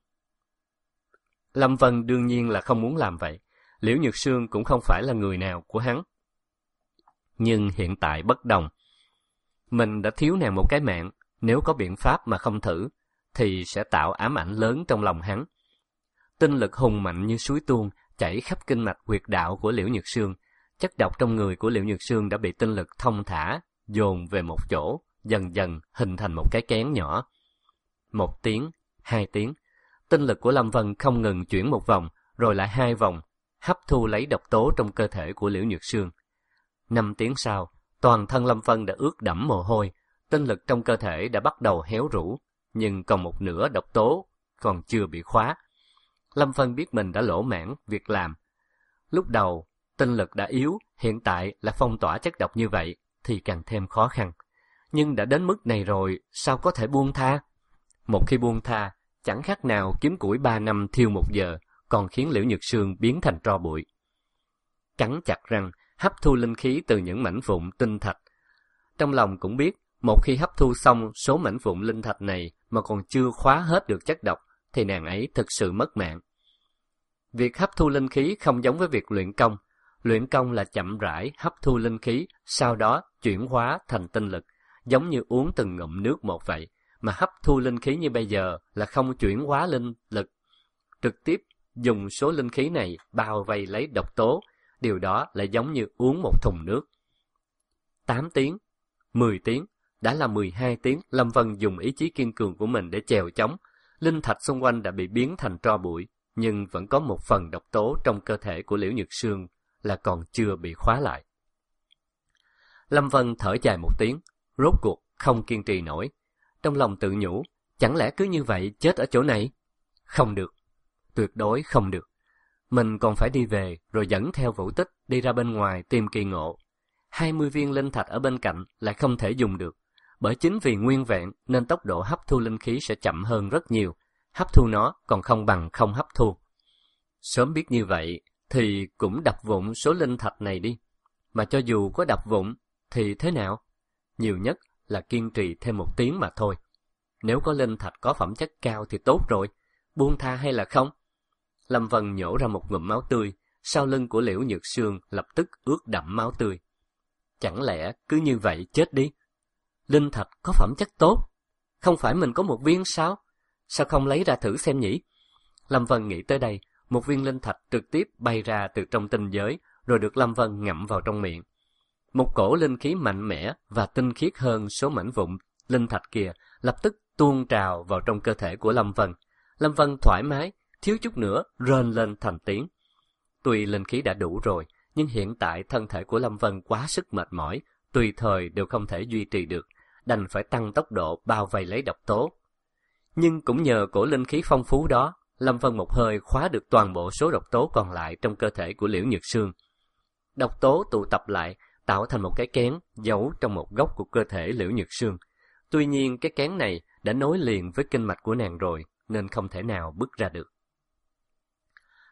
Lâm Vân đương nhiên là không muốn làm vậy. Liễu Nhược Sương cũng không phải là người nào của hắn. Nhưng hiện tại bất đồng. Mình đã thiếu nàng một cái mạng, nếu có biện pháp mà không thử, thì sẽ tạo ám ảnh lớn trong lòng hắn. Tinh lực hùng mạnh như suối tuôn chảy khắp kinh mạch huyệt đạo của Liễu Nhược Sương. Chất độc trong người của Liễu Nhược Sương đã bị tinh lực thông thả, dồn về một chỗ, dần dần hình thành một cái kén nhỏ. Một tiếng, hai tiếng, tinh lực của Lâm Vân không ngừng chuyển một vòng, rồi lại hai vòng, hấp thu lấy độc tố trong cơ thể của Liễu Nhược Sương. Năm tiếng sau, toàn thân Lâm Vân đã ướt đẫm mồ hôi, tinh lực trong cơ thể đã bắt đầu héo rũ, nhưng còn một nửa độc tố còn chưa bị khóa. Lâm Vân biết mình đã lỗ mãng việc làm. Lúc đầu, tinh lực đã yếu, hiện tại là phong tỏa chất độc như vậy, thì càng thêm khó khăn. Nhưng đã đến mức này rồi, sao có thể buông tha? Một khi buông tha, chẳng khác nào kiếm củi ba năm thiêu một giờ, còn khiến Liễu Nhược Sương biến thành tro bụi. Cắn chặt răng, hấp thu linh khí từ những mảnh vụn tinh thạch. Trong lòng cũng biết, một khi hấp thu xong số mảnh vụn linh thạch này mà còn chưa khóa hết được chất độc, thì nàng ấy thực sự mất mạng. Việc hấp thu linh khí không giống với việc luyện công. Luyện công là chậm rãi hấp thu linh khí, sau đó chuyển hóa thành tinh lực, giống như uống từng ngụm nước một vậy. Mà hấp thu linh khí như bây giờ là không chuyển hóa linh lực, trực tiếp dùng số linh khí này bao vây lấy độc tố, điều đó lại giống như uống một thùng nước. Tám tiếng, mười tiếng, đã là mười hai tiếng Lâm Vân dùng ý chí kiên cường của mình để chèo chống. Linh thạch xung quanh đã bị biến thành tro bụi, nhưng vẫn có một phần độc tố trong cơ thể của Liễu Nhược Sương là còn chưa bị khóa lại. Lâm Vân thở dài một tiếng, rốt cuộc không kiên trì nổi. Trong lòng tự nhủ, chẳng lẽ cứ như vậy chết ở chỗ này? Không được, tuyệt đối không được. Mình còn phải đi về, rồi dẫn theo Vũ Tích đi ra bên ngoài tìm kỳ ngộ. Hai mươi viên linh thạch ở bên cạnh lại không thể dùng được, bởi chính vì nguyên vẹn nên tốc độ hấp thu linh khí sẽ chậm hơn rất nhiều. Hấp thu nó còn không bằng không hấp thu. Sớm biết như vậy thì cũng đập vụn số linh thạch này đi. Mà cho dù có đập vụn thì thế nào? Nhiều nhất là kiên trì thêm một tiếng mà thôi. Nếu có linh thạch có phẩm chất cao thì tốt rồi, buông tha hay là không? Lâm Vân nhổ ra một ngụm máu tươi, sau lưng của Liễu Nhược Sương lập tức ướt đẫm máu tươi. Chẳng lẽ cứ như vậy chết đi? Linh thạch có phẩm chất tốt, không phải mình có một viên sao? Sao không lấy ra thử xem nhỉ? Lâm Vân nghĩ tới đây, một viên linh thạch trực tiếp bay ra từ trong tinh giới, rồi được Lâm Vân ngậm vào trong miệng. Một cổ linh khí mạnh mẽ và tinh khiết hơn số mảnh vụn linh thạch kia lập tức tuôn trào vào trong cơ thể của Lâm Vân. Lâm Vân thoải mái, thiếu chút nữa rên lên thành tiếng. Tuy linh khí đã đủ rồi, nhưng hiện tại thân thể của Lâm Vân quá sức mệt mỏi, tùy thời đều không thể duy trì được, đành phải tăng tốc độ bao vây lấy độc tố. Nhưng cũng nhờ cổ linh khí phong phú đó, Lâm Vân một hơi khóa được toàn bộ số độc tố còn lại trong cơ thể của Liễu Nhược Sương. Độc tố tụ tập lại, tạo thành một cái kén giấu trong một góc của cơ thể Liễu Nhược Sương. Tuy nhiên cái kén này đã nối liền với kinh mạch của nàng rồi, nên không thể nào bứt ra được.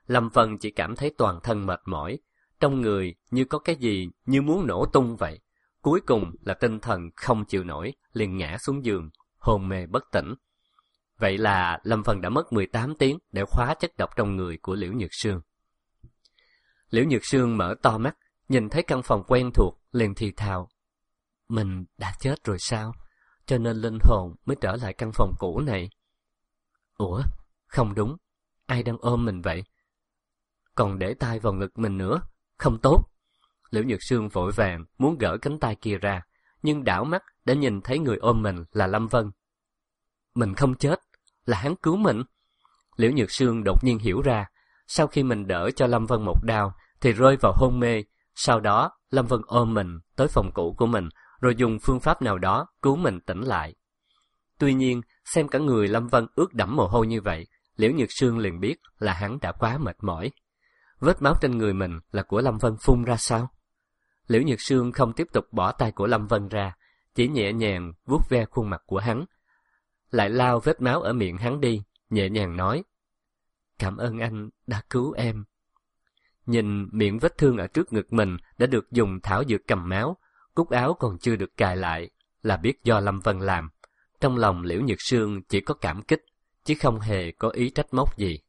Lâm Vân chỉ cảm thấy toàn thân mệt mỏi, trong người như có cái gì như muốn nổ tung vậy. Cuối cùng là tinh thần không chịu nổi, liền ngã xuống giường, hôn mê bất tỉnh. Vậy là Lâm Vân đã mất mười tám tiếng để khóa chất độc trong người của Liễu Nhược Sương. Liễu Nhược Sương mở to mắt, nhìn thấy căn phòng quen thuộc, liền thì thào. Mình đã chết rồi sao? Cho nên linh hồn mới trở lại căn phòng cũ này. Ủa? Không đúng. Ai đang ôm mình vậy? Còn để tay vào ngực mình nữa. Không tốt. Liễu Nhược Sương vội vàng muốn gỡ cánh tay kia ra, nhưng đảo mắt đã nhìn thấy người ôm mình là Lâm Vân. Mình không chết, là hắn cứu mình. Liễu Nhược Sương đột nhiên hiểu ra, sau khi mình đỡ cho Lâm Vân một đao thì rơi vào hôn mê, sau đó Lâm Vân ôm mình tới phòng cũ của mình, rồi dùng phương pháp nào đó cứu mình tỉnh lại. Tuy nhiên, xem cả người Lâm Vân ướt đẫm mồ hôi như vậy, Liễu Nhược Sương liền biết là hắn đã quá mệt mỏi. Vết máu trên người mình là của Lâm Vân phun ra sao? Liễu Nhược Sương không tiếp tục bỏ tay của Lâm Vân ra, chỉ nhẹ nhàng vuốt ve khuôn mặt của hắn, lại lau vết máu ở miệng hắn đi, nhẹ nhàng nói: Cảm ơn anh đã cứu em. Nhìn miệng vết thương ở trước ngực mình đã được dùng thảo dược cầm máu, cúc áo còn chưa được cài lại, là biết do Lâm Vân làm. Trong lòng Liễu Nhược Sương chỉ có cảm kích, chứ không hề có ý trách móc gì.